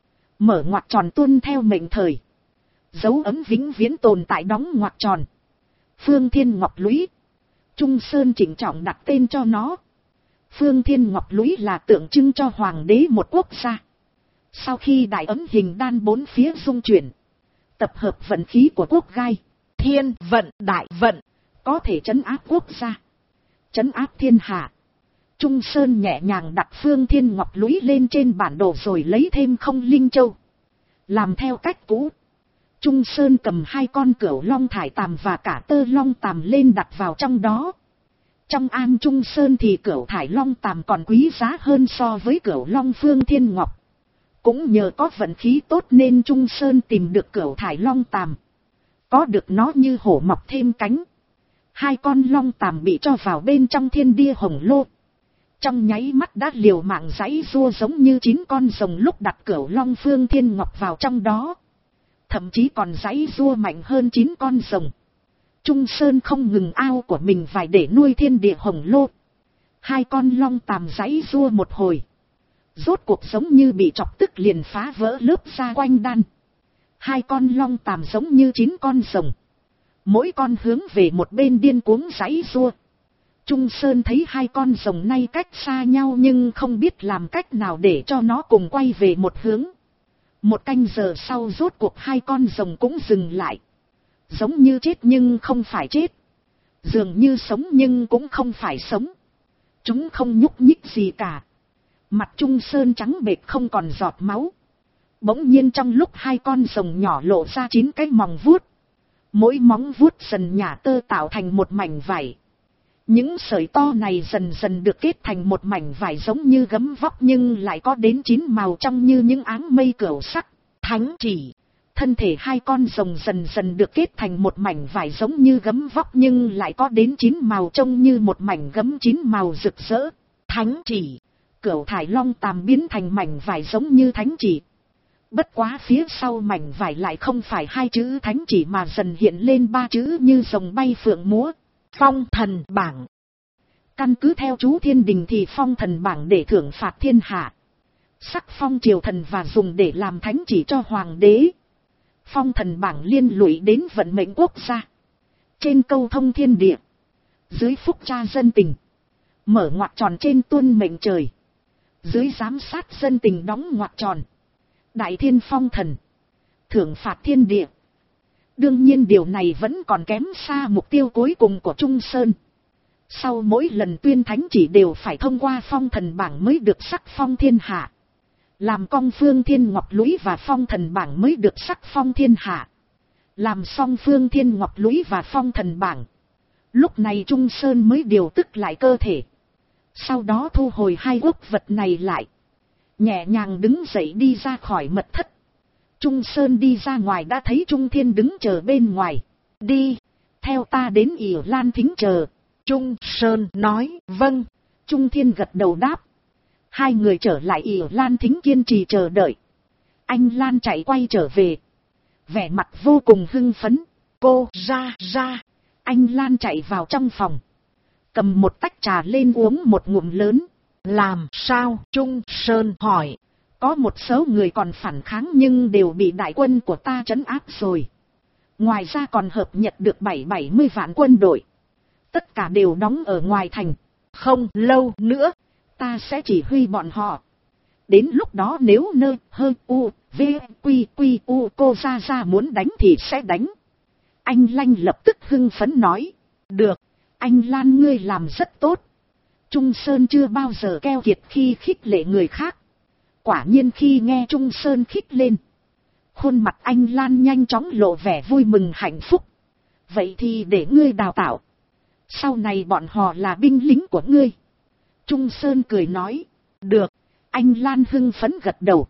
Mở ngoặc tròn tuân theo mệnh thời. Dấu ấm vĩnh viễn tồn tại đóng ngoặc tròn. Phương Thiên Ngọc Lũy. Trung Sơn chỉnh trọng đặt tên cho nó. Phương Thiên Ngọc Lũy là tượng trưng cho hoàng đế một quốc gia. Sau khi đại ấm hình đan bốn phía dung chuyển, tập hợp vận khí của quốc gai, thiên vận đại vận, có thể trấn áp quốc gia, trấn áp thiên hạ. Trung Sơn nhẹ nhàng đặt Phương Thiên Ngọc Lũy lên trên bản đồ rồi lấy thêm không linh châu. Làm theo cách cũ, Trung Sơn cầm 2 con Cửu Long Thải Tàm và cả Tơ Long Tàm lên đặt vào trong đó. Trong am Trung Sơn thì Cửu Thải Long Tàm còn quý giá hơn so với Cửu Long Phương Thiên Ngọc. Cũng nhờ có vận khí tốt nên Trung Sơn tìm được Cửu Thải Long Tàm. Có được nó như hổ mọc thêm cánh. 2 con long tàm bị cho vào bên trong thiên địa hồng lô. Trong nháy mắt đã liều mạng giãy giụa giống như 9 con rồng lúc đặt Cửu Long Phương Thiên Ngọc vào trong đó. Thậm chí còn giãy giụa mạnh hơn 9 con rồng. Trung Sơn không ngừng ao của mình vài để nuôi thiên địa hồng lô. 2 con long tàm giãy giụa một hồi, rốt cuộc giống như bị chọc tức liền phá vỡ lớp da quanh đan. 2 con long tàm giống như 9 con rồng, mỗi con hướng về một bên điên cuống giãy giụa. Trung Sơn thấy 2 con rồng nay cách xa nhau nhưng không biết làm cách nào để cho nó cùng quay về một hướng. 1 canh giờ sau rốt cuộc 2 con rồng cũng dừng lại. Giống như chết nhưng không phải chết. Dường như sống nhưng cũng không phải sống. Chúng không nhúc nhích gì cả. Mặt Trung Sơn trắng bệch không còn giọt máu. Bỗng nhiên trong lúc 2 con rồng nhỏ lộ ra 9 cái móng vuốt. Mỗi móng vuốt dần nhả tơ tạo thành một mảnh vải. Những sợi to này dần dần được kết thành một mảnh vải giống như gấm vóc nhưng lại có đến 9 màu trong như những áng mây cửu sắc. Thánh chỉ. Thân thể 2 con rồng dần dần được kết thành một mảnh vải giống như gấm vóc nhưng lại có đến 9 màu trông như một mảnh gấm 9 màu rực rỡ. Thánh chỉ. Cửu thải long tàm biến thành mảnh vải giống như thánh chỉ. Bất quá phía sau mảnh vải lại không phải 2 chữ thánh chỉ mà dần hiện lên 3 chữ như rồng bay phượng múa. Phong thần bảng. Căn cứ theo chú thiên đình thì phong thần bảng để thưởng phạt thiên hạ. Sắc phong triều thần và dùng để làm thánh chỉ cho hoàng đế. Phong thần bảng liên lụy đến vận mệnh quốc gia. Trên câu thông thiên địa. Dưới phúc tra dân tình. Mở ngoặc tròn trên tuân mệnh trời. Dưới giám sát dân tình đóng ngoặc tròn. Đại thiên phong thần. Thưởng phạt thiên địa. Đương nhiên điều này vẫn còn kém xa mục tiêu cuối cùng của Trung Sơn. Sau mỗi lần tuyên thánh chỉ đều phải thông qua phong thần bảng mới được sắc phong thiên hạ. Làm công phương thiên ngọc lũy và phong thần bảng mới được sắc phong thiên hạ. Làm xong phương thiên ngọc lũy và phong thần bảng. Lúc này Trung Sơn mới điều tức lại cơ thể. Sau đó thu hồi 2 quốc vật này lại. Nhẹ nhàng đứng dậy đi ra khỏi mật thất. Trung Sơn đi ra ngoài đã thấy Trung Thiên đứng chờ bên ngoài. Đi, theo ta đến ỉ Lan Thính chờ. Trung Sơn nói, vâng. Trung Thiên gật đầu đáp. 2 người trở lại ỉ Lan Thính kiên trì chờ đợi. Anh Lan chạy quay trở về. Vẻ mặt vô cùng hưng phấn. Cô ra. Anh Lan chạy vào trong phòng. Cầm một tách trà lên uống một ngụm lớn. Làm sao? Trung Sơn hỏi. Có một số người còn phản kháng nhưng đều bị đại quân của ta trấn áp rồi. Ngoài ra còn hợp nhật được 70 vạn quân đội. Tất cả đều đóng ở ngoài thành. Không lâu nữa, ta sẽ chỉ huy bọn họ. Đến lúc đó nếu cô ra muốn đánh thì sẽ đánh. Anh Lanh lập tức hưng phấn nói. Được, anh Lan ngươi làm rất tốt. Trung Sơn chưa bao giờ keo kiệt khi khích lệ người khác. Quả nhiên khi nghe Trung Sơn khích lên. Khuôn mặt anh Lan nhanh chóng lộ vẻ vui mừng hạnh phúc. Vậy thì để ngươi đào tạo. Sau này bọn họ là binh lính của ngươi. Trung Sơn cười nói. Được, anh Lan hưng phấn gật đầu.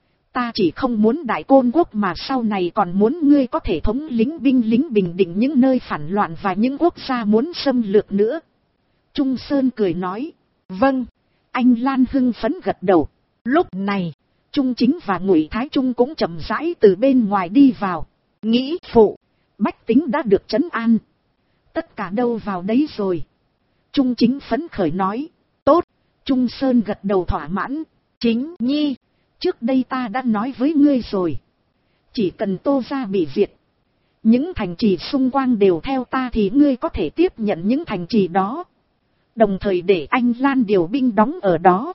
Ta chỉ không muốn đại côn quốc mà sau này còn muốn ngươi có thể thống lĩnh binh lính bình định những nơi phản loạn và những quốc gia muốn xâm lược nữa. Trung Sơn cười nói. Vâng, anh Lan hưng phấn gật đầu. Lúc này, Trung Chính và Ngụy Thái Trung cũng chậm rãi từ bên ngoài đi vào. Nghĩ phụ, bách tính đã được trấn an. Tất cả đâu vào đấy rồi. Trung Chính phấn khởi nói. Tốt, Trung Sơn gật đầu thỏa mãn. Chính nhi, trước đây ta đã nói với ngươi rồi. Chỉ cần Tô gia bị diệt, những thành trì xung quanh đều theo ta thì ngươi có thể tiếp nhận những thành trì đó. Đồng thời để anh Lan điều binh đóng ở đó.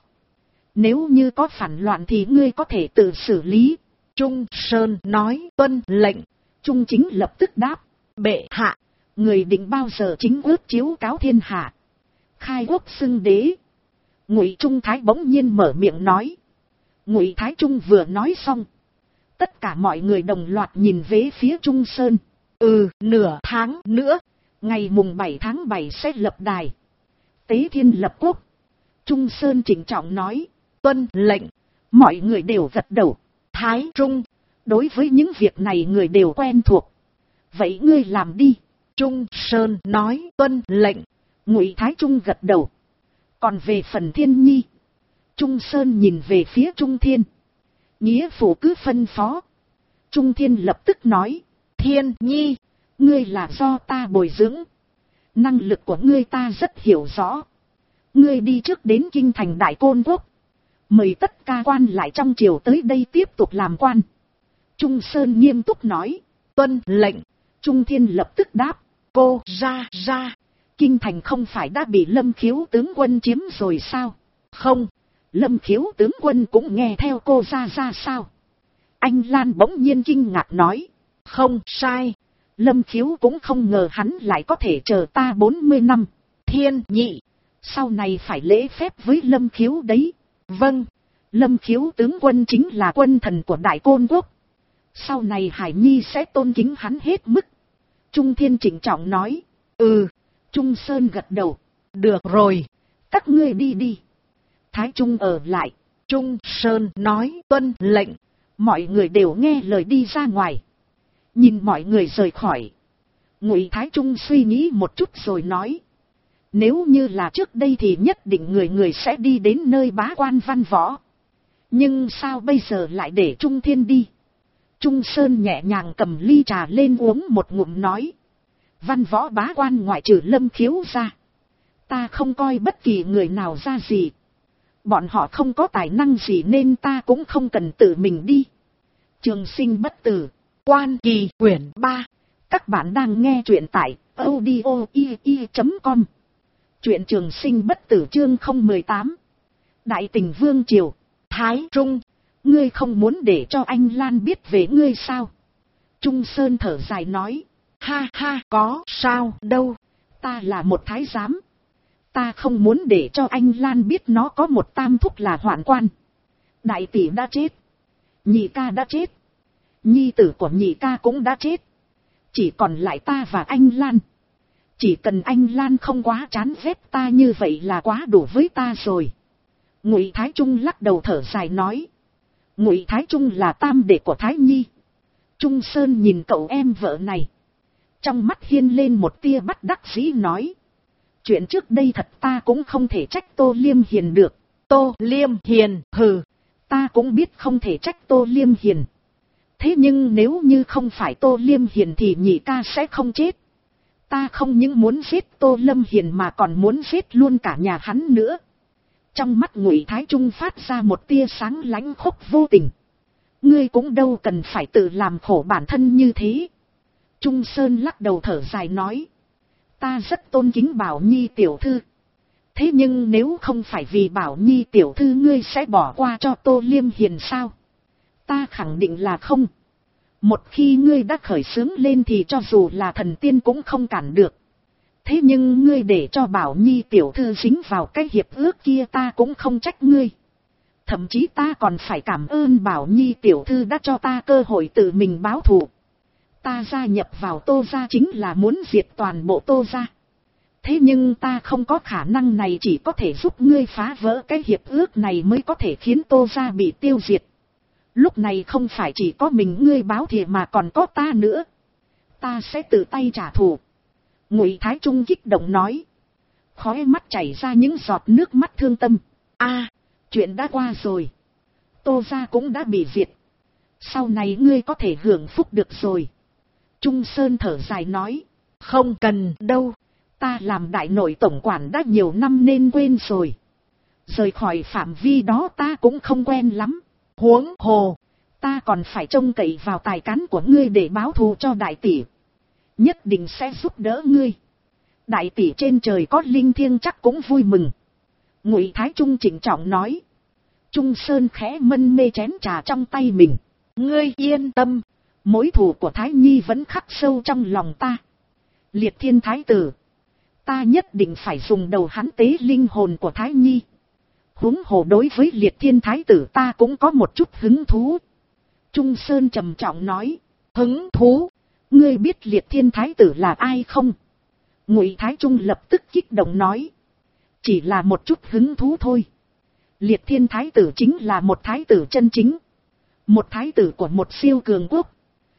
Nếu như có phản loạn thì ngươi có thể tự xử lý. Trung Sơn nói tuân lệnh. Trung Chính lập tức đáp. Bệ hạ, người định bao giờ chính ước chiếu cáo thiên hạ, khai quốc xưng đế? Ngụy Trung Thái bỗng nhiên mở miệng nói. Ngụy Thái Trung vừa nói xong, tất cả mọi người đồng loạt nhìn về phía Trung Sơn. Nửa tháng nữa, ngày mùng 7 tháng 7 sẽ lập đài tế thiên lập quốc. Trung Sơn trịnh trọng nói. Tuân lệnh. Mọi người đều gật đầu. Thái Trung, đối với những việc này người đều quen thuộc. Vậy ngươi làm đi. Trung Sơn nói. Tuân lệnh. Ngụy Thái Trung gật đầu. Còn về phần Thiên Nhi, Trung Sơn nhìn về phía Trung Thiên. Nghĩa phụ cứ phân phó. Trung Thiên lập tức nói. Thiên Nhi, ngươi là do ta bồi dưỡng. Năng lực của ngươi ta rất hiểu rõ. Ngươi đi trước đến kinh thành Đại Côn Quốc. Mời tất cả quan lại trong triều tới đây tiếp tục làm quan. Trung Sơn nghiêm túc nói. Tuân lệnh. Trung Thiên lập tức đáp. Cô ra. Kinh thành không phải đã bị Lâm Khiếu tướng quân chiếm rồi sao? Không, Lâm Khiếu tướng quân cũng nghe theo cô ra sao? Anh Lan bỗng nhiên kinh ngạc nói. Không sai. Lâm Khiếu cũng không ngờ hắn lại có thể chờ ta 40 năm. Thiên Nhị. Sau này phải lễ phép với Lâm Khiếu đấy. Vâng. Lâm Khiếu tướng quân chính là quân thần của Đại Côn Quốc. Sau này Hải Nhi sẽ tôn kính hắn hết mức. Trung Thiên trịnh trọng nói. Ừ. Trung Sơn gật đầu. Được rồi. Các ngươi đi đi. Thái Trung ở lại. Trung Sơn nói tuân lệnh. Mọi người đều nghe lời đi ra ngoài. Nhìn mọi người rời khỏi. Ngụy Thái Trung suy nghĩ một chút rồi nói. Nếu như là trước đây thì nhất định người người sẽ đi đến nơi bá quan văn võ. Nhưng sao bây giờ lại để Trung Thiên đi? Trung Sơn nhẹ nhàng cầm ly trà lên uống một ngụm nói. Văn võ bá quan ngoại trừ Lâm Khiếu ra. Ta không coi bất kỳ người nào ra gì. Bọn họ không có tài năng gì nên ta cũng không cần tự mình đi. Trường Sinh bất tử. Quan Kỳ quyển 3. Các bạn đang nghe truyện tại audio.com. Truyện Trường Sinh bất tử chương 018. Đại Tình Vương Triều. Thái Trung. Ngươi không muốn để cho anh Lan biết về ngươi sao? Trung Sơn thở dài nói. Ha ha, có sao đâu. Ta là một thái giám. Ta không muốn để cho anh Lan biết nó có một tam thúc là hoạn quan. Đại tỷ đã chết. Nhị ca đã chết. Nhi tử của nhị ca cũng đã chết. Chỉ còn lại ta và anh Lan. Chỉ cần anh Lan không quá chán ghét ta như vậy là quá đủ với ta rồi. Ngụy Thái Trung lắc đầu thở dài nói. Ngụy Thái Trung là tam đệ của Thái Nhi. Trung Sơn nhìn cậu em vợ này. Trong mắt hiên lên một tia bất đắc dĩ nói. Chuyện trước đây thật ta cũng không thể trách Tô Liêm Hiền được. Tô Liêm Hiền, hừ. Ta cũng biết không thể trách Tô Liêm Hiền. Thế nhưng nếu như không phải Tô Liêm Hiền thì nhị ca sẽ không chết. Ta không những muốn giết Tô Lâm Hiền mà còn muốn giết luôn cả nhà hắn nữa. Trong mắt Ngụy Thái Trung phát ra một tia sáng lánh khốc vô tình. Ngươi cũng đâu cần phải tự làm khổ bản thân như thế. Trung Sơn lắc đầu thở dài nói. Ta rất tôn kính Bảo Nhi tiểu thư. Thế nhưng nếu không phải vì Bảo Nhi tiểu thư ngươi sẽ bỏ qua cho Tô Liêm Hiền sao? Ta khẳng định là không. Một khi ngươi đã khởi xướng lên thì cho dù là thần tiên cũng không cản được. Thế nhưng ngươi để cho Bảo Nhi tiểu thư dính vào cái hiệp ước kia ta cũng không trách ngươi. Thậm chí ta còn phải cảm ơn Bảo Nhi tiểu thư đã cho ta cơ hội tự mình báo thù. Ta gia nhập vào Tô gia chính là muốn diệt toàn bộ Tô gia. Thế nhưng ta không có khả năng này, chỉ có thể giúp ngươi phá vỡ cái hiệp ước này mới có thể khiến Tô gia bị tiêu diệt. Lúc này không phải chỉ có mình ngươi báo thù mà còn có ta nữa. Ta sẽ tự tay trả thù. Ngụy Thái Trung kích động nói. Khóe mắt chảy ra những giọt nước mắt thương tâm. Chuyện đã qua rồi. Tô gia cũng đã bị diệt. Sau này ngươi có thể hưởng phúc được rồi. Trung Sơn thở dài nói. Không cần đâu. Ta làm đại nội tổng quản đã nhiều năm nên quên rồi. Rời khỏi phạm vi đó ta cũng không quen lắm. Huống hồ. Ta còn phải trông cậy vào tài cán của ngươi để báo thù cho đại tỷ. Nhất định sẽ giúp đỡ ngươi. Đại tỷ trên trời có linh thiêng chắc cũng vui mừng. Ngụy Thái Trung trịnh trọng nói. Trung Sơn khẽ mân mê chén trà trong tay mình. Ngươi yên tâm. Mối thù của Thái Nhi vẫn khắc sâu trong lòng ta. Liệt Thiên Thái Tử. Ta nhất định phải dùng đầu hắn tế linh hồn của Thái Nhi. Huống hồ đối với Liệt Thiên Thái Tử ta cũng có một chút hứng thú. Trung Sơn trầm trọng nói. Hứng thú? Ngươi biết Liệt Thiên Thái Tử là ai không? Ngụy Thái Trung lập tức kích động nói. Chỉ là một chút hứng thú thôi. Liệt Thiên Thái Tử chính là một thái tử chân chính. Một thái tử của một siêu cường quốc.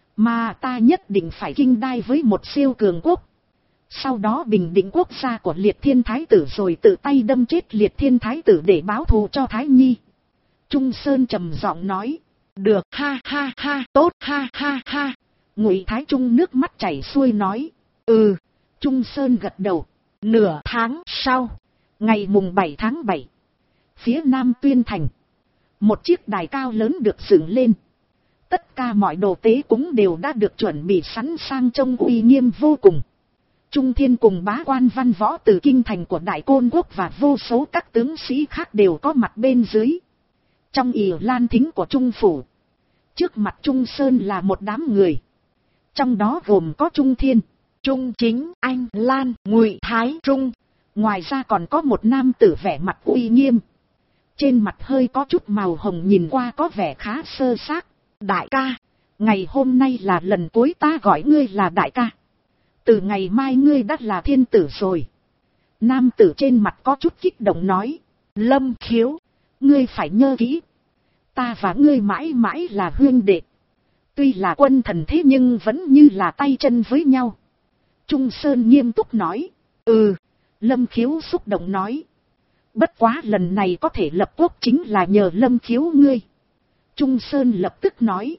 Mà ta nhất định phải kinh đai với một siêu cường quốc. Sau đó bình định quốc gia của Liệt Thiên Thái Tử rồi tự tay đâm chết Liệt Thiên Thái Tử để báo thù cho Thái Nhi. Trung Sơn trầm giọng nói. Được, ha ha ha, tốt, ha ha ha. Ngụy Thái Trung nước mắt chảy xuôi nói. Ừ. Trung Sơn gật đầu. Nửa tháng sau. Ngày mùng 7 tháng 7. Phía Nam Tuyên Thành. Một chiếc đài cao lớn được dựng lên. Tất cả mọi đồ tế cúng đều đã được chuẩn bị sẵn sàng trông uy nghiêm vô cùng. Trung Thiên cùng bá quan văn võ từ kinh thành của Đại Côn Quốc và vô số các tướng sĩ khác đều có mặt bên dưới. Trong ỷ lan thính của Trung Phủ. Trước mặt Trung Sơn là một đám người. Trong đó gồm có Trung Thiên, Trung Chính, Anh Lan, Ngụy Thái Trung. Ngoài ra còn có một nam tử vẻ mặt uy nghiêm. Trên mặt hơi có chút màu hồng, nhìn qua có vẻ khá sơ xác. Đại ca, ngày hôm nay là lần cuối ta gọi ngươi là đại ca. Từ ngày mai ngươi đã là thiên tử rồi. Nam tử trên mặt có chút kích động nói. Lâm Khiếu, ngươi phải nhớ kỹ. Ta và ngươi mãi mãi là huynh đệ. Tuy là quân thần thế nhưng vẫn như là tay chân với nhau. Trung Sơn nghiêm túc nói. Ừ. Lâm Khiếu xúc động nói. Bất quá lần này có thể lập quốc chính là nhờ Lâm Khiếu ngươi. Trung Sơn lập tức nói.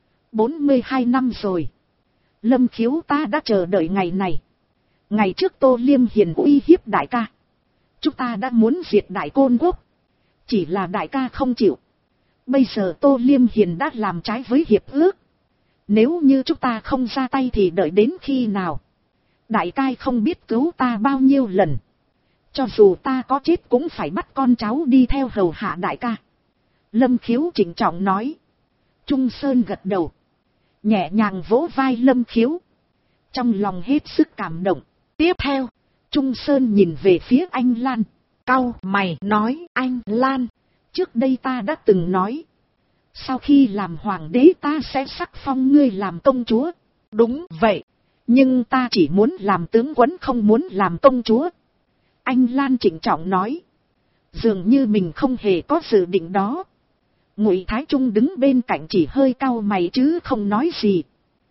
42 năm rồi. Lâm Khiếu ta đã chờ đợi ngày này. Ngày trước Tô Liêm Hiền uy hiếp đại ca. Chúng ta đã muốn diệt Đại Côn Quốc. Chỉ là đại ca không chịu. Bây giờ Tô Liêm Hiền đã làm trái với hiệp ước. Nếu như chúng ta không ra tay thì đợi đến khi nào? Đại ca không biết cứu ta bao nhiêu lần. Cho dù ta có chết cũng phải bắt con cháu đi theo hầu hạ đại ca. Lâm Khiếu trịnh trọng nói. Trung Sơn gật đầu. Nhẹ nhàng vỗ vai Lâm Khiếu. Trong lòng hết sức cảm động. Tiếp theo, Trung Sơn nhìn về phía anh Lan. cau mày nói. Anh Lan, trước đây ta đã từng nói. Sau khi làm hoàng đế ta sẽ sắc phong ngươi làm công chúa. Đúng vậy. Nhưng ta chỉ muốn làm tướng quân, không muốn làm công chúa. Anh Lan trịnh trọng nói. Dường như mình không hề có dự định đó. Ngụy Thái Trung đứng bên cạnh chỉ hơi cau mày chứ không nói gì.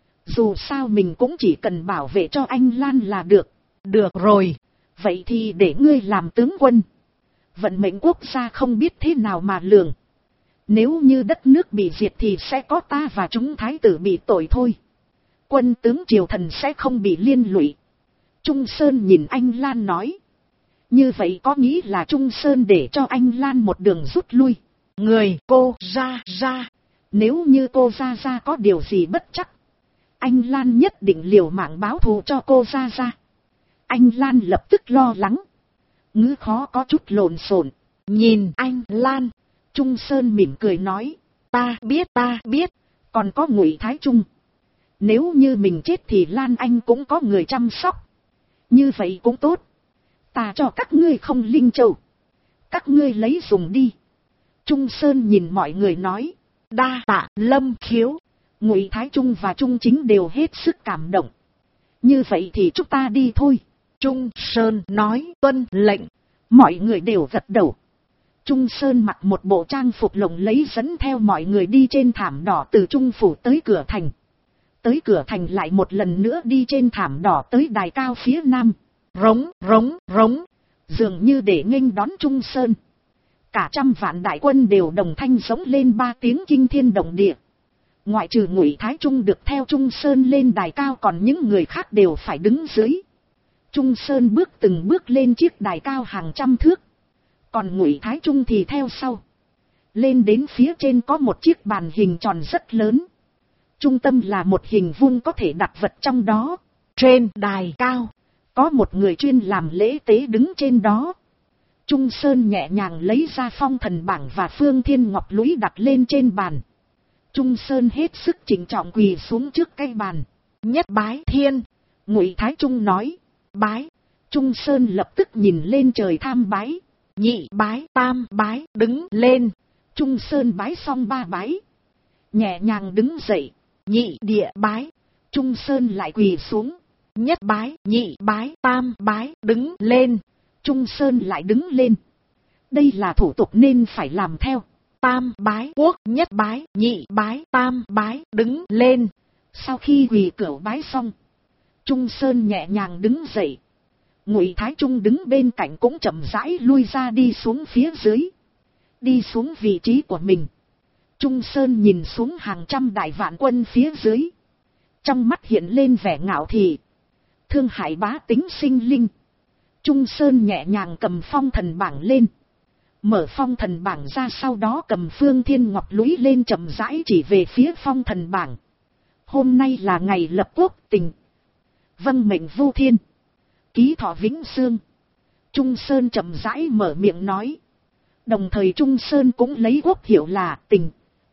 Dù sao mình cũng chỉ cần bảo vệ cho anh Lan là được. Được rồi. Vậy thì để ngươi làm tướng quân. Vận mệnh quốc gia không biết thế nào mà lường. Nếu như đất nước bị diệt thì sẽ có ta và chúng thái tử bị tội thôi. Quân tướng triều thần sẽ không bị liên lụy. Trung Sơn nhìn anh Lan nói. Như vậy có nghĩ là Trung Sơn để cho anh Lan một đường rút lui. Người cô ra ra. Nếu như cô ra ra có điều gì bất chắc. Anh Lan nhất định liều mạng báo thù cho cô ra ra. Anh Lan lập tức lo lắng. Ngữ khó có chút lộn xộn. Nhìn anh Lan. Trung Sơn mỉm cười nói. Ta biết. Còn có Ngụy Thái Trung. Nếu như mình chết thì Lan Anh cũng có người chăm sóc. Như vậy cũng tốt. Ta cho các ngươi không linh châu. Các ngươi lấy dùng đi. Trung Sơn nhìn mọi người nói. Đa tạ Lâm Khiếu. Ngụy Thái Trung và Trung Chính đều hết sức cảm động. Như vậy thì chúng ta đi thôi. Trung Sơn nói tuân lệnh. Mọi người đều gật đầu. Trung Sơn mặc một bộ trang phục lộng lẫy dẫn theo mọi người đi trên thảm đỏ từ Trung Phủ tới cửa thành. Tới cửa thành lại một lần nữa đi trên thảm đỏ tới đài cao phía nam. Rống. Dường như để nghênh đón Trung Sơn. Cả trăm vạn đại quân đều đồng thanh giống lên 3 tiếng kinh thiên động địa. Ngoại trừ Ngụy Thái Trung được theo Trung Sơn lên đài cao, còn những người khác đều phải đứng dưới. Trung Sơn bước từng bước lên chiếc đài cao hàng trăm thước. Còn Ngụy Thái Trung thì theo sau. Lên đến phía trên có một chiếc bàn hình tròn rất lớn. Trung tâm là một hình vuông có thể đặt vật trong đó. Trên đài cao, có một người chuyên làm lễ tế đứng trên đó. Trung Sơn nhẹ nhàng lấy ra phong thần bảng và Phương Thiên Ngọc Lũy đặt lên trên bàn. Trung Sơn hết sức trịnh trọng quỳ xuống trước cái bàn. Nhất bái thiên. Ngụy Thái Trung nói. Bái. Trung Sơn lập tức nhìn lên trời tham bái. Nhị bái, tam bái, đứng lên. Trung Sơn bái xong 3 bái. Nhẹ nhàng đứng dậy. Nhị địa bái. Trung Sơn lại quỳ xuống. Nhất bái, nhị bái, tam bái, đứng lên. Trung Sơn lại đứng lên. Đây là thủ tục nên phải làm theo. Tam bái quốc, nhất bái, nhị bái, tam bái, đứng lên. Sau khi quỳ cửu bái xong, Trung Sơn nhẹ nhàng đứng dậy. Ngụy Thái Trung đứng bên cạnh cũng chậm rãi lui ra đi xuống phía dưới. Đi xuống vị trí của mình. Trung Sơn nhìn xuống hàng trăm đại vạn quân phía dưới. Trong mắt hiện lên vẻ ngạo thị. Thương hại bá tính sinh linh. Trung Sơn nhẹ nhàng cầm phong thần bảng lên. Mở phong thần bảng ra, sau đó cầm Phương Thiên Ngọc Lũy lên chậm rãi chỉ về phía phong thần bảng. Hôm nay là ngày lập quốc tình. Vâng mệnh Vu Thiên. Ký thọ vĩnh xương. Trung Sơn chậm rãi mở miệng nói. Đồng thời Trung Sơn cũng lấy quốc hiệu là tình.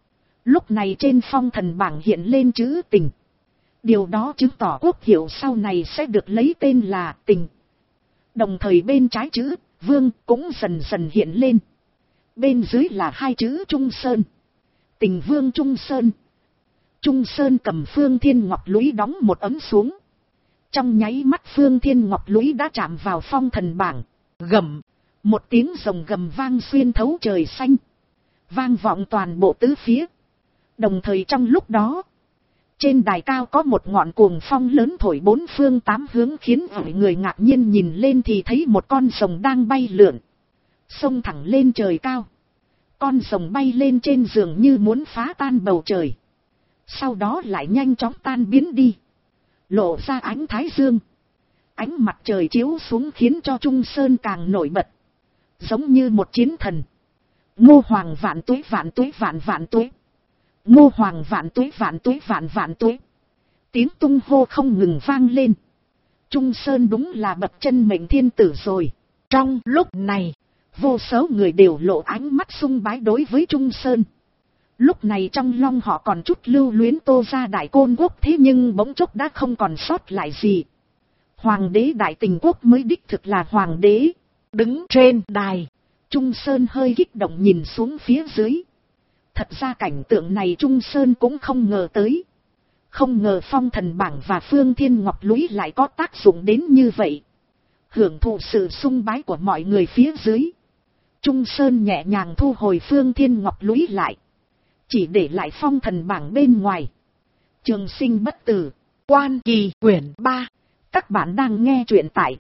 Lúc này trên phong thần bảng hiện lên chữ Tình. Điều đó chứng tỏ quốc hiệu sau này sẽ được lấy tên là Tình. Đồng thời bên trái chữ Vương cũng dần dần hiện lên. Bên dưới là hai chữ Trung Sơn. Tình Vương Trung Sơn. Trung Sơn cầm Phương Thiên Ngọc Lũy đóng một ấm xuống. Trong nháy mắt Phương Thiên Ngọc Lũy đã chạm vào phong thần bảng. Gầm. Một tiếng rồng gầm vang xuyên thấu trời xanh. Vang vọng toàn bộ tứ phía. Đồng thời trong lúc đó, trên đài cao có một ngọn cuồng phong lớn thổi bốn phương tám hướng, khiến mọi người ngạc nhiên nhìn lên thì thấy một con rồng đang bay lượn. Xông thẳng lên trời cao. Con rồng bay lên trên giường như muốn phá tan bầu trời. Sau đó lại nhanh chóng tan biến đi. Lộ ra ánh thái dương. Ánh mặt trời chiếu xuống khiến cho Trung Sơn càng nổi bật. Giống như một chiến thần. Ngô Hoàng vạn tuế vạn tuế vạn vạn tuế. Ngô Hoàng vạn tuế vạn tuế vạn vạn tuế. Tiếng tung hô không ngừng vang lên. Trung Sơn đúng là bậc chân mệnh thiên tử rồi. Trong lúc này, vô số người đều lộ ánh mắt sung bái đối với Trung Sơn. Lúc này trong lòng họ còn chút lưu luyến Tô gia đại côn quốc, thế nhưng bỗng chốc đã không còn sót lại gì. Hoàng đế đại tình quốc mới đích thực là hoàng đế. Đứng trên đài, Trung Sơn hơi kích động nhìn xuống phía dưới. Thật ra cảnh tượng này Trung Sơn cũng không ngờ tới. Không ngờ phong thần bảng và Phương Thiên Ngọc Lũy lại có tác dụng đến như vậy. Hưởng thụ sự sung bái của mọi người phía dưới, Trung Sơn nhẹ nhàng thu hồi Phương Thiên Ngọc Lũy lại. Chỉ để lại phong thần bảng bên ngoài. Trường sinh bất tử. Quan Kỳ quyển 3. Các bạn đang nghe truyện tại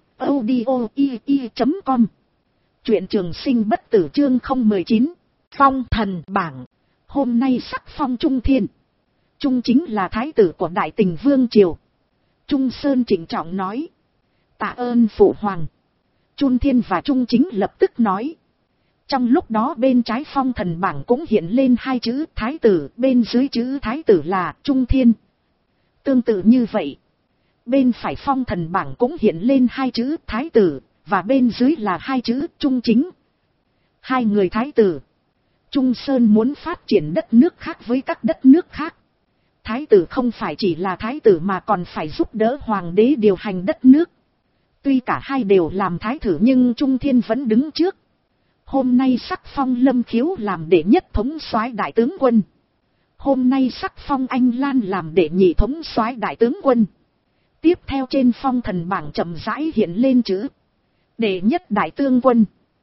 audio.com. Truyện Trường sinh bất tử chương 019. Phong thần bảng. Hôm nay sắc phong Trung Thiên. Trung chính là thái tử của Đại Tình Vương Triều. Trung Sơn trịnh trọng nói. Tạ ơn phụ hoàng. Trung Thiên và Trung Chính lập tức nói. Trong lúc đó bên trái phong thần bảng cũng hiện lên hai chữ thái tử, bên dưới chữ thái tử là Trung Thiên. Tương tự như vậy, bên phải phong thần bảng cũng hiện lên hai chữ thái tử, và bên dưới là hai chữ Trung Chính. Hai người thái tử. Trung Sơn muốn phát triển đất nước khác với các đất nước khác. Thái tử không phải chỉ là thái tử mà còn phải giúp đỡ hoàng đế điều hành đất nước. Tuy cả hai đều làm thái tử nhưng Trung Thiên vẫn đứng trước. Hôm nay sắc phong Lâm Khiếu làm đệ nhất thống soái đại tướng quân. Hôm nay sắc phong Anh Lan làm đệ nhị thống soái đại tướng quân. Tiếp theo trên phong thần bảng chậm rãi hiện lên chữ đệ nhất đại tướng quân,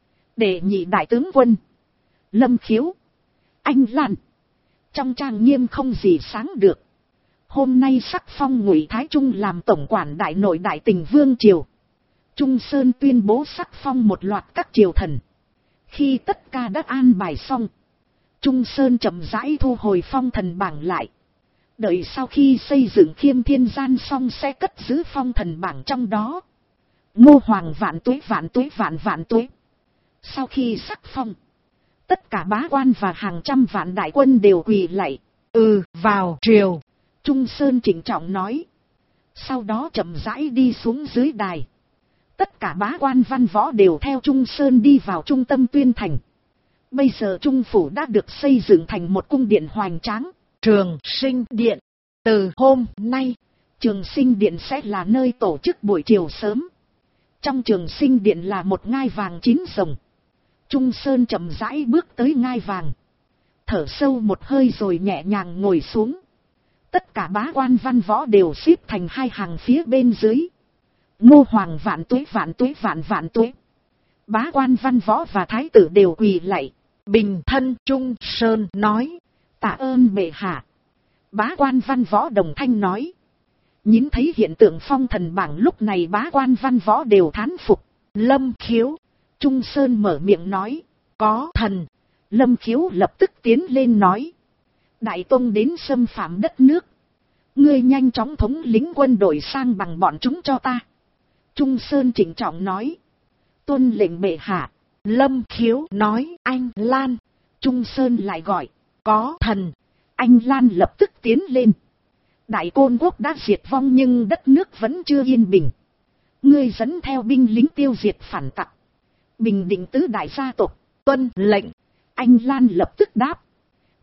đệ nhị đại tướng quân, Lâm Khiếu, Anh Lan. Trong trang nghiêm không gì sáng được. Hôm nay sắc phong Ngụy Thái Trung làm tổng quản đại nội Đại Tình Vương Triều. Trung Sơn tuyên bố sắc phong một loạt các triều thần. Khi tất cả đã an bài xong, Trung Sơn chậm rãi thu hồi phong thần bảng lại. Đợi sau khi xây dựng Khiêm Thiên Gian xong sẽ cất giữ phong thần bảng trong đó. Ngô Hoàng vạn tuế vạn tuế vạn vạn tuế. Sau khi sắc phong, tất cả bá quan và hàng trăm vạn đại quân đều quỳ lạy. Vào triều. Trung Sơn trịnh trọng nói. Sau đó chậm rãi đi xuống dưới đài. Tất cả bá quan văn võ đều theo Trung Sơn đi vào trung tâm Tuyên Thành. Bây giờ Trung Phủ đã được xây dựng thành một cung điện hoành tráng, Trường Sinh Điện. Từ hôm nay, Trường Sinh Điện sẽ là nơi tổ chức buổi chiều sớm. Trong Trường Sinh Điện là một ngai vàng 9 rồng. Trung Sơn chậm rãi bước tới ngai vàng. Thở sâu một hơi rồi nhẹ nhàng ngồi xuống. Tất cả bá quan văn võ đều xếp thành hai hàng phía bên dưới. Ngô Hoàng vạn tuế vạn tuế vạn vạn tuế. Bá quan văn võ và thái tử đều quỳ lạy. Bình thân Trung Sơn nói. Tạ ơn bệ hạ. Bá quan văn võ đồng thanh nói. Nhìn thấy hiện tượng phong thần bảng lúc này bá quan văn võ đều thán phục. Lâm Khiếu. Trung Sơn mở miệng nói. Có thần. Lâm Khiếu lập tức tiến lên nói. Đại Tông đến xâm phạm đất nước. Ngươi nhanh chóng thống lĩnh quân đội sang bằng bọn chúng cho ta. Trung Sơn trịnh trọng nói. Tuân lệnh bệ hạ. Lâm Khiếu nói. Anh Lan. Trung Sơn lại gọi. Có thần. Anh Lan lập tức tiến lên. Đại Côn Quốc đã diệt vong nhưng đất nước vẫn chưa yên bình. Ngươi dẫn theo binh lính tiêu diệt phản tặc. Bình định tứ đại gia tộc. Tuân lệnh. Anh Lan lập tức đáp.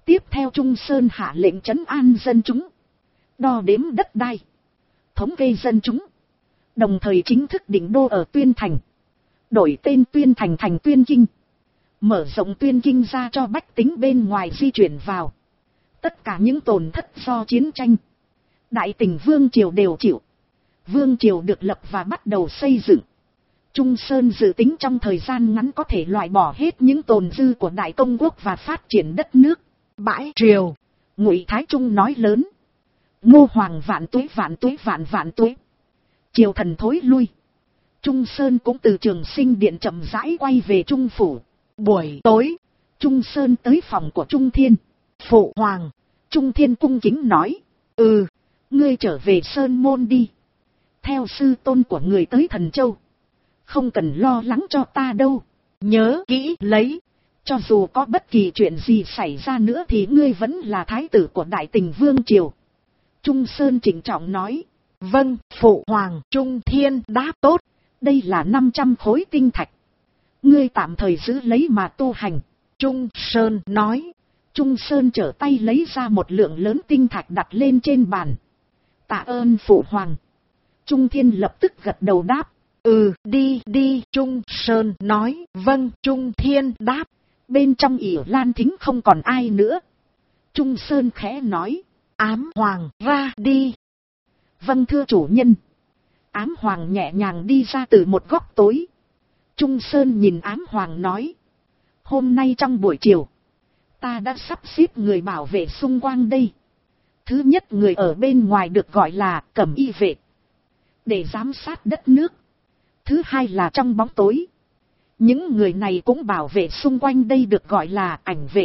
Tiếp theo Trung Sơn hạ lệnh trấn an dân chúng, đo đếm đất đai, thống kê dân chúng, đồng thời chính thức định đô ở Tuyên Thành, đổi tên Tuyên Thành thành Tuyên Kinh, mở rộng Tuyên Kinh ra cho bách tính bên ngoài di chuyển vào. Tất cả những tổn thất do chiến tranh, Đại Tình Vương Triều đều chịu. Vương Triều được lập và bắt đầu xây dựng. Trung Sơn dự tính trong thời gian ngắn có thể loại bỏ hết những tồn dư của Đại Công Quốc và phát triển đất nước. Bãi triều, Ngụy Thái Trung nói lớn. Ngô Hoàng vạn tuế vạn tuế vạn vạn tuế. Triều thần thối lui. Trung Sơn cũng từ Trường Sinh Điện chậm rãi quay về Trung Phủ. Buổi tối, Trung Sơn tới phòng của Trung Thiên. Phụ Hoàng. Trung Thiên cung kính nói. Ngươi trở về Sơn Môn đi. Theo sư tôn của người tới Thần Châu. Không cần lo lắng cho ta đâu. Nhớ kỹ lấy. Cho dù có bất kỳ chuyện gì xảy ra nữa thì ngươi vẫn là thái tử của Đại Tình Vương Triều. Trung Sơn trịnh trọng nói. Vâng, Phụ Hoàng. Trung Thiên đáp tốt. Đây là 500 khối tinh thạch. Ngươi tạm thời giữ lấy mà tu hành. Trung Sơn nói. Trung Sơn trở tay lấy ra một lượng lớn tinh thạch đặt lên trên bàn. Tạ ơn Phụ Hoàng. Trung Thiên lập tức gật đầu đáp. Đi. Trung Sơn nói. Vâng, Trung Thiên đáp. Bên trong ỉ Lan Thính không còn ai nữa. Trung Sơn khẽ nói. Ám Hoàng ra đi. Vâng thưa chủ nhân. Ám Hoàng nhẹ nhàng đi ra từ một góc tối. Trung Sơn nhìn Ám Hoàng nói. Hôm nay trong buổi chiều, ta đã sắp xếp người bảo vệ xung quanh đây. Thứ nhất người ở bên ngoài được gọi là cẩm y vệ, để giám sát đất nước. Thứ hai là trong bóng tối. Những người này cũng bảo vệ xung quanh đây được gọi là ảnh vệ.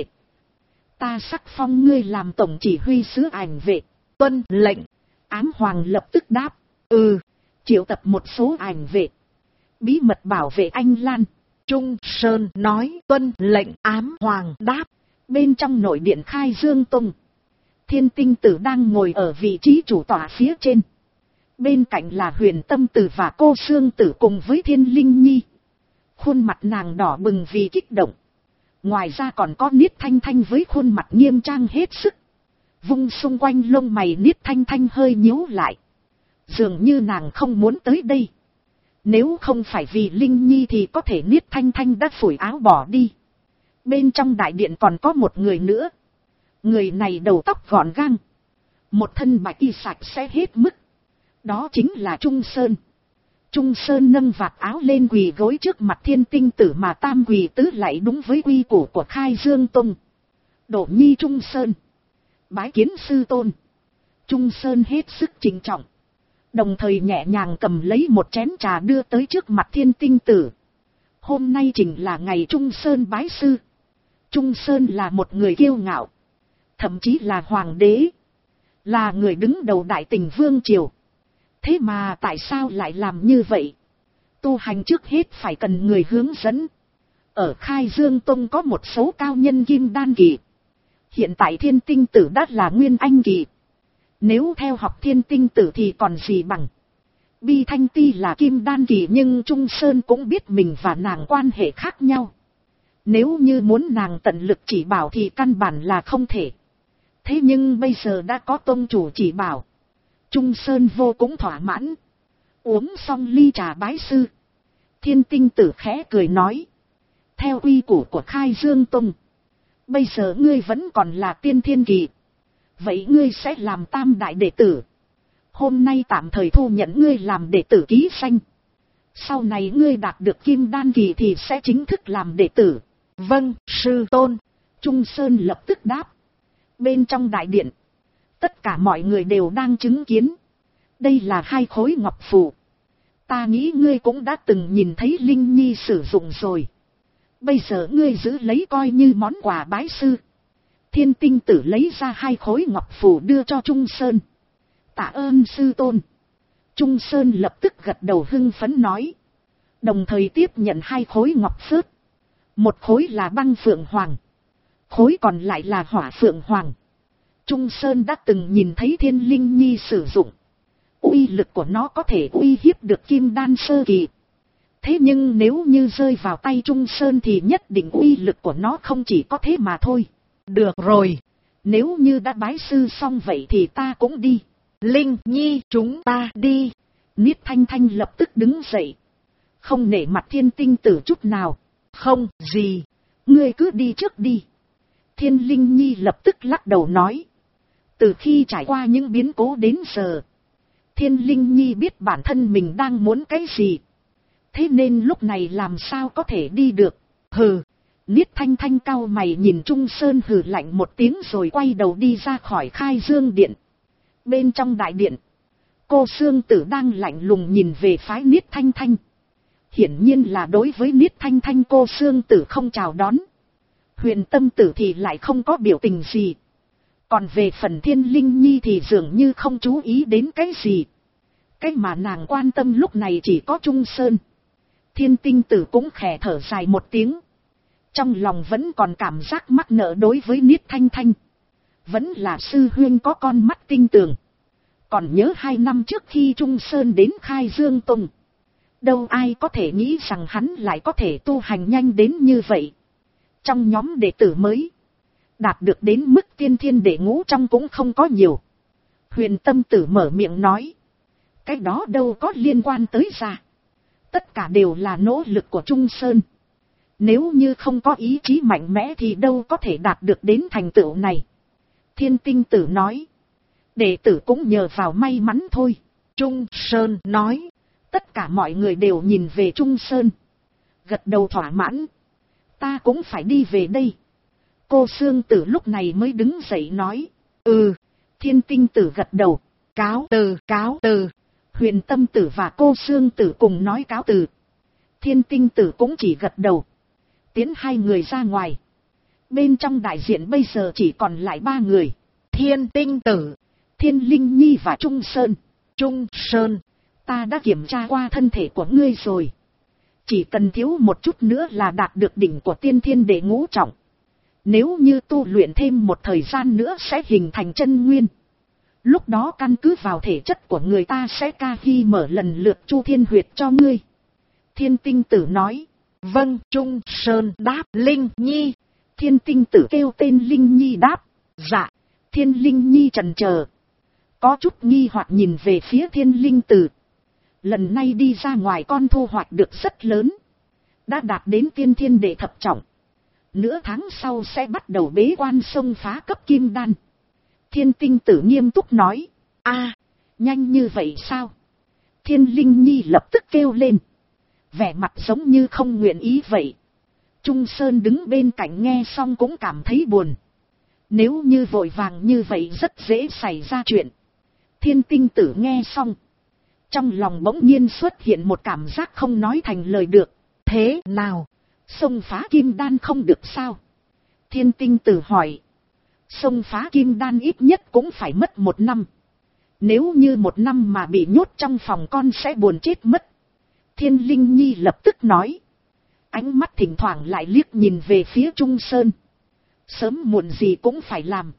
Ta sắc phong ngươi làm tổng chỉ huy sứ ảnh vệ. Tuân lệnh. Ám Hoàng lập tức đáp. Triệu tập một số ảnh vệ, bí mật bảo vệ Anh Lan. Trung Sơn nói. Tuân lệnh. Ám Hoàng đáp. Bên trong nội điện Khai Dương Tông, Thiên Tinh Tử đang ngồi ở vị trí chủ tọa phía trên. Bên cạnh là Huyền Tâm Tử và Cô Sương Tử cùng với Thiên Linh Nhi. Khuôn mặt nàng đỏ bừng vì kích động. Ngoài ra còn có Niết Thanh Thanh với khuôn mặt nghiêm trang hết sức. Vung xung quanh lông mày Niết Thanh Thanh hơi nhíu lại. Dường như nàng không muốn tới đây. Nếu không phải vì Linh Nhi thì có thể Niết Thanh Thanh đã phủi áo bỏ đi. Bên trong đại điện còn có một người nữa. Người này đầu tóc gọn gàng, một thân bạch y sạch sẽ hết mức. Đó chính là Trung Sơn. Trung Sơn nâng vạt áo lên quỳ gối trước mặt Thiên Tinh Tử mà tam quỳ tứ lạy đúng với quy củ của Khai Dương Tông. Đổ nhi Trung Sơn, bái kiến sư tôn. Trung Sơn hết sức trịnh trọng, đồng thời nhẹ nhàng cầm lấy một chén trà đưa tới trước mặt Thiên Tinh Tử. Hôm nay chính là ngày Trung Sơn bái sư. Trung Sơn là một người kiêu ngạo, thậm chí là hoàng đế, là người đứng đầu Đại Tình Vương Triều. Thế mà tại sao lại làm như vậy? Tu hành trước hết phải cần người hướng dẫn. Ở Khai Dương Tông có một số cao nhân kim đan kỳ. Hiện tại Thiên Tinh Tử đã là nguyên anh kỳ. Nếu theo học Thiên Tinh Tử thì còn gì bằng. Bi Thanh Ti là kim đan kỳ nhưng Trung Sơn cũng biết mình và nàng quan hệ khác nhau. Nếu như muốn nàng tận lực chỉ bảo thì căn bản là không thể. Thế nhưng bây giờ đã có tông chủ chỉ bảo. Trung Sơn vô cùng thỏa mãn. Uống xong ly trà bái sư, Thiên Tinh Tử khẽ cười nói. Theo quy củ của Khai Dương Tông, bây giờ ngươi vẫn còn là tiên thiên kỳ. Vậy ngươi sẽ làm tam đại đệ tử. Hôm nay tạm thời thu nhận ngươi làm đệ tử ký danh. Sau này ngươi đạt được kim đan kỳ thì sẽ chính thức làm đệ tử. Vâng, sư tôn. Trung Sơn lập tức đáp. Bên trong đại điện, tất cả mọi người đều đang chứng kiến. Đây là 2 khối ngọc phù. Ta nghĩ ngươi cũng đã từng nhìn thấy Linh Nhi sử dụng rồi. Bây giờ ngươi giữ lấy coi như món quà bái sư. Thiên Tinh Tử lấy ra 2 khối ngọc phù đưa cho Trung Sơn. Tạ ơn sư tôn. Trung Sơn lập tức gật đầu hưng phấn nói. Đồng thời tiếp nhận 2 khối ngọc phớt. Một khối là băng phượng hoàng, khối còn lại là hỏa phượng hoàng. Trung Sơn đã từng nhìn thấy Thiên Linh Nhi sử dụng. Uy lực của nó có thể uy hiếp được kim đan sơ kỳ. Thế nhưng nếu như rơi vào tay Trung Sơn thì nhất định uy lực của nó không chỉ có thế mà thôi. được rồi. Nếu như đã bái sư xong vậy thì ta cũng đi. Linh Nhi, chúng ta đi. Niết Thanh Thanh lập tức đứng dậy. Không nể mặt Thiên Tinh Tử chút nào. Không, gì. Ngươi cứ đi trước đi. Thiên Linh Nhi lập tức lắc đầu nói. Từ khi trải qua những biến cố đến giờ, Thiên Linh Nhi biết bản thân mình đang muốn cái gì. Thế nên lúc này làm sao có thể đi được. Hừ. Niết Thanh Thanh cau mày nhìn Trung Sơn hừ lạnh một tiếng rồi quay đầu đi ra khỏi Khai Dương Điện. Bên trong đại điện, cô Sương Tử đang lạnh lùng nhìn về phái Niết Thanh Thanh. Hiển nhiên là đối với Niết Thanh Thanh cô Sương Tử không chào đón. Huyền Tâm Tử thì lại không có biểu tình gì. Còn về phần Thiên Linh Nhi thì dường như không chú ý đến cái gì. Cái mà nàng quan tâm lúc này chỉ có Trung Sơn. Thiên Tinh Tử cũng khẽ thở dài một tiếng. Trong lòng vẫn còn cảm giác mắc nợ đối với Niết Thanh Thanh. Vẫn là sư huynh có con mắt tinh tường. Còn nhớ 2 năm trước khi Trung Sơn đến Khai Dương Tông. Đâu ai có thể nghĩ rằng hắn lại có thể tu hành nhanh đến như vậy. Trong nhóm đệ tử mới, đạt được đến mức tiên thiên đệ ngũ trong cũng không có nhiều. Huyền Tâm Tử mở miệng nói. Cái đó đâu có liên quan tới ra. Tất cả đều là nỗ lực của Trung Sơn. Nếu như không có ý chí mạnh mẽ thì đâu có thể đạt được đến thành tựu này. Thiên Tinh Tử nói. Đệ tử cũng nhờ vào may mắn thôi. Trung Sơn nói. Tất cả mọi người đều nhìn về Trung Sơn. Gật đầu thỏa mãn. Ta cũng phải đi về đây. Cô Sương Tử lúc này mới đứng dậy nói. Ừ. Thiên Tinh Tử gật đầu. Cáo từ, cáo từ. Huyền Tâm Tử và cô Sương Tử cùng nói cáo từ. Thiên Tinh Tử cũng chỉ gật đầu. Tiến 2 người ra ngoài. Bên trong đại diện bây giờ chỉ còn lại 3 người. Thiên Tinh Tử, Thiên Linh Nhi và Trung Sơn. Trung Sơn. Ta đã kiểm tra qua thân thể của ngươi rồi. Chỉ cần thiếu một chút nữa là đạt được đỉnh của tiên thiên đệ ngũ trọng. Nếu như tu luyện thêm một thời gian nữa sẽ hình thành chân nguyên. Lúc đó căn cứ vào thể chất của người ta sẽ ca khi mở lần lượt Chu Thiên Huyệt cho ngươi. Thiên Tinh Tử nói. Vâng. Trung Sơn đáp. Linh Nhi. Thiên Tinh Tử kêu tên Linh Nhi đáp. Dạ. Thiên Linh Nhi chần chờ, có chút nghi hoặc nhìn về phía Thiên Linh Tử. Lần này đi ra ngoài con thu hoạch được rất lớn. Đã đạt đến tiên thiên đệ thập trọng. Nửa tháng sau sẽ bắt đầu bế quan xông phá cấp kim đan. Thiên Tinh Tử nghiêm túc nói. A, nhanh như vậy sao? Thiên Linh Nhi lập tức kêu lên. Vẻ mặt giống như không nguyện ý vậy. Trung Sơn đứng bên cạnh nghe xong cũng cảm thấy buồn. Nếu như vội vàng như vậy rất dễ xảy ra chuyện. Thiên Tinh Tử nghe xong. Trong lòng bỗng nhiên xuất hiện một cảm giác không nói thành lời được. Thế nào? Xông phá kim đan không được sao? Thiên Tinh Tử hỏi. Xông phá kim đan ít nhất cũng phải mất 1 năm. Nếu như 1 năm mà bị nhốt trong phòng con sẽ buồn chết mất. Thiên Linh Nhi lập tức nói. Ánh mắt thỉnh thoảng lại liếc nhìn về phía Trung Sơn. Sớm muộn gì cũng phải làm.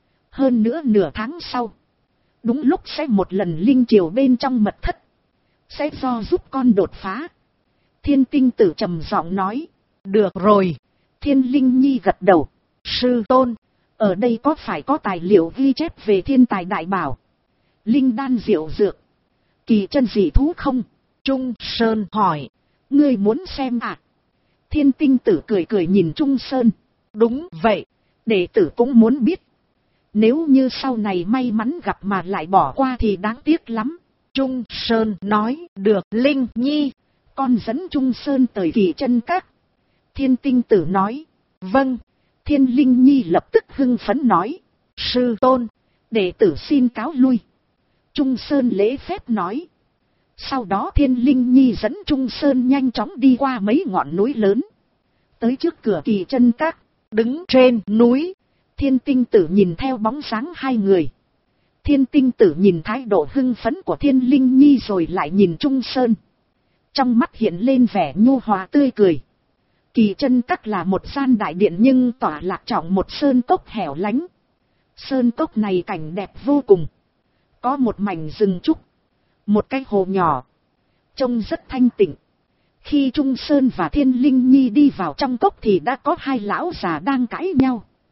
Hơn nữa nửa tháng sau. Đúng lúc sẽ một lần linh triều bên trong mật thất. Sẽ do giúp con đột phá. Thiên Tinh Tử trầm giọng nói. Được rồi. Thiên Linh Nhi gật đầu. Sư tôn. Ở đây có phải có tài liệu ghi chép về thiên tài đại bảo? Linh đan diệu dược. Kỳ chân dị thú không? Trung Sơn hỏi. Ngươi muốn xem à? Thiên Tinh Tử cười cười nhìn Trung Sơn. Đúng vậy. Đệ tử cũng muốn biết. Nếu như sau này may mắn gặp mà lại bỏ qua thì đáng tiếc lắm. Trung Sơn nói. Được. Linh Nhi. Con dẫn Trung Sơn tới Kỳ Chân Các. Thiên Tinh Tử nói. Vâng. Thiên Linh Nhi lập tức hưng phấn nói. Sư tôn. Đệ tử xin cáo lui. Trung Sơn lễ phép nói. Sau đó Thiên Linh Nhi dẫn Trung Sơn nhanh chóng đi qua mấy ngọn núi lớn. Tới trước cửa Kỳ Chân Các. Đứng trên núi. Thiên Tinh Tử nhìn theo bóng dáng 2 người. Thiên Tinh Tử nhìn thái độ hưng phấn của Thiên Linh Nhi rồi lại nhìn Trung Sơn. Trong mắt hiện lên vẻ nhu hòa tươi cười. Kỳ Chân Các là một gian đại điện nhưng tỏa lạc trọng một sơn cốc hẻo lánh. Sơn cốc này cảnh đẹp vô cùng. Có một mảnh rừng trúc. Một cái hồ nhỏ. Trông rất thanh tịnh. Khi Trung Sơn và Thiên Linh Nhi đi vào trong cốc thì đã có 2 lão già đang cãi nhau.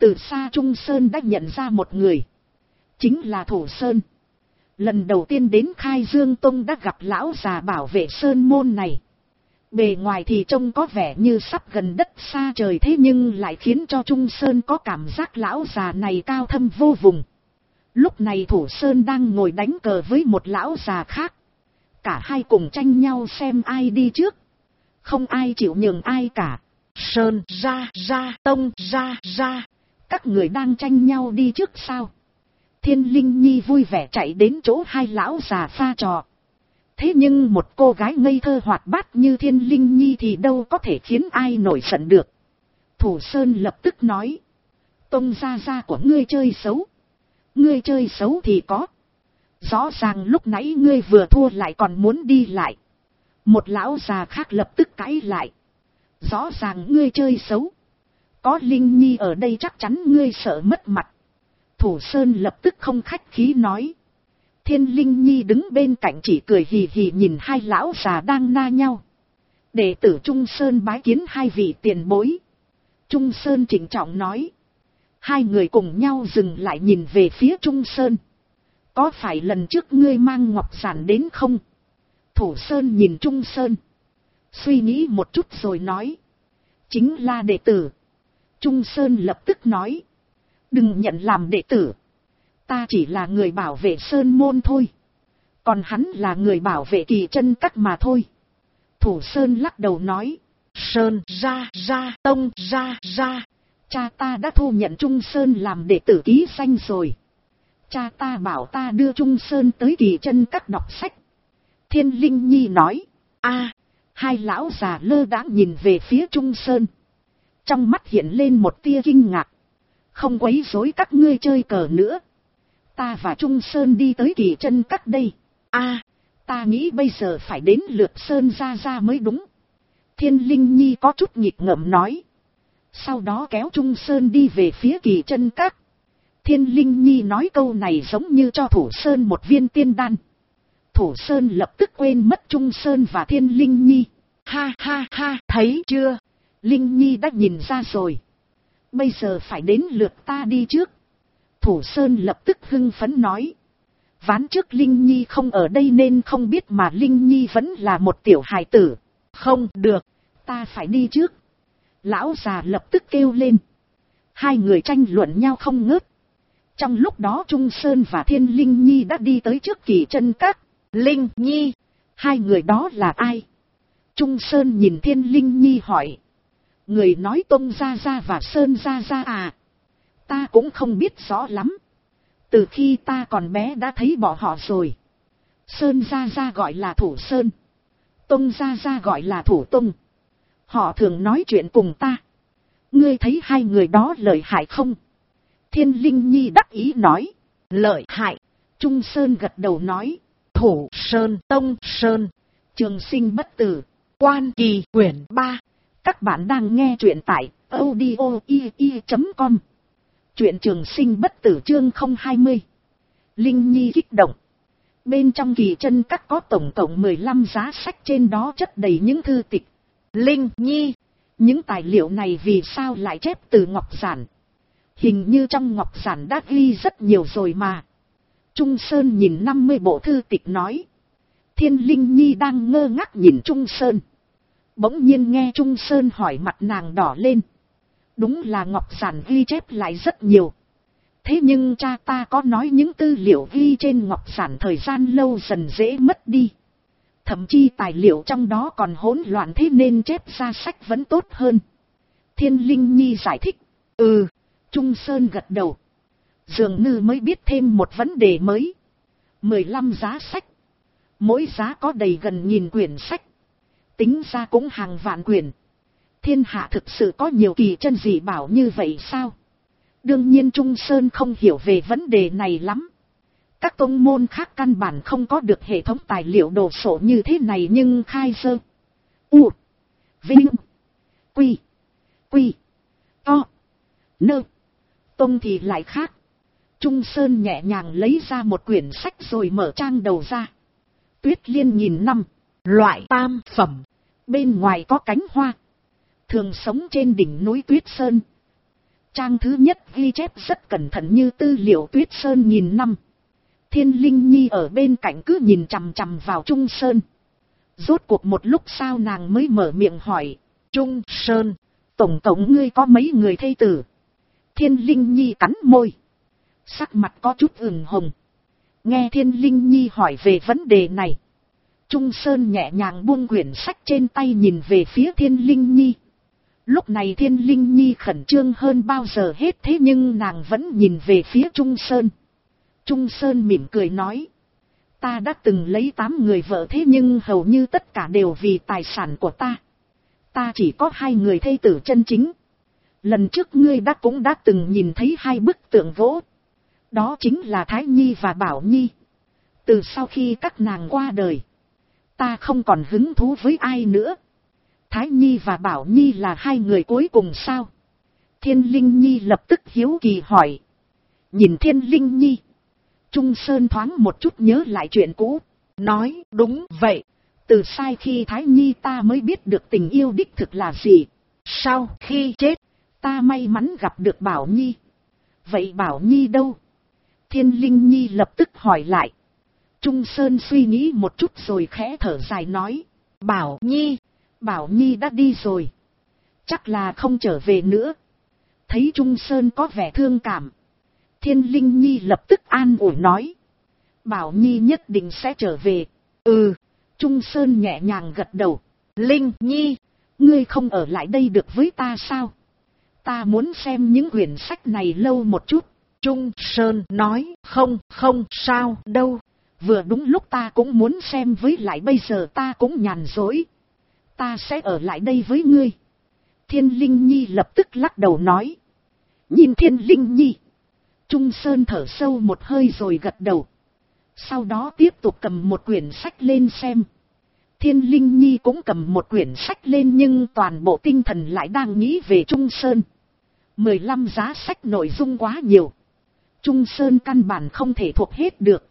Từ xa Trung Sơn đã nhận ra một người. Chính là Thủ Sơn. Lần đầu tiên đến Khai Dương Tông đã gặp lão già bảo vệ sơn môn này. Bề ngoài thì trông có vẻ như sắp gần đất xa trời, thế nhưng lại khiến cho Trung Sơn có cảm giác lão già này cao thâm vô vùng. Lúc này Thủ Sơn đang ngồi đánh cờ với một lão già khác. Cả hai cùng tranh nhau xem ai đi trước. Không ai chịu nhường ai cả. Sơn ra, Tông ra. Các người đang tranh nhau đi trước sao? Thiên Linh Nhi vui vẻ chạy đến chỗ hai lão già pha trò. Thế nhưng một cô gái ngây thơ hoạt bát như Thiên Linh Nhi thì đâu có thể khiến ai nổi giận được. Thủ Sơn lập tức nói. Tông gia của ngươi chơi xấu. Ngươi chơi xấu thì có. Rõ ràng lúc nãy ngươi vừa thua lại còn muốn đi lại. Một lão già khác lập tức cãi lại. Rõ ràng ngươi chơi xấu. Có Linh Nhi ở đây chắc chắn ngươi sợ mất mặt. Thủ Sơn lập tức không khách khí nói. Thiên Linh Nhi đứng bên cạnh chỉ cười hì hì nhìn hai lão già đang na nhau. Đệ tử Trung Sơn bái kiến hai vị tiền bối. Trung Sơn trịnh trọng nói. Hai người cùng nhau dừng lại nhìn về phía Trung Sơn. Có phải lần trước ngươi mang ngọc giản đến không? Thủ Sơn nhìn Trung Sơn. Suy nghĩ một chút rồi nói. Chính là đệ tử. Trung Sơn lập tức nói. Đừng nhận làm đệ tử. Ta chỉ là người bảo vệ sơn môn thôi. Còn hắn là người bảo vệ Kỳ Chân Các mà thôi. Thủ Sơn lắc đầu nói. Sơn ra, Tông ra. Cha ta đã thu nhận Trung Sơn làm đệ tử ký danh rồi. Cha ta bảo ta đưa Trung Sơn tới Kỳ Chân Các đọc sách. Thiên Linh Nhi nói. Hai lão già lơ đãng nhìn về phía Trung Sơn. Trong mắt hiện lên một tia kinh ngạc. Không quấy rối các ngươi chơi cờ nữa. Ta và Trung Sơn đi tới Kỳ Chân Các đây. Ta nghĩ bây giờ phải đến lượt Sơn ra mới đúng. Thiên Linh Nhi có chút nghịch ngợm nói. Sau đó kéo Trung Sơn đi về phía Kỳ Chân Các. Thiên Linh Nhi nói câu này giống như cho Thủ Sơn một viên tiên đan. Thủ Sơn lập tức quên mất Trung Sơn và Thiên Linh Nhi. Ha, thấy chưa? Linh Nhi đã nhìn ra rồi. Bây giờ phải đến lượt ta đi trước. Thủ Sơn lập tức hưng phấn nói. Ván trước Linh Nhi không ở đây nên không biết mà Linh Nhi vẫn là một tiểu hài tử. Không được, ta phải đi trước. Lão già lập tức kêu lên. Hai người tranh luận nhau không ngớt. Trong lúc đó Trung Sơn và Thiên Linh Nhi đã đi tới trước Kỳ Chân Các. Linh Nhi, hai người đó là ai? Trung Sơn nhìn Thiên Linh Nhi hỏi. Người nói Tông gia và Sơn gia à? Ta cũng không biết rõ lắm. Từ khi ta còn bé đã thấy bọn họ rồi. Sơn gia gọi là Thủ Sơn. Tông gia gọi là Thủ Tông. Họ thường nói chuyện cùng ta. Ngươi thấy hai người đó lợi hại không? Thiên Linh Nhi đắc ý nói. Lợi hại. Trung Sơn gật đầu nói. Thủ Sơn, Tông Sơn, trường sinh bất tử. Quan Kỳ quyển 3. Các bạn đang nghe truyện tại audio.com. Truyện trường sinh bất tử chương 020. Linh Nhi kích động. Bên trong Kỳ Chân Các có tổng cộng 15 giá sách, trên đó chất đầy những thư tịch. Linh Nhi, những tài liệu này vì sao lại chép từ ngọc giản? Hình như trong ngọc giản đã ghi rất nhiều rồi mà. Trung Sơn nhìn 50 bộ thư tịch nói. Thiên Linh Nhi đang ngơ ngác nhìn Trung Sơn. Bỗng nhiên nghe Trung Sơn hỏi, mặt nàng đỏ lên. Đúng là ngọc giản ghi chép lại rất nhiều. Thế nhưng cha ta có nói những tư liệu ghi trên ngọc giản thời gian lâu dần dễ mất đi. Thậm chí tài liệu trong đó còn hỗn loạn, thế nên chép ra sách vẫn tốt hơn. Thiên Linh Nhi giải thích. Trung Sơn gật đầu. Dường như mới biết thêm một vấn đề mới. 15 giá sách. Mỗi giá có đầy gần 1000 quyển sách. Tính ra cũng hàng vạn quyển. Thiên hạ thực sự có nhiều kỳ chân dị bảo như vậy sao? Đương nhiên Trung Sơn không hiểu về vấn đề này lắm. Các tông môn khác căn bản không có được hệ thống tài liệu đồ sộ như thế này, nhưng Khai Sơ, U, Vinh, Quy, To, Nơ, Tông thì lại khác. Trung Sơn nhẹ nhàng lấy ra một quyển sách rồi mở trang đầu ra. Tuyết Liên nghìn năm, loại tam phẩm. Bên ngoài có cánh hoa. Thường sống trên đỉnh núi Tuyết Sơn. Trang thứ nhất ghi chép rất cẩn thận như tư liệu tuyết sơn nghìn năm. Thiên Linh Nhi ở bên cạnh cứ nhìn chằm chằm vào Trung Sơn. Rốt cuộc một lúc sau nàng mới mở miệng hỏi. Trung Sơn, tổng cộng ngươi có mấy người thê tử? Thiên Linh Nhi cắn môi. Sắc mặt có chút ửng hồng. Nghe Thiên Linh Nhi hỏi về vấn đề này. Trung Sơn nhẹ nhàng buông quyển sách trên tay nhìn về phía Thiên Linh Nhi. Lúc này Thiên Linh Nhi khẩn trương hơn bao giờ hết, thế nhưng nàng vẫn nhìn về phía Trung Sơn. Trung Sơn mỉm cười nói. Ta đã từng lấy 8 người vợ, thế nhưng hầu như tất cả đều vì tài sản của ta. Ta chỉ có 2 người thê tử chân chính. Lần trước ngươi cũng đã từng nhìn thấy 2 bức tượng gỗ. Đó chính là Thái Nhi và Bảo Nhi. Từ sau khi các nàng qua đời, ta không còn hứng thú với ai nữa. Thái Nhi và Bảo Nhi là 2 người cuối cùng sao? Thiên Linh Nhi lập tức hiếu kỳ hỏi. Nhìn Thiên Linh Nhi, Trung Sơn thoáng một chút nhớ lại chuyện cũ. Nói đúng vậy. Từ sai khi Thái Nhi ta mới biết được tình yêu đích thực là gì. Sau khi chết, ta may mắn gặp được Bảo Nhi. Vậy Bảo Nhi đâu? Thiên Linh Nhi lập tức hỏi lại. Trung Sơn suy nghĩ một chút rồi khẽ thở dài nói. Bảo Nhi đã đi rồi. Chắc là không trở về nữa. Thấy Trung Sơn có vẻ thương cảm, Thiên Linh Nhi lập tức an ủi nói. Bảo Nhi nhất định sẽ trở về. Ừ. Trung Sơn nhẹ nhàng gật đầu. Linh Nhi, ngươi không ở lại đây được với ta sao? Ta muốn xem những quyển sách này lâu một chút. Trung Sơn nói. Không sao đâu. Vừa đúng lúc ta cũng muốn xem, với lại bây giờ ta cũng nhàn rỗi. Ta sẽ ở lại đây với ngươi. Thiên Linh Nhi lập tức lắc đầu nói. Nhìn Thiên Linh Nhi, Trung Sơn thở sâu một hơi rồi gật đầu. Sau đó tiếp tục cầm một quyển sách lên xem. Thiên Linh Nhi cũng cầm một quyển sách lên, nhưng toàn bộ tinh thần lại đang nghĩ về Trung Sơn. 15 giá sách nội dung quá nhiều. Trung Sơn căn bản không thể thuộc hết được.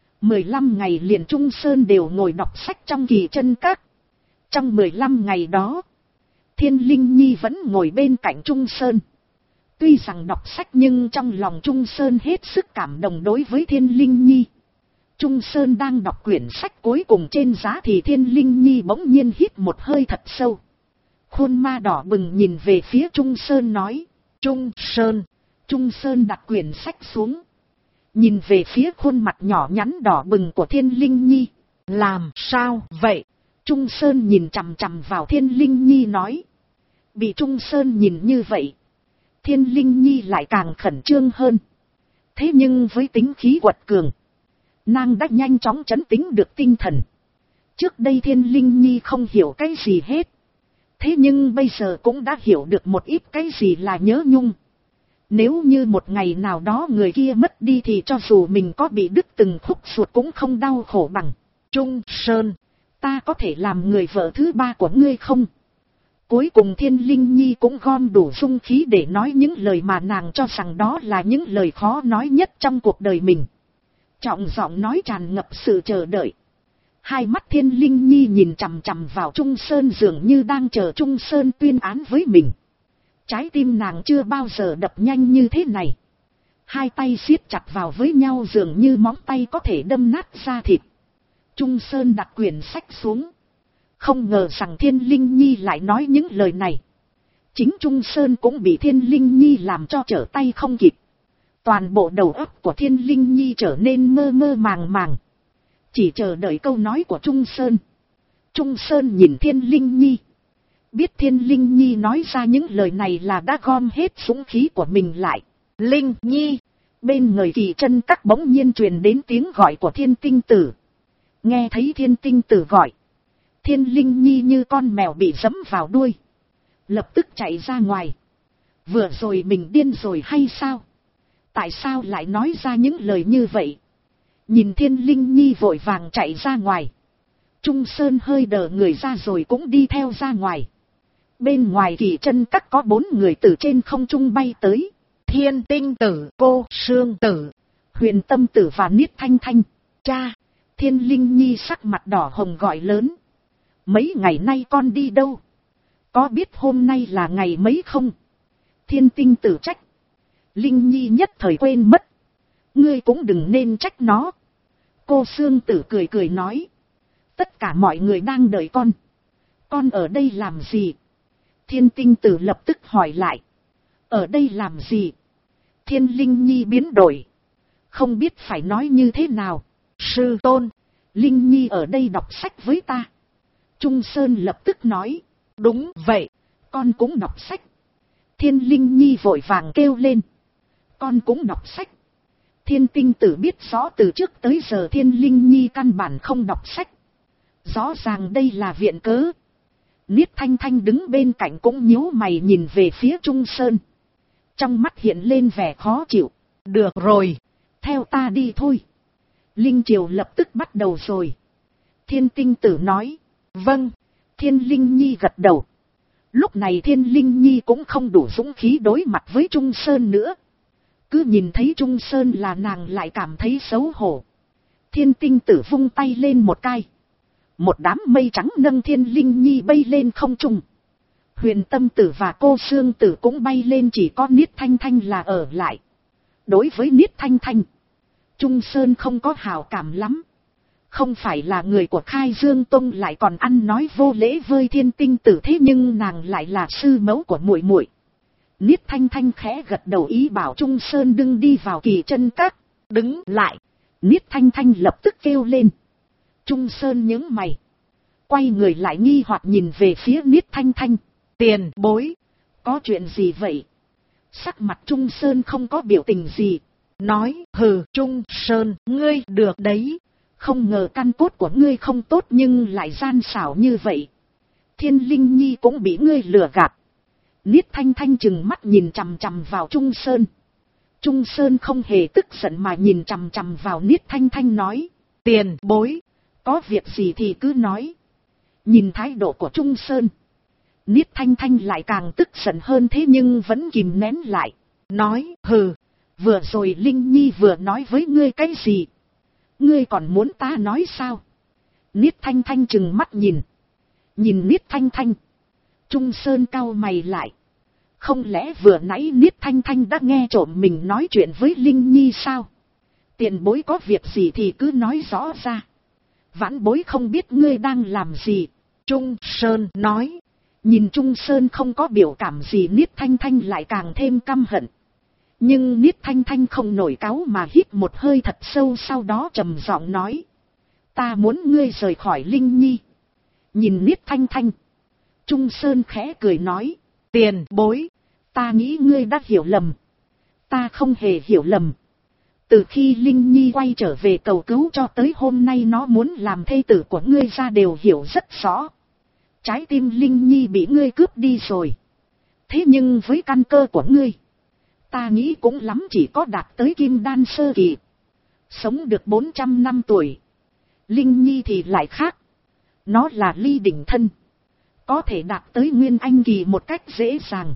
15 ngày liền Trung Sơn đều ngồi đọc sách trong Kỳ Chân Các. Trong 15 ngày đó, Thiên Linh Nhi vẫn ngồi bên cạnh Trung Sơn. Tuy rằng đọc sách nhưng trong lòng Trung Sơn hết sức cảm động đối với Thiên Linh Nhi. Trung Sơn đang đọc quyển sách cuối cùng trên giá thì Thiên Linh Nhi bỗng nhiên hít một hơi thật sâu. Khuôn ma đỏ bừng nhìn về phía Trung Sơn nói. Trung Sơn đặt quyển sách xuống. Nhìn về phía khuôn mặt nhỏ nhắn đỏ bừng của Thiên Linh Nhi. Làm sao vậy? Trung Sơn nhìn chằm chằm vào Thiên Linh Nhi nói. Bị Trung Sơn nhìn như vậy, Thiên Linh Nhi lại càng khẩn trương hơn. Thế nhưng với tính khí quật cường, nàng đã nhanh chóng trấn tĩnh được tinh thần. Trước đây Thiên Linh Nhi không hiểu cái gì hết. Thế nhưng bây giờ cũng đã hiểu được một ít cái gì là nhớ nhung. Nếu như một ngày nào đó người kia mất đi thì cho dù mình có bị đứt từng khúc ruột cũng không đau khổ bằng. Trung Sơn, ta có thể làm người vợ thứ 3 của ngươi không? Cuối cùng Thiên Linh Nhi cũng gom đủ dung khí để nói những lời mà nàng cho rằng đó là những lời khó nói nhất trong cuộc đời mình. Trọng giọng nói tràn ngập sự chờ đợi. Hai mắt Thiên Linh Nhi nhìn chằm chằm vào Trung Sơn dường như đang chờ Trung Sơn tuyên án với mình. Trái tim nàng chưa bao giờ đập nhanh như thế này. Hai tay siết chặt vào với nhau dường như móng tay có thể đâm nát da thịt. Trung Sơn đặt quyển sách xuống. Không ngờ rằng Thiên Linh Nhi lại nói những lời này. Chính Trung Sơn cũng bị Thiên Linh Nhi làm cho trở tay không kịp. Toàn bộ đầu óc của Thiên Linh Nhi trở nên mơ mơ màng màng. Chỉ chờ đợi câu nói của Trung Sơn. Trung Sơn nhìn Thiên Linh Nhi. Biết Thiên Linh Nhi nói ra những lời này là đã gom hết dũng khí của mình lại. Linh Nhi. Bên người Kỳ Chân Các bỗng nhiên truyền đến tiếng gọi của Thiên Tinh Tử. Nghe thấy Thiên Tinh Tử gọi, Thiên Linh Nhi như con mèo bị giẫm vào đuôi, lập tức chạy ra ngoài. Vừa rồi mình điên rồi hay sao? Tại sao lại nói ra những lời như vậy? Nhìn Thiên Linh Nhi vội vàng chạy ra ngoài, Trung Sơn hơi đờ người ra rồi cũng đi theo ra ngoài. Bên ngoài Kỳ Chân Các có 4 người từ trên không trung bay tới. Thiên Tinh Tử, Cô Sương Tử, Huyền Tâm Tử và Niết Thanh Thanh. Cha! Thiên Linh Nhi sắc mặt đỏ hồng gọi lớn. Mấy ngày nay con đi đâu? Có biết hôm nay là ngày mấy không? Thiên Tinh Tử trách. Linh Nhi nhất thời quên mất. Ngươi cũng đừng nên trách nó. Cô Sương Tử cười cười nói. Tất cả mọi người đang đợi con. Con ở đây làm gì? Thiên Tinh Tử lập tức hỏi lại. Ở đây làm gì? Thiên Linh Nhi biến đổi. Không biết phải nói như thế nào. Sư tôn, Linh Nhi ở đây đọc sách với ta. Trung Sơn lập tức nói. Đúng vậy, con cũng đọc sách. Thiên Linh Nhi vội vàng kêu lên. Con cũng đọc sách. Thiên Tinh Tử biết rõ từ trước tới giờ Thiên Linh Nhi căn bản không đọc sách. Rõ ràng đây là viện cớ. Niết Thanh Thanh đứng bên cạnh cũng nhíu mày nhìn về phía Trung Sơn. Trong mắt hiện lên vẻ khó chịu. Được rồi, theo ta đi thôi. Linh Triều lập tức bắt đầu rồi. Thiên Tinh Tử nói. Vâng. Thiên Linh Nhi gật đầu. Lúc này Thiên Linh Nhi cũng không đủ dũng khí đối mặt với Trung Sơn nữa. Cứ nhìn thấy Trung Sơn là nàng lại cảm thấy xấu hổ. Thiên Tinh Tử vung tay lên một cái. Một đám mây trắng nâng Thiên Linh Nhi bay lên không trung. Huyền Tâm Tử và cô Sương Tử cũng bay lên, chỉ có Niết Thanh Thanh là ở lại. Đối với Niết Thanh Thanh, Trung Sơn không có hảo cảm lắm. Không phải là người của Khai Dương Tông lại còn ăn nói vô lễ với Thiên Tinh Tử, thế nhưng nàng lại là sư mẫu của muội muội. Niết Thanh Thanh khẽ gật đầu ý bảo Trung Sơn đừng đi vào Kỳ Chân Các. Đứng lại. Niết Thanh Thanh lập tức kêu lên. Trung Sơn nhướng mày. Quay người lại nghi hoặc nhìn về phía Niết Thanh Thanh. Tiền bối. Có chuyện gì vậy? Sắc mặt Trung Sơn không có biểu tình gì. Nói hừ Trung Sơn, ngươi được đấy. Không ngờ căn cốt của ngươi không tốt nhưng lại gian xảo như vậy. Thiên Linh Nhi cũng bị ngươi lừa gạt. Niết Thanh Thanh chừng mắt nhìn chằm chằm vào Trung Sơn. Trung Sơn không hề tức giận mà nhìn chằm chằm vào Niết Thanh Thanh nói. Tiền bối, có việc gì thì cứ nói. Nhìn thái độ của Trung Sơn, Niết Thanh Thanh lại càng tức giận hơn, thế nhưng vẫn kìm nén lại. Nói hừ, vừa rồi Linh Nhi vừa nói với ngươi cái gì? Ngươi còn muốn ta nói sao? Niết Thanh Thanh chừng mắt nhìn. Nhìn Niết Thanh Thanh, Trung Sơn cau mày lại. Không lẽ vừa nãy Niết Thanh Thanh đã nghe trộm mình nói chuyện với Linh Nhi sao? Tiền bối có việc gì thì cứ nói rõ ra. Vãn bối không biết ngươi đang làm gì. Trung Sơn nói. Nhìn Trung Sơn không có biểu cảm gì, Niết Thanh Thanh lại càng thêm căm hận. Nhưng Niết Thanh Thanh không nổi cáu mà hít một hơi thật sâu, sau đó trầm giọng nói. Ta muốn ngươi rời khỏi Linh Nhi. Nhìn Niết Thanh Thanh, Trung Sơn khẽ cười nói. Tiền bối, ta nghĩ ngươi đã hiểu lầm. Ta không hề hiểu lầm. Từ khi Linh Nhi quay trở về cầu cứu cho tới hôm nay nó muốn làm thê tử của ngươi ra đều hiểu rất rõ. Trái tim Linh Nhi bị ngươi cướp đi rồi. Thế nhưng với căn cơ của ngươi, ta nghĩ cũng lắm chỉ có đạt tới Kim Đan sơ kỳ, sống được 400 năm tuổi. Linh Nhi thì lại khác. Nó là ly đỉnh thân, có thể đạt tới Nguyên Anh kỳ một cách dễ dàng.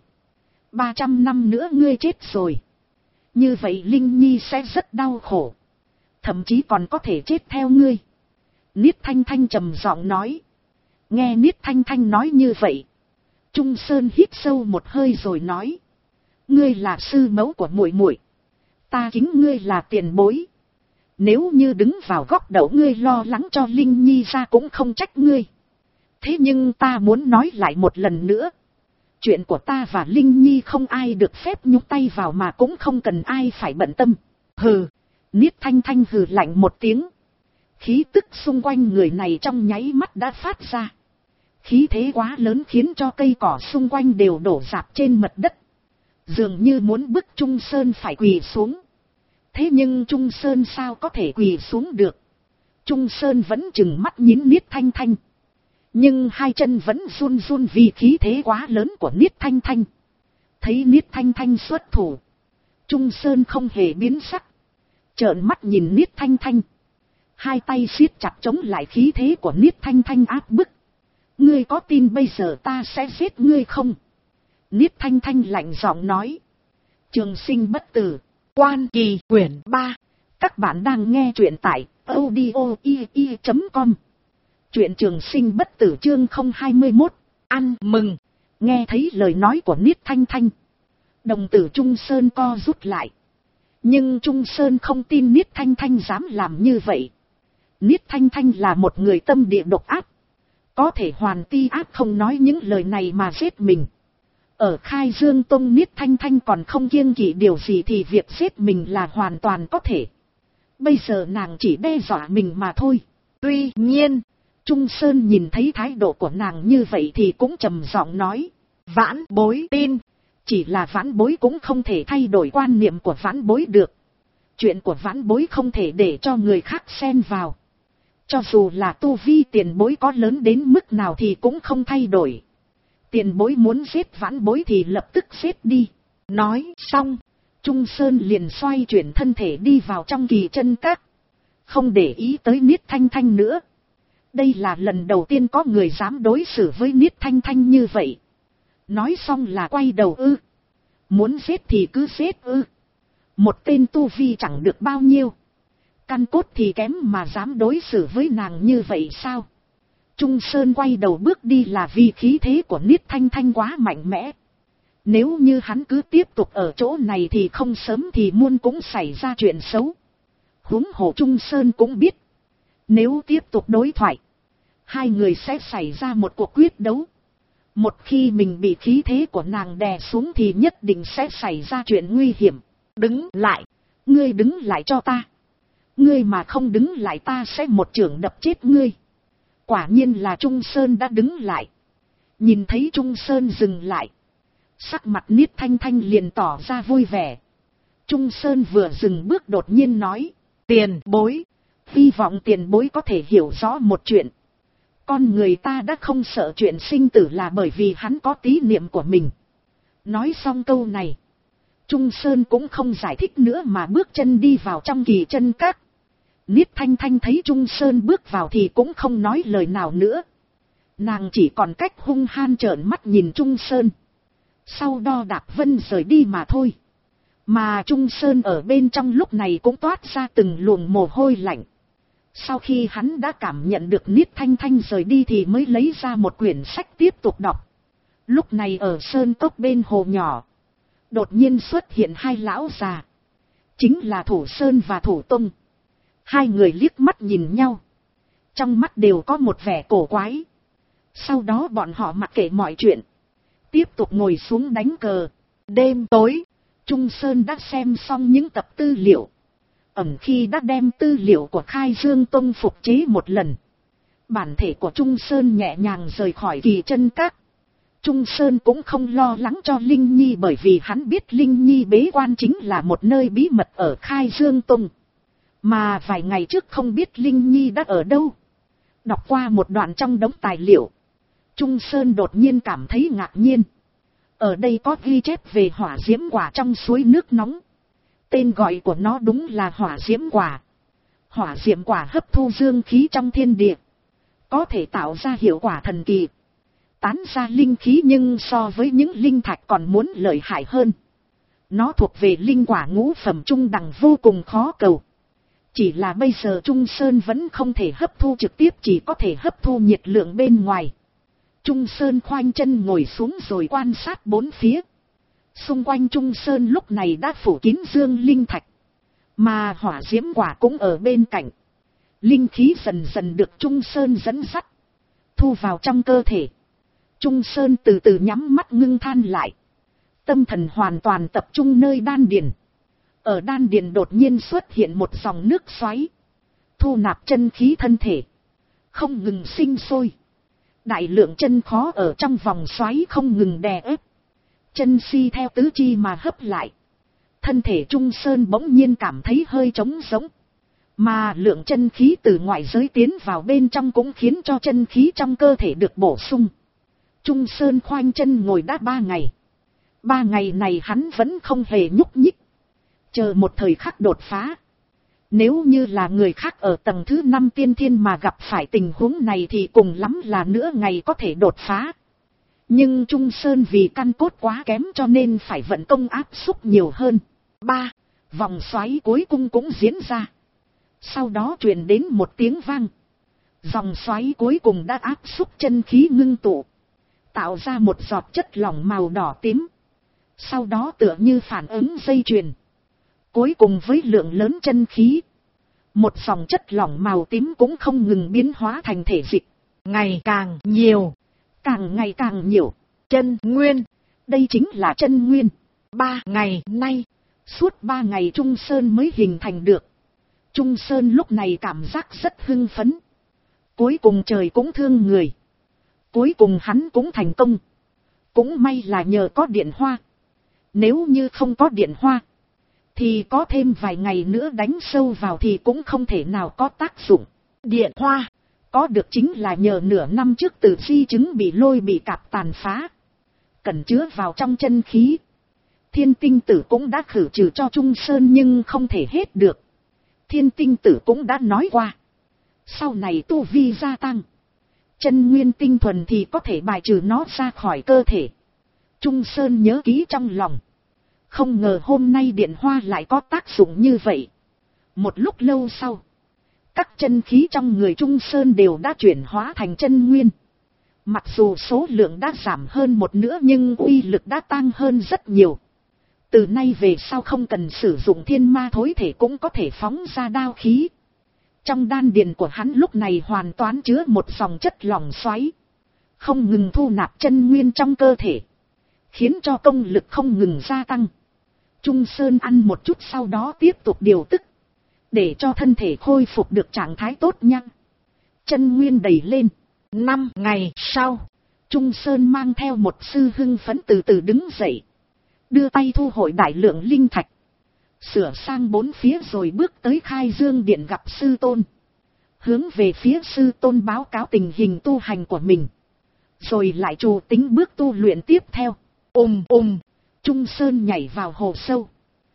300 năm nữa ngươi chết rồi, như vậy Linh Nhi sẽ rất đau khổ, thậm chí còn có thể chết theo ngươi. Niết Thanh Thanh trầm giọng nói. Nghe Niết Thanh Thanh nói như vậy, Trung Sơn hít sâu một hơi rồi nói. Ngươi là sư mẫu của muội muội, ta kính ngươi là tiền bối. Nếu như đứng vào góc độ ngươi lo lắng cho Linh Nhi ra cũng không trách ngươi. Thế nhưng ta muốn nói lại một lần nữa. Chuyện của ta và Linh Nhi không ai được phép nhúc tay vào, mà cũng không cần ai phải bận tâm. Hừ. Niết Thanh Thanh hừ lạnh một tiếng. Khí tức xung quanh người này trong nháy mắt đã phát ra. Khí thế quá lớn khiến cho cây cỏ xung quanh đều đổ rạp trên mặt đất, dường như muốn bức Trung Sơn phải quỳ xuống. Thế nhưng Trung Sơn sao có thể quỳ xuống được? Trung Sơn vẫn chừng mắt nhìn Niết Thanh Thanh, nhưng hai chân vẫn run run vì khí thế quá lớn của Niết Thanh Thanh. Thấy Niết Thanh Thanh xuất thủ, Trung Sơn không hề biến sắc, trợn mắt nhìn Niết Thanh Thanh, hai tay siết chặt chống lại khí thế của Niết Thanh Thanh áp bức. Ngươi có tin bây giờ ta sẽ giết ngươi không? Niết Thanh Thanh lạnh giọng nói. Trường Sinh Bất Tử, Quan Kỳ quyển 3. Các bạn đang nghe truyện tại audio.com. Truyện Trường Sinh Bất Tử chương 021. Ăn mừng. Nghe thấy lời nói của Niết Thanh Thanh, Đồng tử Trung Sơn co rút lại. Nhưng Trung Sơn không tin Niết Thanh Thanh dám làm như vậy. Niết Thanh Thanh là một người tâm địa độc ác. Có thể hoàn ti ác không nói những lời này mà giết mình. Ở Khai Dương Tông Niết Thanh Thanh còn không kiêng kỵ điều gì thì việc giết mình là hoàn toàn có thể. Bây giờ nàng chỉ đe dọa mình mà thôi. Tuy nhiên, Trung Sơn nhìn thấy thái độ của nàng như vậy thì cũng trầm giọng nói. Vãn bối tin. Chỉ là vãn bối cũng không thể thay đổi quan niệm của vãn bối được. Chuyện của vãn bối không thể để cho người khác xen vào. Cho dù là tu vi tiền bối có lớn đến mức nào thì cũng không thay đổi. Tiền bối muốn giết vãn bối thì lập tức giết đi. Nói xong, Trung Sơn liền xoay chuyển thân thể đi vào trong kỳ chân các. Không để ý tới Niết Thanh Thanh nữa. Đây là lần đầu tiên có người dám đối xử với Niết Thanh Thanh như vậy. Nói xong là quay đầu ư. Muốn giết thì cứ giết ư. Một tên tu vi chẳng được bao nhiêu. Căn cốt thì kém mà dám đối xử với nàng như vậy sao? Trung Sơn quay đầu bước đi là vì khí thế của Niết Thanh Thanh quá mạnh mẽ. Nếu như hắn cứ tiếp tục ở chỗ này thì không sớm thì muôn cũng xảy ra chuyện xấu. Huống hồ Trung Sơn cũng biết. Nếu tiếp tục đối thoại, hai người sẽ xảy ra một cuộc quyết đấu. Một khi mình bị khí thế của nàng đè xuống thì nhất định sẽ xảy ra chuyện nguy hiểm. Đứng lại, ngươi đứng lại cho ta. Ngươi mà không đứng lại ta sẽ một chưởng đập chết ngươi. Quả nhiên là Trung Sơn đã đứng lại. Nhìn thấy Trung Sơn dừng lại, sắc mặt Niết Thanh Thanh liền tỏ ra vui vẻ. Trung Sơn vừa dừng bước đột nhiên nói. Tiền bối, hy vọng tiền bối có thể hiểu rõ một chuyện. Con người ta đã không sợ chuyện sinh tử là bởi vì hắn có tí niệm của mình. Nói xong câu này, Trung Sơn cũng không giải thích nữa mà bước chân đi vào trong kỳ chân các. Niết Thanh Thanh thấy Trung Sơn bước vào thì cũng không nói lời nào nữa. Nàng chỉ còn cách hung han trợn mắt nhìn Trung Sơn. Sau đó đạp vân rời đi mà thôi. Mà Trung Sơn ở bên trong lúc này cũng toát ra từng luồng mồ hôi lạnh. Sau khi hắn đã cảm nhận được Niết Thanh Thanh rời đi thì mới lấy ra một quyển sách tiếp tục đọc. Lúc này ở sơn cốc bên hồ nhỏ, đột nhiên xuất hiện hai lão già. Chính là Thủ Sơn và Thủ Tông. Hai người liếc mắt nhìn nhau. Trong mắt đều có một vẻ cổ quái. Sau đó bọn họ mặc kệ mọi chuyện, tiếp tục ngồi xuống đánh cờ. Đêm tối, Trung Sơn đã xem xong những tập tư liệu. Ẩn khi đã đem tư liệu của Khai Dương Tông phục chế một lần, bản thể của Trung Sơn nhẹ nhàng rời khỏi kỳ chân các. Trung Sơn cũng không lo lắng cho Linh Nhi bởi vì hắn biết Linh Nhi bế quan chính là một nơi bí mật ở Khai Dương Tông. Mà vài ngày trước không biết Linh Nhi đã ở đâu. Đọc qua một đoạn trong đống tài liệu, Trung Sơn đột nhiên cảm thấy ngạc nhiên. Ở đây có ghi chép về hỏa diễm quả trong suối nước nóng. Tên gọi của nó đúng là hỏa diễm quả. Hỏa diễm quả hấp thu dương khí trong thiên địa, có thể tạo ra hiệu quả thần kỳ, tán ra linh khí, nhưng so với những linh thạch còn muốn lợi hại hơn. Nó thuộc về linh quả ngũ phẩm trung đẳng vô cùng khó cầu. Chỉ là bây giờ Trung Sơn vẫn không thể hấp thu trực tiếp, chỉ có thể hấp thu nhiệt lượng bên ngoài. Trung Sơn khoanh chân ngồi xuống rồi quan sát bốn phía. Xung quanh Trung Sơn lúc này đã phủ kín dương linh thạch, mà hỏa diễm quả cũng ở bên cạnh. Linh khí dần dần được Trung Sơn dẫn dắt, thu vào trong cơ thể. Trung Sơn từ từ nhắm mắt ngưng than lại. Tâm thần hoàn toàn tập trung nơi đan điền. Ở đan điền đột nhiên xuất hiện một dòng nước xoáy, thu nạp chân khí thân thể, không ngừng sinh sôi. Đại lượng chân khó ở trong vòng xoáy không ngừng đè ép. Chân si theo tứ chi mà hấp lại. Thân thể Trung Sơn bỗng nhiên cảm thấy hơi trống rỗng. Mà lượng chân khí từ ngoại giới tiến vào bên trong cũng khiến cho chân khí trong cơ thể được bổ sung. Trung Sơn khoanh chân ngồi đã 3 ngày. 3 ngày này hắn vẫn không hề nhúc nhích, chờ một thời khắc đột phá. Nếu như là người khác ở tầng thứ 5 tiên thiên mà gặp phải tình huống này thì cùng lắm là nửa ngày có thể đột phá. Nhưng Trung Sơn vì căn cốt quá kém cho nên phải vận công áp xúc nhiều hơn. 3. Vòng xoáy cuối cùng cũng diễn ra. Sau đó truyền đến một tiếng vang. Dòng xoáy cuối cùng đã áp xúc chân khí ngưng tụ, tạo ra một giọt chất lỏng màu đỏ tím. Sau đó tựa như phản ứng dây chuyền. Cuối cùng với lượng lớn chân khí. Một dòng chất lỏng màu tím cũng không ngừng biến hóa thành thể dịch. Ngày càng nhiều. Càng ngày càng nhiều. Chân nguyên. Đây chính là chân nguyên. 3 ngày nay. Suốt 3 ngày Trung Sơn mới hình thành được. Trung Sơn lúc này cảm giác rất hưng phấn. Cuối cùng trời cũng thương người. Cuối cùng hắn cũng thành công. Cũng may là nhờ có điện hoa. Nếu như không có điện hoa, thì có thêm vài ngày nữa đánh sâu vào thì cũng không thể nào có tác dụng. Điện hoa có được chính là nhờ nửa năm trước từ di chứng bị lôi bị cạp tàn phá. Cần chứa vào trong chân khí. Thiên tinh tử cũng đã khử trừ cho Trung Sơn nhưng không thể hết được. Thiên tinh tử cũng đã nói qua. Sau này tu vi gia tăng. Chân nguyên tinh thuần thì có thể bài trừ nó ra khỏi cơ thể. Trung Sơn nhớ kỹ trong lòng. Không ngờ hôm nay điện hoa lại có tác dụng như vậy. Một lúc lâu sau, các chân khí trong người Trung Sơn đều đã chuyển hóa thành chân nguyên. Mặc dù số lượng đã giảm hơn một nửa nhưng uy lực đã tăng hơn rất nhiều. Từ nay về sau không cần sử dụng thiên ma thối thể cũng có thể phóng ra đao khí. Trong đan điền của hắn lúc này hoàn toàn chứa một dòng chất lỏng xoáy. Không ngừng thu nạp chân nguyên trong cơ thể. Khiến cho công lực không ngừng gia tăng. Trung Sơn ăn một chút sau đó tiếp tục điều tức. Để cho thân thể khôi phục được trạng thái tốt nhất. Chân nguyên đẩy lên. 5 ngày sau, Trung Sơn mang theo một sư hưng phấn từ từ đứng dậy. Đưa tay thu hồi đại lượng linh thạch. Sửa sang bốn phía rồi bước tới Khai Dương Điện gặp sư tôn. Hướng về phía sư tôn báo cáo tình hình tu hành của mình. Rồi lại chủ tính bước tu luyện tiếp theo. Trung Sơn nhảy vào hồ sâu.